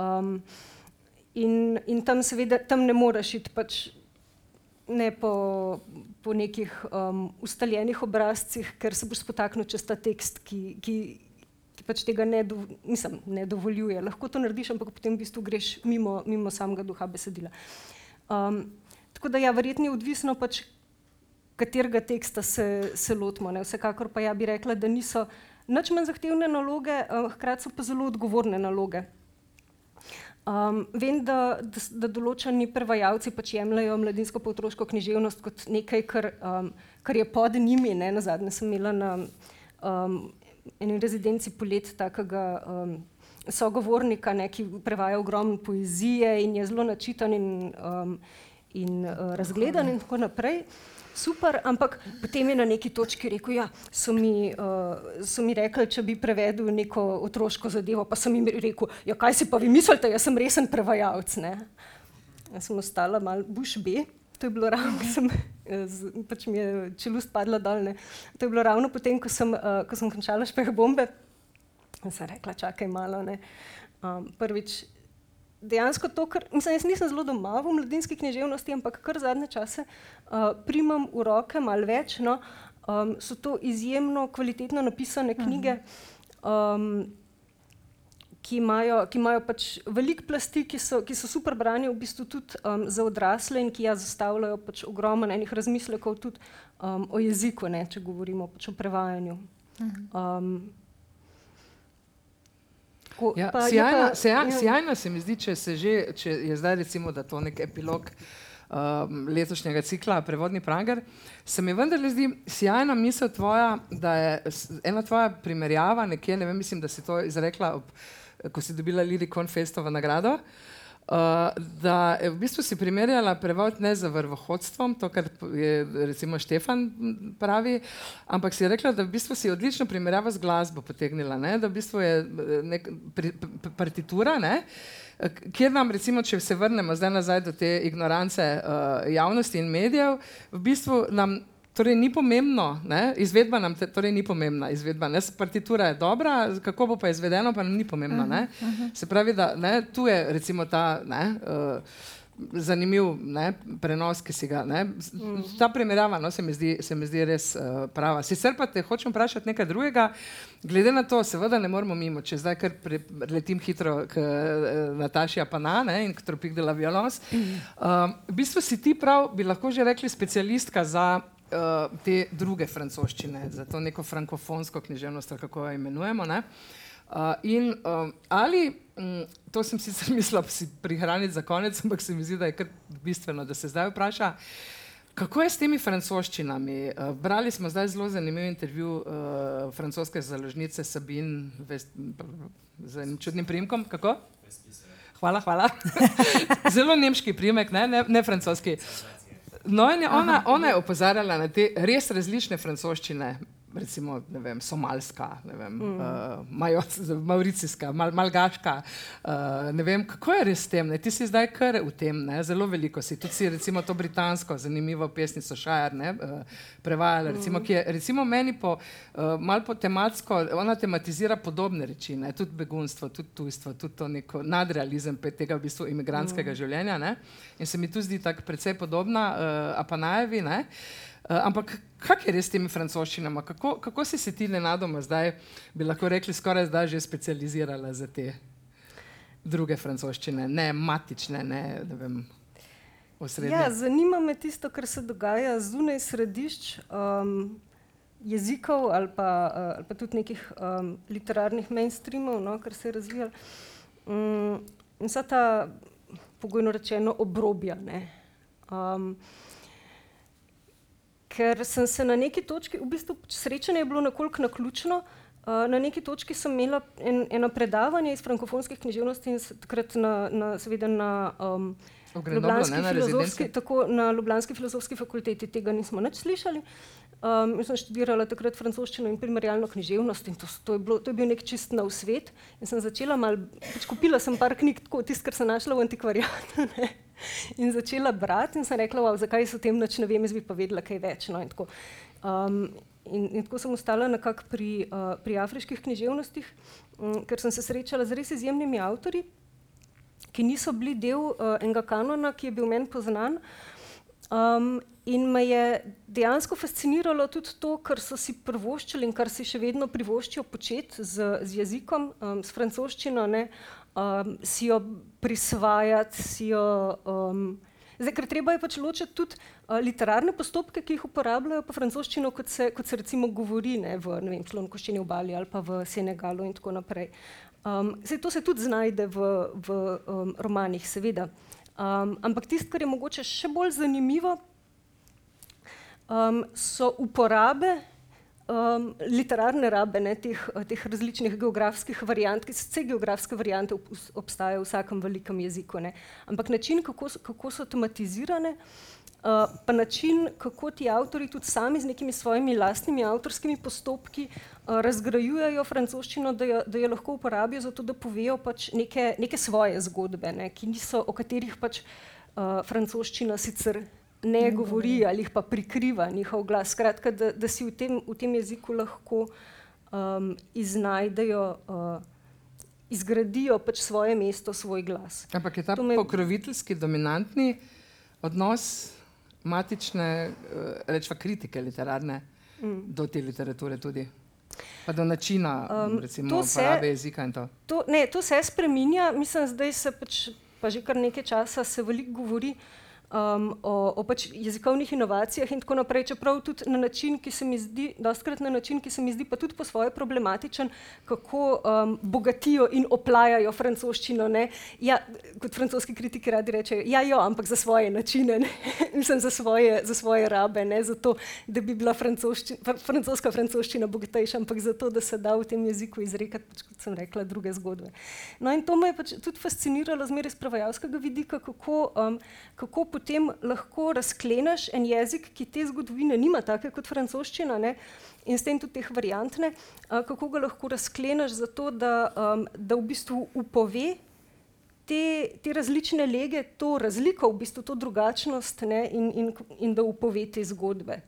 In tam seveda tam ne moreš iti pač ne po nekih ustaljenih obrazcih, ker se boš spotaknil čez ta tekst, ki pač tega ne dovoljuje. Lahko to narediš, ampak potem v bistvu greš mimo samega duha besedila. Tako da ja, verjetno je odvisno pač, katerega teksta se lotimo, ne. Vsekakor pa ja bi rekla, da niso nič manj zahtevne naloge, hkrati so pa zelo odgovorne naloge. Vem, da določeni prevajalci pač jemljejo mladinsko pa otroško književnost kot nekaj, kar je pod njimi, ne. Nazadnje sem imela na eni rezidenci Polet takega sogovornika, ne, ki prevaja ogromno poezije in je zelo načitan in razgledan in tako naprej. Super, ampak potem je na neki točki rekel, ja, so mi rekli, če bi prevedel neko otroško zadevo, pa sem jim rekel, ja, kaj si pa vi mislite, jaz sem resen prevajalec, ne. Jaz sem ostala malo buš B, to je bilo ravno, pač mi je čelust padla dol, ne. To je bilo ravno potem, ko sem končala Špehbombe, in sem rekla, čakaj malo, ne. Prvič, dejansko to, jaz nisem zelo doma v mladinski književnosti, ampak kar zadnje čase primam v roke malo več, no, so to izjemno kvalitetno napisane knjige, ki imajo pač veliko plasti, ki so super branje v bistvu tudi za odrasle in ki zastavljajo pač ogromno enih razmislekov tudi o jeziku, ne, če govorimo pač o prevajanju. Ja, sjajno se mi zdi, če je zdaj recimo, da to nek epilog letošnjega cikla Prevodni pranger, se mi vendarle zdi sjajna misel tvoja, da je ena tvoja primerjava nekje, ne vem, mislim, da si to izrekla, ko si dobila Lyricon Festovo nagrado, da v bistvu si primerjala prevod ne z vrvohodstvom, to, kar je recimo Štefan pravi, ampak si rekla, da v bistvu si odlično primerjava z glasbo potegnila, ne? Da v bistvu je partitura, ne? Kjer nam recimo, če se vrnemo zdaj nazaj do te ignorance javnosti in medijev, v bistvu nam Torej ni pomembno, ne? Izvedba nam torej ni pomembna, izvedba, ne? Partitura je dobra, kako bo pa izvedeno, pa nam ni pomembno, ne? Se pravi, da ne? Tu je recimo ta, ne? Zanimiv, ne? Prenos, ki si ga, ne? Ta primerjava, no, se mi zdi res prava. Sicer pa te hočem vprašati nekaj drugega, glede na to, seveda ne moramo mimo, če zdaj kar letim hitro k Nataši Apana, ne? In k Tropique de la Violence. V bistvu si ti prav, bi lahko že rekli, specialistka za te druge francoščine, za to neko frankofonsko književnost, kako jo imenujemo, ne? Ali, to sem sicer mislila si prihraniti za konec, ampak se mi zdi, da je kar bistveno, da se zdaj vpraša, kako je s temi francoščinami? Brali smo zdaj zelo zanimiv intervju francoske založnice Sabine z enim čudnim priimkom, kako? Hvala. Zelo nemški priimek, ne francoski. No, in ona je opozarjala na te res različne francoščine, recimo, ne vem, somalska, ne vem, mauricijska, malgaška, ne vem, kako je res s tem, ne? Ti si zdaj kar v tem, ne? Zelo veliko si, tudi si recimo to britansko zanimivo pesnico Shire, ne? Prevajala, recimo, ki je, recimo meni malo po tematsko, ona tematizira podobne reči, ne? Tudi begunstvo, tudi tujstvo, tudi to neko nadrealizem tega v bistvu imigrantskega življenja, ne? In se mi tu zdi tako precej podobna Apanajevi, ne? Ampak kak je res s temi francoščinama? Kako si se ti nenadoma zdaj, bi lahko rekli, skoraj zdaj že specializirala za te druge francoščine, ne matične, ne vem, osrednje? Ja, zanima me tisto, kar se dogaja zunaj središč jezikov ali pa tudi nekih literarnih mainstreamov, no, kar se je razvijalo. In vsa ta, pogojno rečeno, obrobja, ne. Ker sem se na neki točki, v bistvu srečanje je bilo nekoliko naključno, na neki točki sem imela eno predavanje iz frankofonskih književnosti in takrat seveda na Ljubljanski filozofski fakulteti tega nismo nič slišali. Jaz sem študirala takrat francoščino in primerjalno književnost in to je bil nek čist nov svet in sem začela kupila sem par knjig, tako tisto, kar sem našla v antikvariatu, ne. In začela brati in sem rekla, zakaj se o tem nič ne vem, jaz bi pa vedela kaj več. No, in tako sem ostala nekako pri afriških književnostih, ker sem se srečala z res izjemnimi avtorji, ki niso bili del enega kanona, ki je bil meni poznan. In me je dejansko fasciniralo tudi to, kar so si privoščili in kar si še vedno privoščijo početi z jezikom, s francoščino, ne, si jo prisvajati, si jo... Zdaj, ker treba je pač ločiti tudi literarne postopke, ki jih uporabljajo pa francoščino, kot se recimo govori, ne, v Slonokoščeni obali ali pa v Senegalu in tako naprej. Zdaj, to se tudi znajde v romanih, seveda. Ampak tisto, kar je mogoče še bolj zanimivo, so uporabe, literarne rabe, ne, teh različnih geografskih variant, ki vse geografske variante obstajajo v vsakem velikem jeziku, ne. Ampak način, kako so tematizirane, pa način, kako ti avtorji tudi sami z nekimi svojimi lastnimi avtorskimi postopki razgrajujejo francoščino, da jo lahko uporabijo za to, da povejo pač neke svoje zgodbe, ne, ki niso, o katerih pač francoščina sicer ne govori ali jih pa prikriva njihov glas. Skratka, da si v tem jeziku lahko iznajdejo, izgradijo pač svoje mesto, svoj glas. Ampak je ta pokroviteljski, dominantni odnos matične, rečva kritike literarne, do te literature tudi? Pa do načina, recimo, uporabe jezika in to? To se spreminja, mislim, zdaj se pa že kar nekaj časa se veliko govori o pač jezikovnih inovacijah in tako naprej, čeprav tudi na način, ki se mi zdi, dostikrat na način, ki se mi zdi pa tudi po svoje problematičen, kako bogatijo in oplajajo francoščino, ne. Ja, kot francoski kritiki radi rečejo, ampak za svoje načine, ne. Mislim, za svoje rabe, ne, zato, da bi bila francoska francoščina bogatejša, ampak zato, da se da v tem jeziku izrekati, pač, kot sem rekla, druge zgodbe. No in to me je pač tudi fasciniralo zmeraj z prevajalskega vidika, kako potem lahko razkleneš en jezik, ki te zgodovine nima take kot francoščina, ne, in s tem tudi teh variant, ne, kako ga lahko razkleneš zato, da v bistvu upove te različne lege, to razliko, v bistvu to drugačnost, ne, in da upove te zgodbe.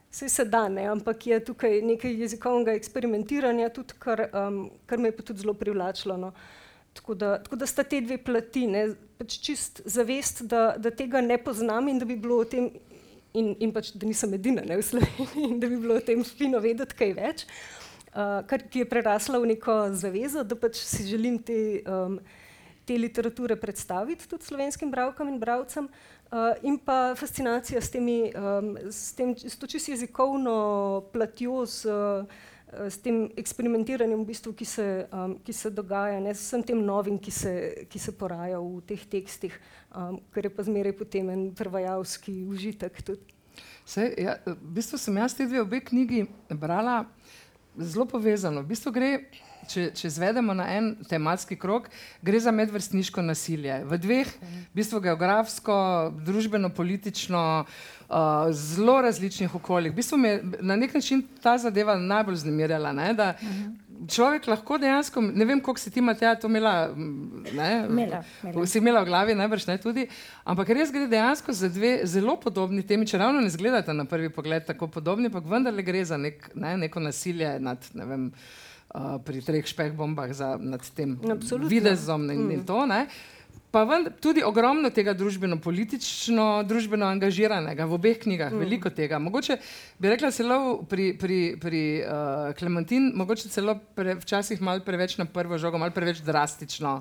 Saj se da, ne, ampak je tukaj nekaj jezikovnega eksperimentiranja, tudi, kar me je pa tudi zelo privlačilo. No. Tako da sta te dve plati, ne, pač čist zavest, da tega ne poznam in da bi bilo o tem, in pač, da nisem edina, ne, v Sloveniji, in da bi bilo o tem fino vedeti kaj več, ki je prerasla v neko zavezo, da pač si želim te literature predstaviti tudi slovenskim bralkam in bralcem. In pa fascinacija s to čisto jezikovno platjo, s tem eksperimentiranjem, v bistvu, ki se dogaja, ne, s vsem tem novim, ki se poraja v teh tekstih, kar je pa zmeraj potem en prevajalski užitek tudi. Ja, v bistvu sem jaz te obe knjigi brala zelo povezano. V bistvu gre, če zvedemo na en tematski krog, gre za medvrstniško nasilje. V dveh, v bistvu geografsko, družbeno-politično, zelo različnih okoljih. V bistvu me na nek način ta zadeva najbolj vznemirjala, ne, da človek lahko dejansko, ne vem, koliko si ti, Mateja, to imela, ne? Si imela v glavi, najbrž ne tudi, ampak res gre dejansko za dve zelo podobni temi, če ravno ne izgledata na prvi pogled tako podobni, pa vendarle gre za neko nasilje nad, ne vem, pri 3 špehbombah nad tem videzom in to, ne. Pa tudi ogromno tega družbeno-politično, družbeno angažiranega v obeh knjigah, veliko tega. Mogoče bi rekla celo pri Klementin, mogoče celo včasih malo preveč na prvo žogo, malo preveč drastično.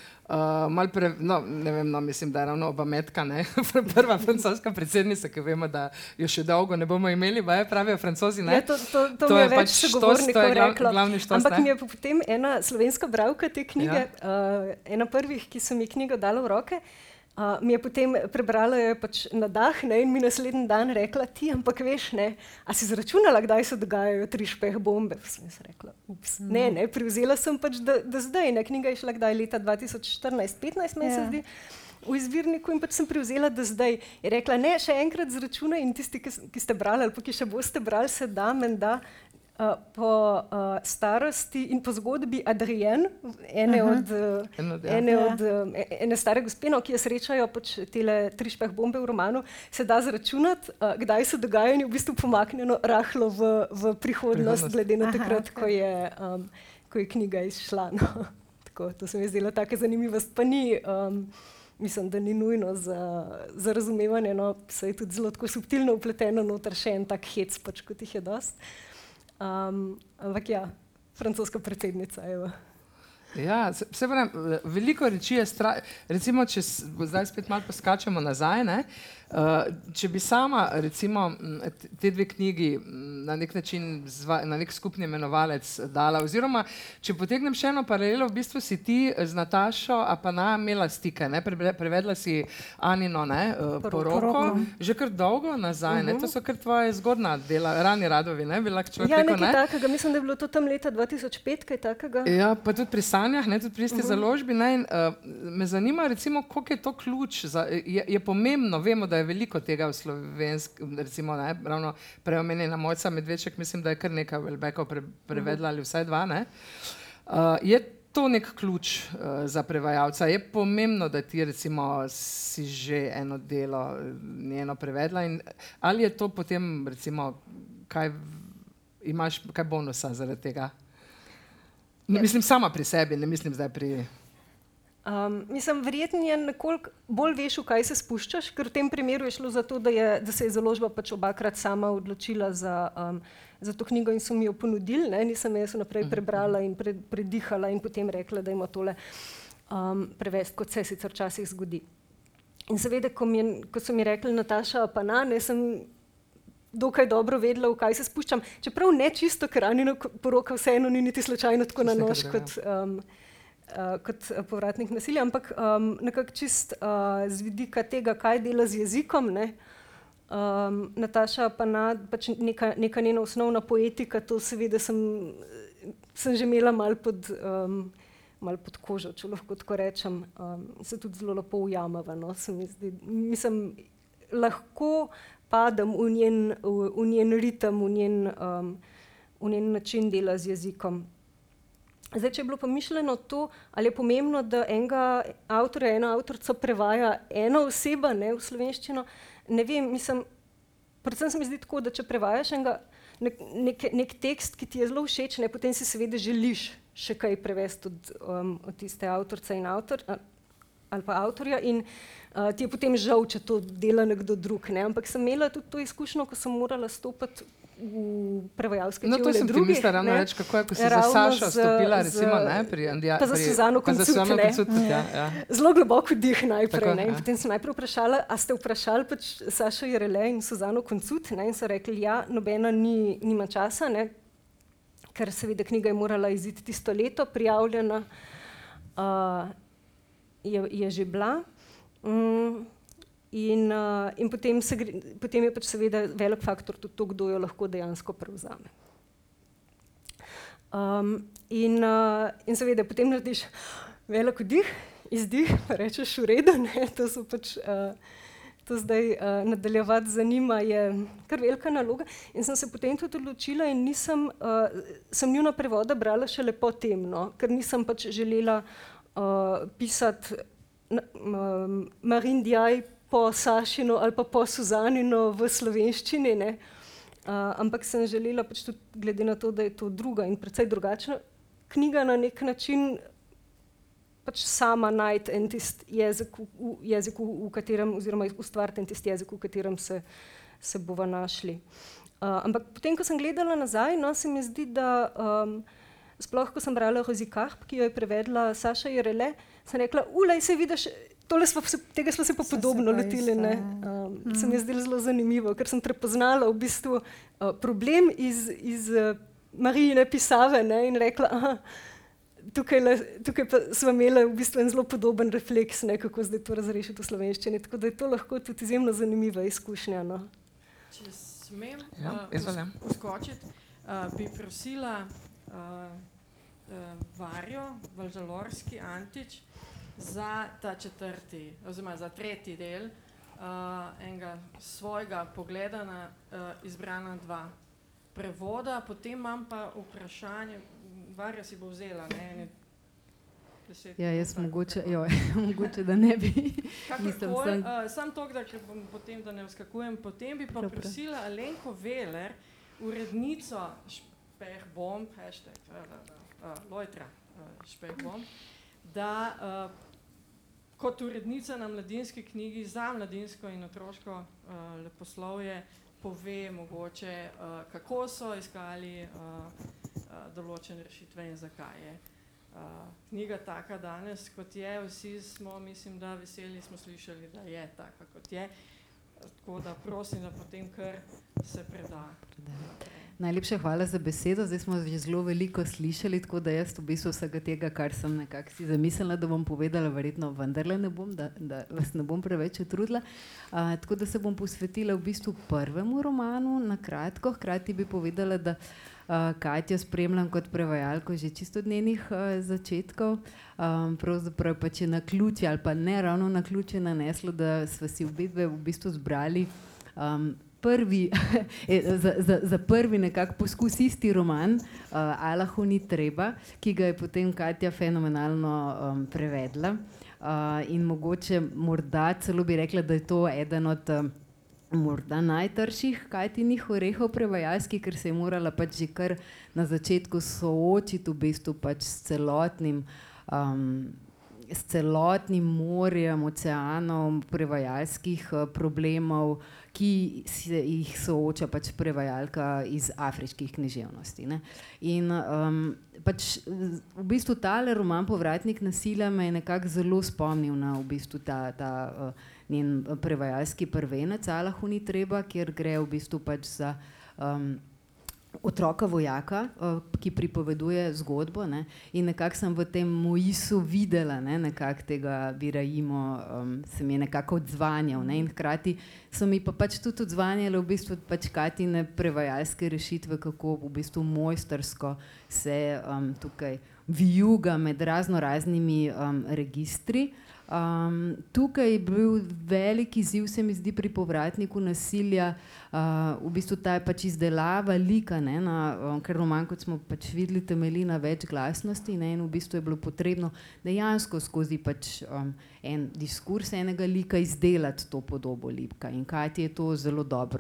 Ne vem, mislim, da je ravno Obametka, ne, prva francoska predsednica, ki vemo, da jo še dolgo ne bomo imeli, pravijo Francozi, ne. To mi je več sogovornikov reklo. Ampak mi je potem ena slovenska bralka te knjige, ena prvih, ki so mi knjigo dala v roke, mi je potem prebrala jo pač na dah, ne, in mi naslednji dan rekla, ti, ampak veš, ne, a si zračunala, kdaj se dogajajo 3 špehbombe? Sem se rekla, ne, privzela sem pač, da zdaj, ne, knjiga je šla kdaj leta 2014-15, meni se zdi, v izvirniku, in pač sem privzela, da zdaj. Je rekla, ne, še enkrat zračunaj in tisti, ki ste brali ali pa ki še boste brali, se da, menda, po starosti in po zgodbi Adrienne, ene stare gospe, ki jo srečajo pač tele 3 špehbombe v romanu, se da zračunati, kdaj se dogaja in je v bistvu pomaknjeno rahlo v prihodnost, glede na takrat, ko je knjiga izšla. No. Tako, to se mi je zdela taka zanimivost, pa ni, mislim, da ni nujno za razumevanje, no, se je tudi zelo tako subtilno upleteno noter še en tak hec, pač kot jih je dosti. Ampak ja, francoska predsednica, evo. Ja, se pravim, veliko reči je recimo, če zdaj spet malo poskačemo nazaj, ne, če bi sama, recimo, te dve knjigi na nek način, na nek skupni imenovalec dala, oziroma, če potegnem še eno paralelo, v bistvu si ti z Natašo Apana imela stike, ne, prevedla si Anino, ne, Poroko, že kar dolgo nazaj, ne, to so kar tvoje zgodna dela, Rani Radovi, ne, bi lahko človek rekel, ne? Ja, nekaj takega, mislim, da je bilo to tam leta 2005, kaj takega. Ja, pa tudi pri Sanjah, ne, tudi pri isti založbi, ne, in me zanima, recimo, koliko je to ključ, je pomembno, vemo, da je veliko tega v slovenskem, recimo, ne, ravno preomenjena Mojca Medveček, mislim, da je kar nekaj Welbeckov prevedla ali vsaj 2, ne. Je to nek ključ za prevajalca? Je pomembno, da ti, recimo, si že eno delo njeno prevedla in ali je to potem, recimo, imaš kaj bonusa zaradi tega? Mislim, sama pri sebi, ne mislim zdaj pri... Mislim, verjetno je nekoliko bolj veš, v kaj se spuščaš, ker v tem primeru je šlo za to, da se je založba pač obakrat sama odločila za to knjigo in so mi jo ponudili, ne, nisem jaz naprej prebrala in predihala in potem rekla, da ima tole prevesti, kot se sicer včasih zgodi. In seveda, ko so mi rekli Nataša Apana, ne, sem dokaj dobro vedela, v kaj se spuščam, čeprav ne čisto, ker Anina Poroka vseeno ni niti slučajno tako na nož kot povratnik nasilja, ampak nekako čist z vidika tega, kaj dela z jezikom, ne. Nataša Apana, pač neka njena osnovna poetika, to seveda sem že imela malo pod kožo, če lahko tako rečem, se tudi zelo lepo ujamava, no, se mi zdi, mislim, lahko padem v njen ritem, v njen način dela z jezikom. Zdaj, če je bilo pomišljeno to, ali je pomembno, da enega avtorja, eno avtorico prevaja ena oseba, ne, v slovenščino, ne vem, mislim, predvsem se mi zdi tako, da če prevajaš nek tekst, ki ti je zelo všeč, ne, potem si seveda želiš še kaj prevesti od tiste avtorice in ali pa avtorja in ti je potem žal, če to dela nekdo drug. Ne. Ampak sem imela tudi to izkušnjo, ko sem morala stopiti v prevajalske čevlje drugih. No, to sem ti mislila ravno reči, kako je, ko si za Sašo stopila, recimo, ne, pa za Suzano Koncut, Zelo globoko dih najprej, ne, in potem sem najprej vprašala, a ste vprašali pač Sašo Jerele in Suzano Koncut, ne, in so rekli, ja, nobena nima časa, ne, ker seveda knjiga je morala iziti tisto leto, prijavljena je že bila. In potem je pač seveda velik faktor tudi to, kdo jo lahko dejansko prevzame. In seveda potem narediš velik vdih, izdih, pa rečeš v redu, ne, to so pač, to zdaj nadaljevati za njima je kar velika naloga. In sem se potem tudi odločila in sem njuna prevoda brala šele po tem, no, ker nisem pač želela pisati Marine Diaj po Sašino ali pa po Suzanino v slovenščini, ne. Ampak sem želela pač tudi glede na to, da je to druga in precej drugačna knjiga na nek način pač sama najti en tisti jeziku, v katerem, oziroma ustvariti en tisti jezik, v katerem se bova našli. Ampak potem, ko sem gledala nazaj, no, se mi zdi, da sploh, ko sem brala Rozi Karp, ki jo je prevedla Saša Jerele, sem rekla, saj vidiš, tega smo se pa podobno lotili, ne. Se mi je zdelo zelo zanimivo, ker sem prepoznala v bistvu problem iz Marijine pisave, ne, in rekla, tukaj pa sva imela v bistvu en zelo podoben refleks, ne, kako zdaj to razrešiti v slovenščini, tako da je to lahko tudi izjemno zanimiva izkušnja, no. Če smem uskočiti, bi prosila Varjo Valžalorski Antič za ta četrti, oziroma za tretji del enega svojega pogleda na izbrana dva prevoda. Potem imam pa vprašanje, Varja si bo vzela, ne? Ja, jaz mogoče, da ne bi. Kakorkoli, samo to, da bom potem, da ne vskakujem, potem bi pa prosila Alenko Veler, urednico Špehbomb, Lojtra Špehbomb, da kot urednica na Mladinski knjigi za mladinsko in otroško leposlovje pove mogoče, kako so iskali določene rešitve in zakaj je knjiga taka danes, kot je. Vsi smo, mislim, da veseli smo slišali, da je taka, kot je. Tako da prosim, da potem kar se preda. Najlepša hvala za besedo. Zdaj smo že zelo veliko slišali, tako da jaz v bistvu vsega tega, kar sem nekako si zamislila, da bom povedala, verjetno vendarle ne bom, da vas ne bom preveč utrudila. Tako da se bom posvetila v bistvu prvemu romanu na kratko. Hkrati bi povedala, da Katjo spremljam kot prevajalko že čisto od njenih začetkov. Pravzaprav pač je naključje ali pa ne ravno naključje naneslo, da sva si obedve v bistvu zbrali za prvi nekako poskus isti roman Alahu ni treba, ki ga je potem Katja fenomenalno prevedla. In mogoče morda celo bi rekla, da je to eden od morda najtrših Katjinih orehov prevajalskih, ker se je morala pač že kar na začetku soočiti v bistvu pač s celotnim morjem, oceanom prevajalskih problemov, ki se jih sooča pač prevajalka iz afriških književnosti, ne. In pač v bistvu tale roman Povratnik nasilja me je nekako zelo spomnil na v bistvu ta njen prevajalski prvenec Alahu ni treba, kjer gre v bistvu pač za otroka vojaka, ki pripoveduje zgodbo, ne, in nekako sem v tem Moisu videla, ne, nekako tega Birajimo, se mi je nekako odzvanjal, ne, in hkrati so mi pa pač tudi odzvanjale v bistvu pač Katjine prevajalske rešitve, kako v bistvu mojstrsko se tukaj vijuga med raznimi registri. Tukaj je bil velik izziv, se mi zdi, pri Povratniku nasilja, v bistvu ta je pač izdelava lika, ne, ker roman, kot smo pač videli, temelji na več glasnosti, ne, in v bistvu je bilo potrebno dejansko skozi pač en diskurs enega lika izdelati to podobo lika. In Katja je to zelo dobro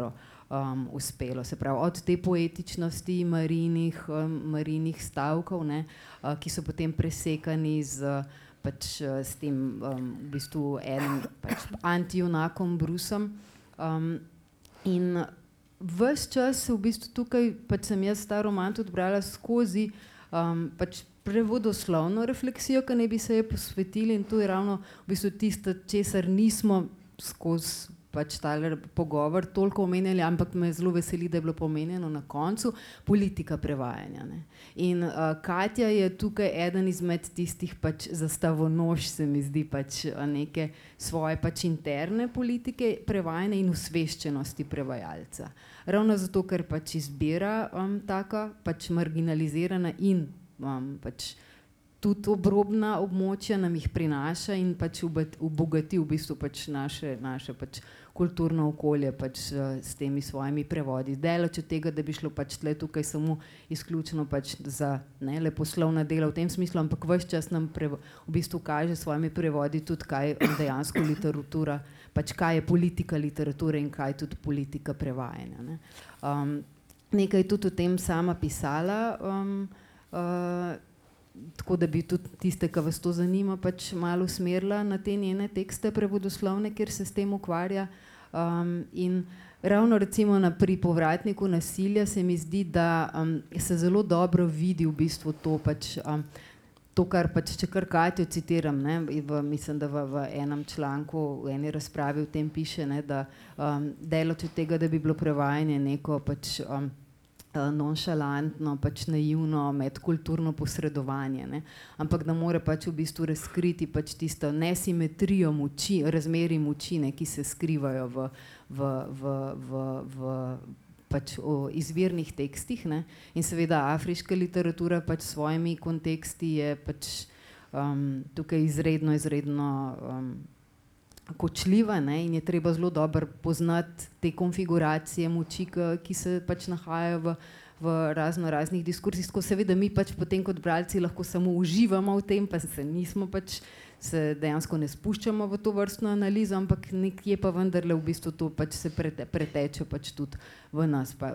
uspelo. Se pravi, od te poetičnosti Marijinih stavkov, ne, ki so potem presekani pač s tem v bistvu enim pač antijunakom Brusom. In ves čas v bistvu tukaj pač sem jaz ta roman tudi brala skozi pač prevodoslovno refleksijo, ki naj bi se je posvetili, in to je ravno v bistvu tisto, česar nismo skozi pač tale pogovor toliko omenjali, ampak me zelo veseli, da je bilo pomenjeno na koncu, politika prevajanja. Ne. In Katja je tukaj eden izmed tistih pač zastavonož, se mi zdi, pač neke svoje pač interne politike prevajanja in osveščenosti prevajalca. Ravno zato, ker pač izbira taka pač marginalizirana in pač tudi obrobna območja nam jih prinaša in pač obogati v bistvu pač naše pač kulturno okolje pač s temi svojimi prevodi. Daleč od tega, da bi šlo pač tukaj samo izključno pač za leposlovna dela v tem smislu, ampak ves čas nam v bistvu kaže s svojimi prevodi tudi, kaj dejansko literatura, pač kaj je politika literature in kaj tudi politika prevajanja. Ne. Nekaj tudi o tem sama pisala, tako da bi tudi tiste, ki vas to zanima, pač malo usmerila na te njene tekste prevodoslovne, kjer se s tem ukvarja. In ravno recimo pri povratniku nasilja se mi zdi, da se zelo dobro vidi v bistvu to pač to, kar pač, če kar Katjo citiram, ne, mislim, da v enem članku, v eni razpravi v tem piše, ne, da daleč od tega, da bi bilo prevajanje neko pač nonšalantno, pač naivno, medkulturno posredovanje, ne? Ampak da mora pač v bistvu razkriti pač tisto nesimetrijo moči, razmerij moči, ne, ki se skrivajo v pač izvirnih tekstih, ne? In seveda afriška literatura pač s svojimi konteksti je pač tukaj izredno kočljiva, ne, in je treba zelo dobro poznati te konfiguracije moči, ki se pač nahajajo v raznih diskursih. Seveda mi pač potem kot bralci lahko samo uživamo v tem, pa se dejansko ne spuščamo v to vrstno analizo, ampak nekje pa vendarle v bistvu to pač se preteče pač tudi v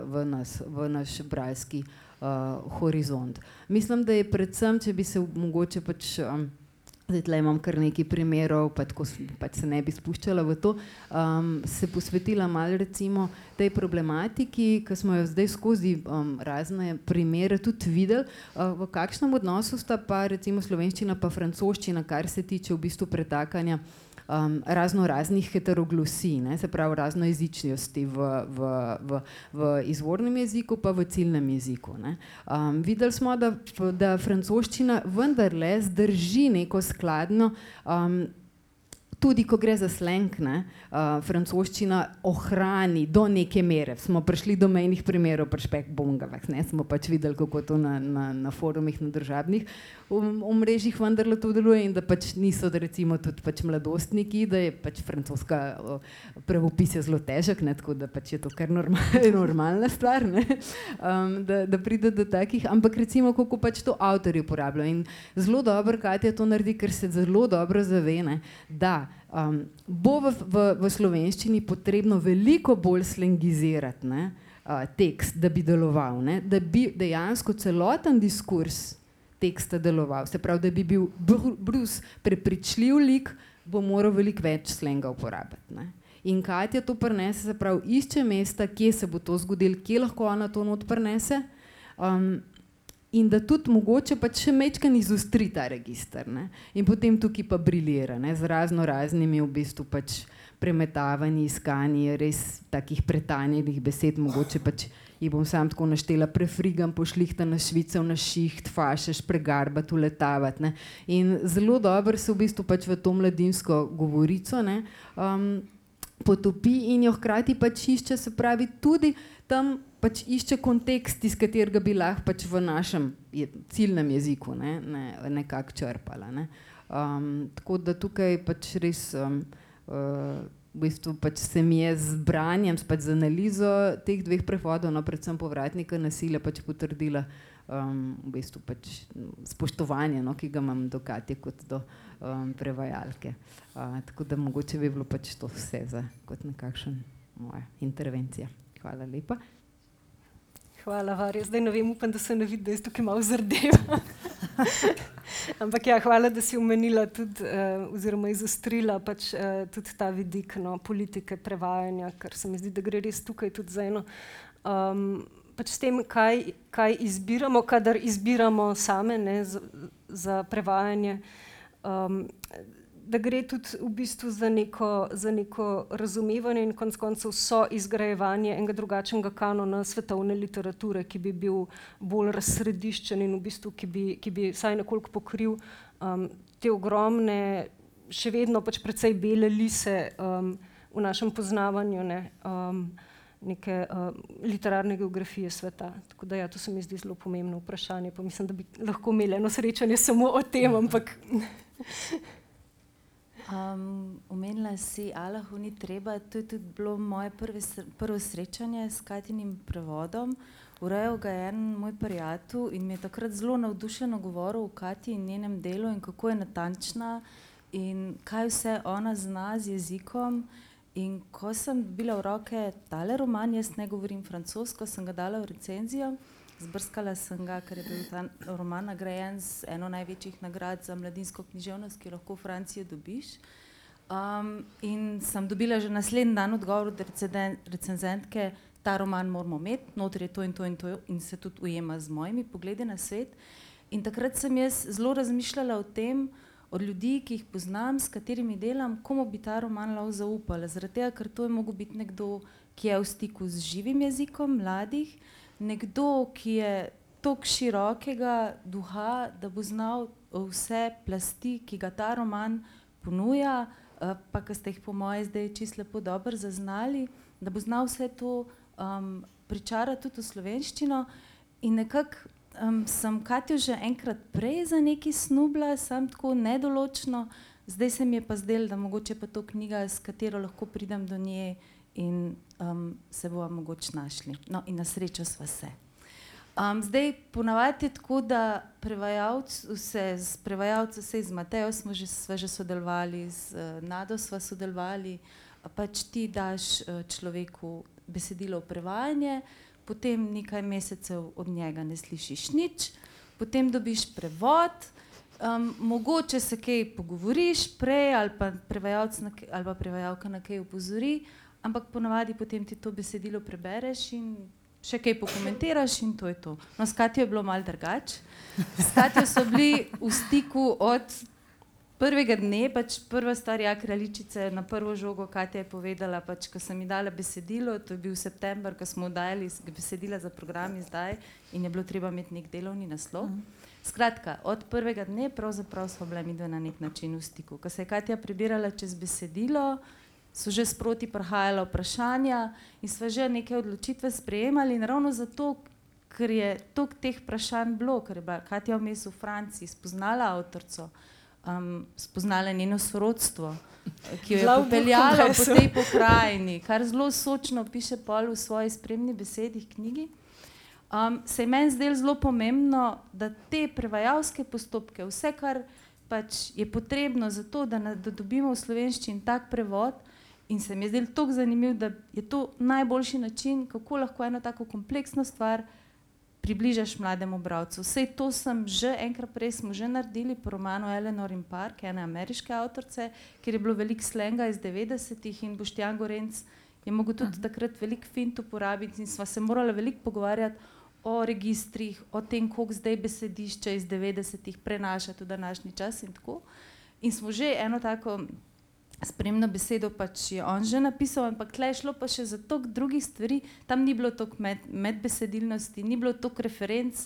naš bralski horizont. Mislim, da je predvsem, če bi se mogoče pač zdaj tle imam kar nekaj primerov, pa tako pač se ne bi spuščala v to, se posvetila malo recimo tej problematiki, ki smo jo zdaj skozi razne primere tudi videli, v kakšnem odnosu sta pa recimo slovenščina pa francoščina, kar se tiče v bistvu pretakanja raznih heteroglosij, ne, se pravi raznojezičnosti v izvornem jeziku pa v ciljnem jeziku. Ne. Videli smo, da francoščina vendarle zdrži neko skladno, tudi ko gre za slang, ne, francoščina ohrani do neke mere. Smo prišli do mejnih primerov pri Špek-Bongavah, ne, smo pač videli, kako to na forumih, na državnih omrežjih vendarle to deluje in da pač niso recimo tudi pač mladostniki, da je pač francoska pravopis je zelo težek, ne, tako da pač je to kar normalna stvar, ne, da pride do takih, ampak recimo, kako pač to avtorji uporabljajo. In zelo dobro Katja to naredi, ker se zelo dobro zave, ne, da bo v slovenščini potrebno veliko bolj slangizirati, ne, tekst, da bi deloval, ne, da bi dejansko celoten diskurs teksta deloval. Se pravi, da bi bil Bruce prepričljiv lik, bo moral veliko več slenga uporabiti. Ne. In Katja to prinese, se pravi, išče mesta, kje se bo to zgodilo, kje lahko ona to not prinese, in da tudi mogoče pač še majčkeno izostri ta register, ne. In potem tukaj pa briljira, ne, z raznimi v bistvu pač premetavanji, iskanji res takih pretanjenih besed, mogoče pač jih bom sam tako naštela, prefrigam, pošlihta na švicev, na šiht, fašeš, pregarbati, uletavati, ne. In zelo dobro se v bistvu pač v to mladinsko govorico, ne, potopi in jo hkrati pač išče, se pravi, tudi tam pač išče kontekst, iz katerega bi lahko pač v našem ciljnem jeziku, ne, nekako črpala, ne. Tako da tukaj pač res v bistvu pač se mi je z branjem, pač z analizo teh dveh prevodov, no, predvsem povratnika nasilja, pač potrdila v bistvu pač spoštovanje, no, ki ga imam do Katje kot do prevajalke. Tako da mogoče bi bilo pač to vse za kot nekakšen moja intervencija. Hvala. Hvala lepa. Hvala, Varja. Zdaj ne vem, upam, da se ne vidi, da jaz tukaj malo zardeva. Ampak ja, hvala, da si omenila tudi, oziroma izostrila pač tudi ta vidik politike prevajanja, ker se mi zdi, da gre res tukaj tudi za eno pač s tem, kaj izbiramo, kadar izbiramo same za prevajanje, da gre tudi v bistvu za neko razumevanje in konec koncev izgrajevanje enega drugačnega kanona svetovne literature, ki bi bil bolj razsrediščen in v bistvu, ki bi vsaj nekoliko pokril te ogromne, še vedno pač precej bele lise v našem poznavanju neke literarne geografije sveta. Tako da ja, to se mi zdi zelo pomembno vprašanje, pa mislim, da bi lahko imeli eno srečanje samo o tem, ampak... Omenila si Allahu ni treba, to je tudi bilo moje prvo srečanje s Katinim prevodom. Urejal ga je en moj prijatelj in mi je takrat zelo navdušeno govoril o Kati in njenem delu in kako je natančna in kaj vse ona zna z jezikom. In ko sem dobila v roke tale roman, jaz ne govorim francosko, sem ga dala v recenzijo, zbrskala sem ga, ker je bil ta roman nagrajen z eno največjih nagrad za mladinsko književnost, ki jo lahko v Franciji dobiš. In sem dobila že naslednji dan odgovor od recenzentke, ta roman moramo imeti, noter je to in to in to in se tudi ujema z mojimi pogledi na svet. In takrat sem jaz zelo razmišljala o tem, od ljudi, ki jih poznam, s katerimi delam, komu bi ta roman lahko zaupala. Zaradi tega, ker to je mogel biti nekdo, ki je v stiku z živim jezikom mladih, nekdo, ki je toliko širokega duha, da bo znal vse plasti, ki ga ta roman ponuja, pa ki ste jih po moje zdaj čisto lepo dobro zaznali, da bo znal vse to pričarati tudi v slovenščino. In nekako sem Katjo že enkrat prej za nekaj snubila, sem tako nedoločno, zdaj se mi je pa zdelo, da mogoče pa to knjiga, s katero lahko pridem do nje in se bova mogoče našli. No in na srečo sva se. Zdaj ponavadi je tako, da s prevajalcem se z Matejo sva že sodelovali, z Nado sva sodelovali, pač ti daš človeku besedilo v prevajanje, potem nekaj mesecev od njega ne slišiš nič, potem dobiš prevod, mogoče se kaj pogovoriš prej ali pa prevajalec ali pa prevajalka na kaj opozori, ampak ponavadi potem ti to besedilo prebereš in še kaj pokomentiraš in to je to. No, s Katjo je bilo malo drugače. S Katjo so bili v stiku od prvega dne, pač prva stvar Kraljičice na prvo žogo Katja je povedala, pač, ko sem ji dala besedilo, to je bil september, ko smo dajali besedila za program izdaj in je bilo treba imeti nek delovni naslov. Skratka, od prvega dne pravzaprav smo bile midve na nek način v stiku. Ko se je Katja prebirala čez besedilo, so že sproti prihajala vprašanja in sva že neke odločitve sprejemali in ravno zato, ker je toliko teh vprašanj bilo, ker je bila Katja vmes v Franciji, spoznala avtorico, spoznala njeno sorodstvo, ki jo je popeljalo po tej pokrajini, kar zelo sočno piše pol v svoji spremni besedi knjigi. Se je meni zdelo zelo pomembno, da te prevajalske postopke, vse, kar pač je potrebno za to, da dobimo v slovenščini tak prevod, in se mi je zdelo toliko zanimivo, da je to najboljši način, kako lahko eno tako kompleksno stvar približaš mlademu bralcu. Sej to sem že enkrat prej smo že naredili po romanu Eleanor in Park, ene ameriške avtorice, kjer je bilo veliko slenga iz 90-ih in Boštjan Gorenc je mogel tudi takrat veliko fint uporabiti in sva se morala veliko pogovarjati o registrih, o tem, koliko zdaj besedišče iz 90-ih prenaša tudi današnji čas in tako. In smo že eno tako spremno besedo pač je on že napisal, ampak tle je šlo pa še za toliko drugih stvari, tam ni bilo toliko medbesedilnosti, ni bilo toliko referenc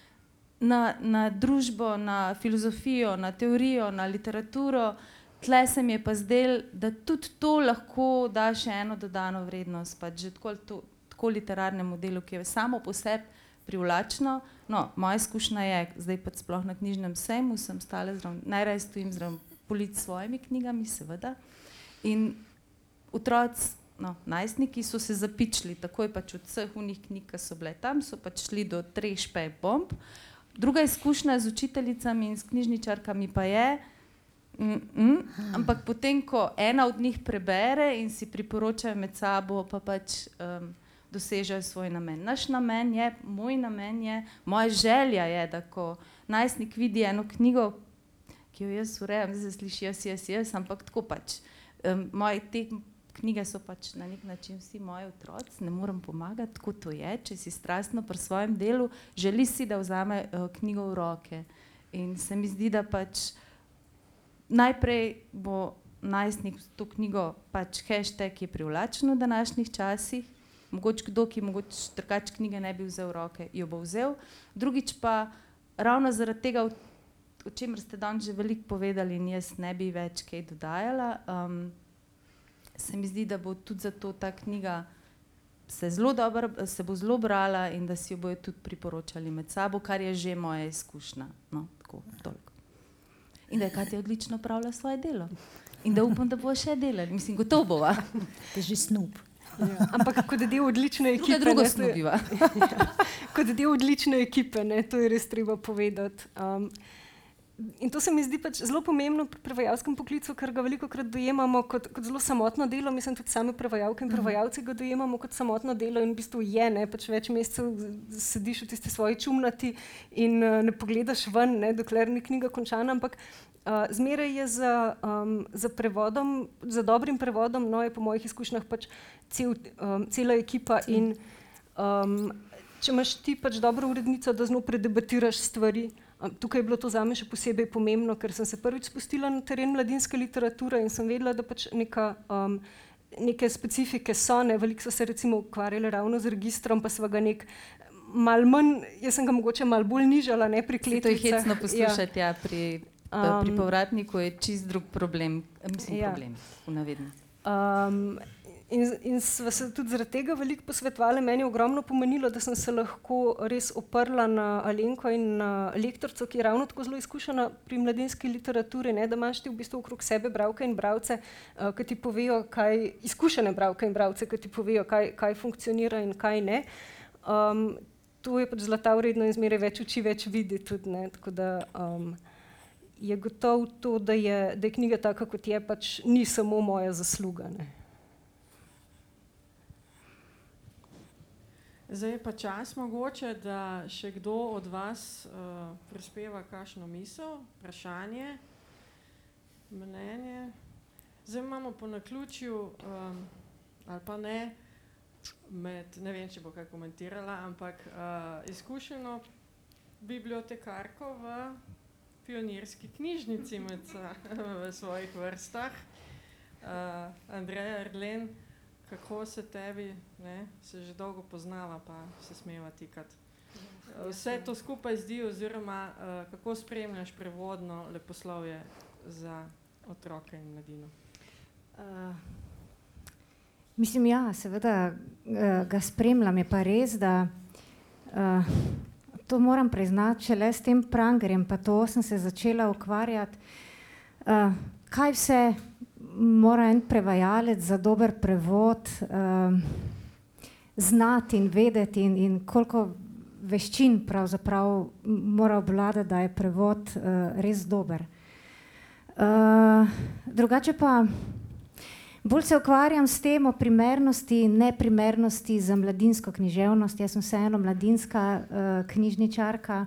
na družbo, na filozofijo, na teorijo, na literaturo. Tle se mi je pa zdelo, da tudi to lahko da še eno dodano vrednost, pač že tako literarnemu delu, ki je samo po sebi privlačno. No, moja izkušnja je, zdaj pa sploh na knjižnem sejmu sem stala zraven, najraje stojim zraven polic s svojimi knjigami, seveda. In otroci, najstniki so se zapičili, takoj pač od vseh unih knjig, ki so bile tam, so pač šli do 3 špej bomb. Druga izkušnja z učiteljicami in s knjižničarkami pa je, ampak potem, ko ena od njih prebere in si priporočajo med sabo, pa pač dosežejo svoj namen. Naš namen je, moj namen je, moja želja je, da ko najstnik vidi eno knjigo, ki jo jaz urejam, zdaj se sliši jaz, ampak tako pač. Te knjige so pač na nek način vsi moji otroci, ne morem pomagati, tako to je, če si strastno pri svojem delu, želi si, da vzame knjigo v roke. In se mi zdi, da pač najprej bo najstnik to knjigo, pač hashtag je privlačen v današnjih časih, mogoče kdo, ki mogoče drugače knjige ne bi vzel v roke, jo bo vzel. Drugič pa ravno zaradi tega, o čemer ste danes že veliko povedali in jaz ne bi več kaj dodajala, se mi zdi, da bo tudi zato ta knjiga se bo zelo brala in da si jo bojo tudi priporočali med sabo, kar je že moja izkušnja. No, tako, toliko. In da je Katja odlično opravila svoje delo. In da upam, da bo še delala. Mislim, gotovo bova. To je že snup. Ja, ampak kot del odlične ekipe, drugo snubiva. Kot del odlične ekipe, ne, to je res treba povedati. In to se mi zdi pač zelo pomembno pri prevajalskem poklicu, ker ga velikokrat dojemamo kot zelo samotno delo. Mislim, tudi sami prevajalke in prevajalci ga dojemamo kot samotno delo in v bistvu je, ne, pač več mesecev sediš v tisti svoji čumnati in ne pogledaš ven, ne, dokler ni knjiga končana, ampak zmeraj je za prevodom, za dobrim prevodom, no, je po mojih izkušnjah pač cela ekipa in če imaš ti pač dobro urednico, da z njo predebatiraš stvari. Tukaj je bilo to zame še posebej pomembno, ker sem se prvič spustila na teren mladinske literature in sem vedela, da pač neke specifike so, ne, veliko so se recimo ukvarjali ravno z registrom, pa sva ga malo manj, jaz sem ga mogoče malo bolj nižala, ne, pri kletvicah. To je hecno poslušati, ja, pri povratniku je čist drug problem, mislim problem, v navednici. In sva se tudi zaradi tega veliko posvetovali. Meni je ogromno pomenilo, da sem se lahko res oprla na Alenko in na lektorico, ki je ravno tako zelo izkušena pri mladinski literaturi, ne, da imaš ti v bistvu okrog sebe bralke in bralce, ki ti povejo, izkušene bralke in bralce, ki ti povejo, kaj funkcionira in kaj ne. To je pač zlata vredno in zmeraj več oči, več vidi tudi, ne, tako da je gotovo to, da je knjiga taka, kot je, pač ni samo moja zasluga, ne. Zdaj je pa čas mogoče, da še kdo od vas prispeva kakšno misel, vprašanje, mnenje. Zdaj imamo po naključju, ali pa ne, ne vem, če bo kaj komentirala, ampak izkušeno bibliotekarko v Pionirski knjižnici v svojih vrstah. Andreja Erlen, kako se tebi, ne, se že dolgo poznava, pa se smeva tikati. Vse to skupaj zdi, oziroma kako spremljaš prevodno leposlovje za otroke in mladino? Mislim, ja, seveda ga spremljam, je pa res, da to moram priznati, šele s tem Prangerjem, pa to sem se začela ukvarjati, kaj vse mora en prevajalec za dober prevod znati in vedeti in koliko veščin pravzaprav mora obvladati, da je prevod res dober. Drugače pa bolj se ukvarjam s temo primernosti in neprimernosti za mladinsko književnost. Jaz sem vseeno mladinska knjižničarka.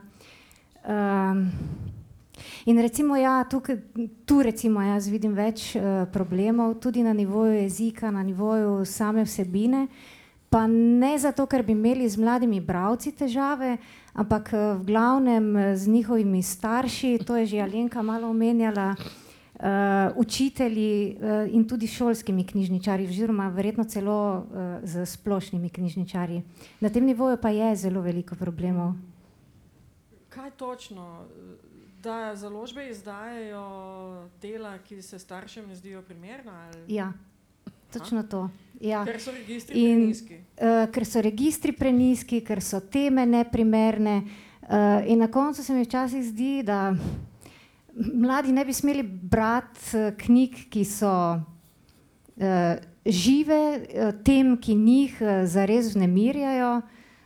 In recimo ja, tu recimo jaz vidim več problemov, tudi na nivoju jezika, na nivoju same vsebine, pa ne zato, ker bi imeli z mladimi bralci težave, ampak v glavnem z njihovimi starši, to je že Alenka malo omenjala, učitelji in tudi šolskimi knjižničarji, oziroma verjetno celo z splošnimi knjižničarji. Na tem nivoju pa je zelo veliko problemov. Kaj točno? Da založbe izdajajo dela, ki se staršem ne zdijo primerna? Ali? Ja, točno to. Ja. Ker so registri prenizki. Ker so registri prenizki, ker so teme neprimerne. In na koncu se mi včasih zdi, da mladi ne bi smeli brati knjig, ki so žive, tem, ki njih zares vznemirjajo,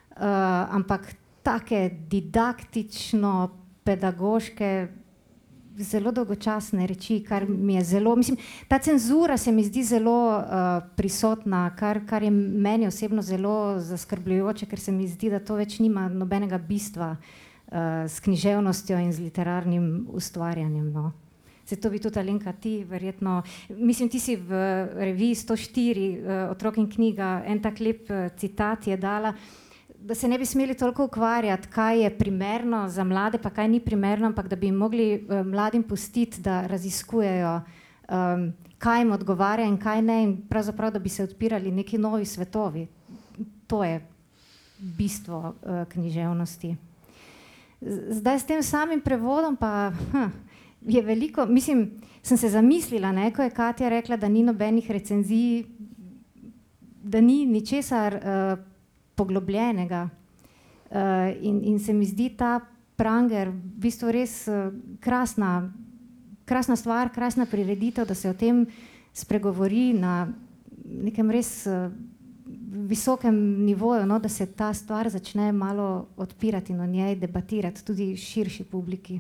ampak take didaktično pedagoške, zelo dolgočasne reči, kar mi je zelo, mislim, ta cenzura se mi zdi zelo prisotna, kar je meni osebno zelo zaskrbljujoče, ker se mi zdi, da to več nima nobenega bistva s književnostjo in z literarnim ustvarjanjem, no. Se to bi tudi, Alenka, ti verjetno, mislim, ti si v reviji 104 Otrok in knjiga en tak lep citat je dala, da se ne bi smeli toliko ukvarjati, kaj je primerno za mlade, pa kaj ni primerno, ampak da bi jim mogli mladim pustiti, da raziskujejo, kaj jim odgovarja in kaj ne, in pravzaprav, da bi se odpirali neki novi svetovi. To je bistvo književnosti. Zdaj s tem samim prevodom pa je veliko, mislim, sem se zamislila, ne, ko je Katja rekla, da ni nobenih recenzij, da ni ničesar poglobljenega. In se mi zdi ta Pranger v bistvu res krasna stvar, krasna prireditev, da se o tem spregovori na nekem res visokem nivoju, no, da se ta stvar začne malo odpirati in o njej debatirati tudi širši publiki.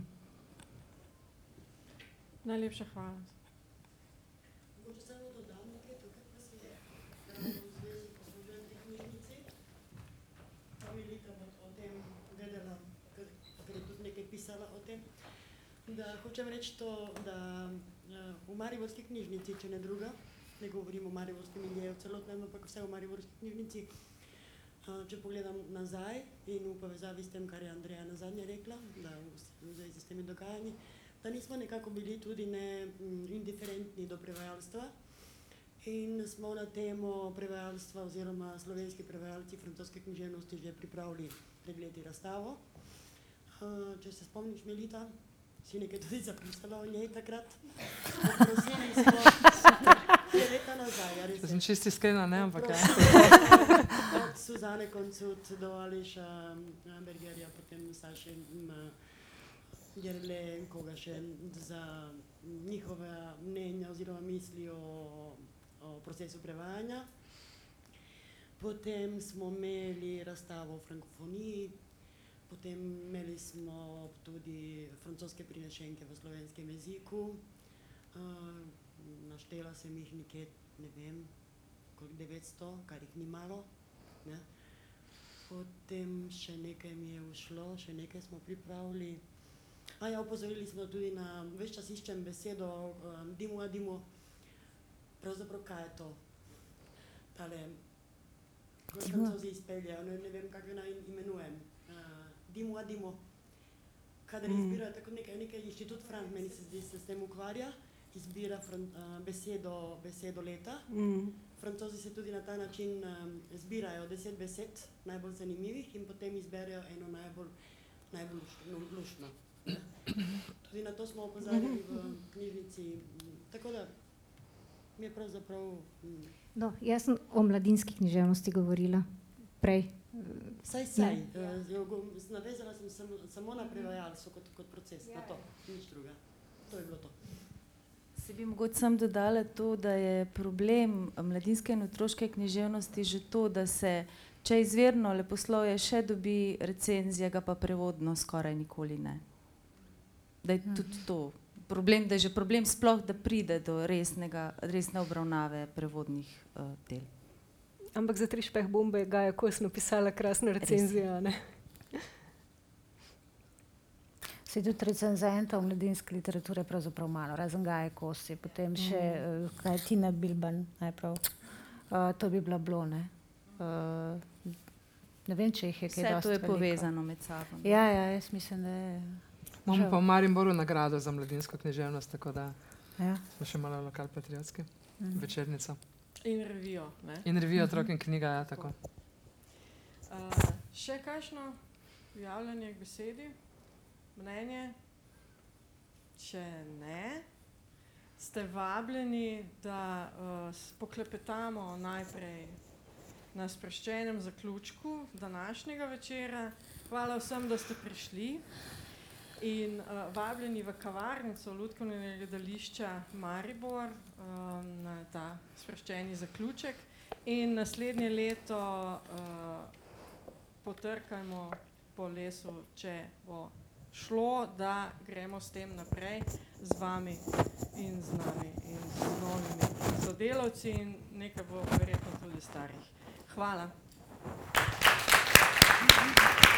Najlepša hvala. Mogoče samo dodam nekaj tukaj, pa si v zvezi poslužen tej knjižnici. Pa Melita o tem vedela, ker je tudi nekaj pisala o tem, da hočem reči to, da v mariborski knjižnici, če ne druga, ne govorim o mariborskem miljeju celotnem, ampak vse v mariborski knjižnici, če pogledam nazaj in v povezavi s tem, kar je Andreja nazadnje rekla, da v zvezi s temi dogajanji, da nismo nekako bili tudi indiferentni do prevajalstva in smo na temo prevajalstva oziroma slovenski prevajalci francoske književnosti že pripravili pred leti razstavo. Če se spomniš, Melita, si nekaj tudi zapisala o njej takrat. Prosili smo leta nazaj. To sem čisto iskrena, ne, ampak od Suzane Koncut do Aleša Bergerja, potem Saše Jerle in koga še za njihove mnenja oziroma misli o procesu prevajanja. Potem smo imeli razstavo o frankofoniji, potem imeli smo tudi francoske prinešenke v slovenskem jeziku. Naštela sem jih nekje, ne vem, koliko 900, kar jih ni malo, ne. Potem še nekaj mi je ušlo, še nekaj smo pripravili. Opozorili smo tudi na, ves čas iščem besedo Dimu a Dimu. Pravzaprav kaj je to? Tale, ko Francozi izpeljajo, ne vem, kako naj imenujem. Dimu a Dimu. Kadar izbirajo tako nekaj inštitut Frank, meni se zdi, se s tem ukvarja, izbira besedo leta. Francozi se tudi na ta način zbirajo 10 besed, najbolj zanimivih, in potem izberejo eno najbolj luštno. Tudi na to smo opozarjali v knjižnici, tako da mi je pravzaprav... No, jaz sem o mladinski književnosti govorila prej. Saj. Navezala sem samo na prevajalstvo kot proces, na to, nič druga. To je bilo to. Se bi mogoče sam dodala to, da je problem mladinske in otroške književnosti že to, da se, če izvirno leposlovje še dobi recenzije, ga pa prevodno skoraj nikoli ne. Da je tudi to problem, da je že problem sploh, da pride do resne obravnave prevodnih del. Ampak za 3 špeh bombe je Gaja Kos napisala krasno recenzijo, ne? Se tudi recenzentov mladinske literature pravzaprav malo, razen Gaje Kos, potem še Tina Bilban najprav. To bi bilo, ne? Ne vem, če jih je kaj dosti veliko. Vse to je povezano med sabo. Ja, jaz mislim, da je... Imamo pa v Mariboru nagrado za mladinsko književnost, tako da smo še malo lokalpatriotski. Večernica. In revijo, ne? In revijo Otrok in knjiga, ja, tako. Še kakšno javljanje k besedi? Mnenje? Če ne, ste vabljeni, da poklepetamo najprej na sproščenem zaključku današnjega večera. Hvala vsem, da ste prišli. In vabljeni v kavarnico Lutkovnega gledališča Maribor na ta sproščeni zaključek. In naslednje leto potrkajmo po lesu, če bo šlo, da gremo s tem naprej z vami in z nami in z novimi sodelavci in nekaj bo verjetno tudi starih. Hvala.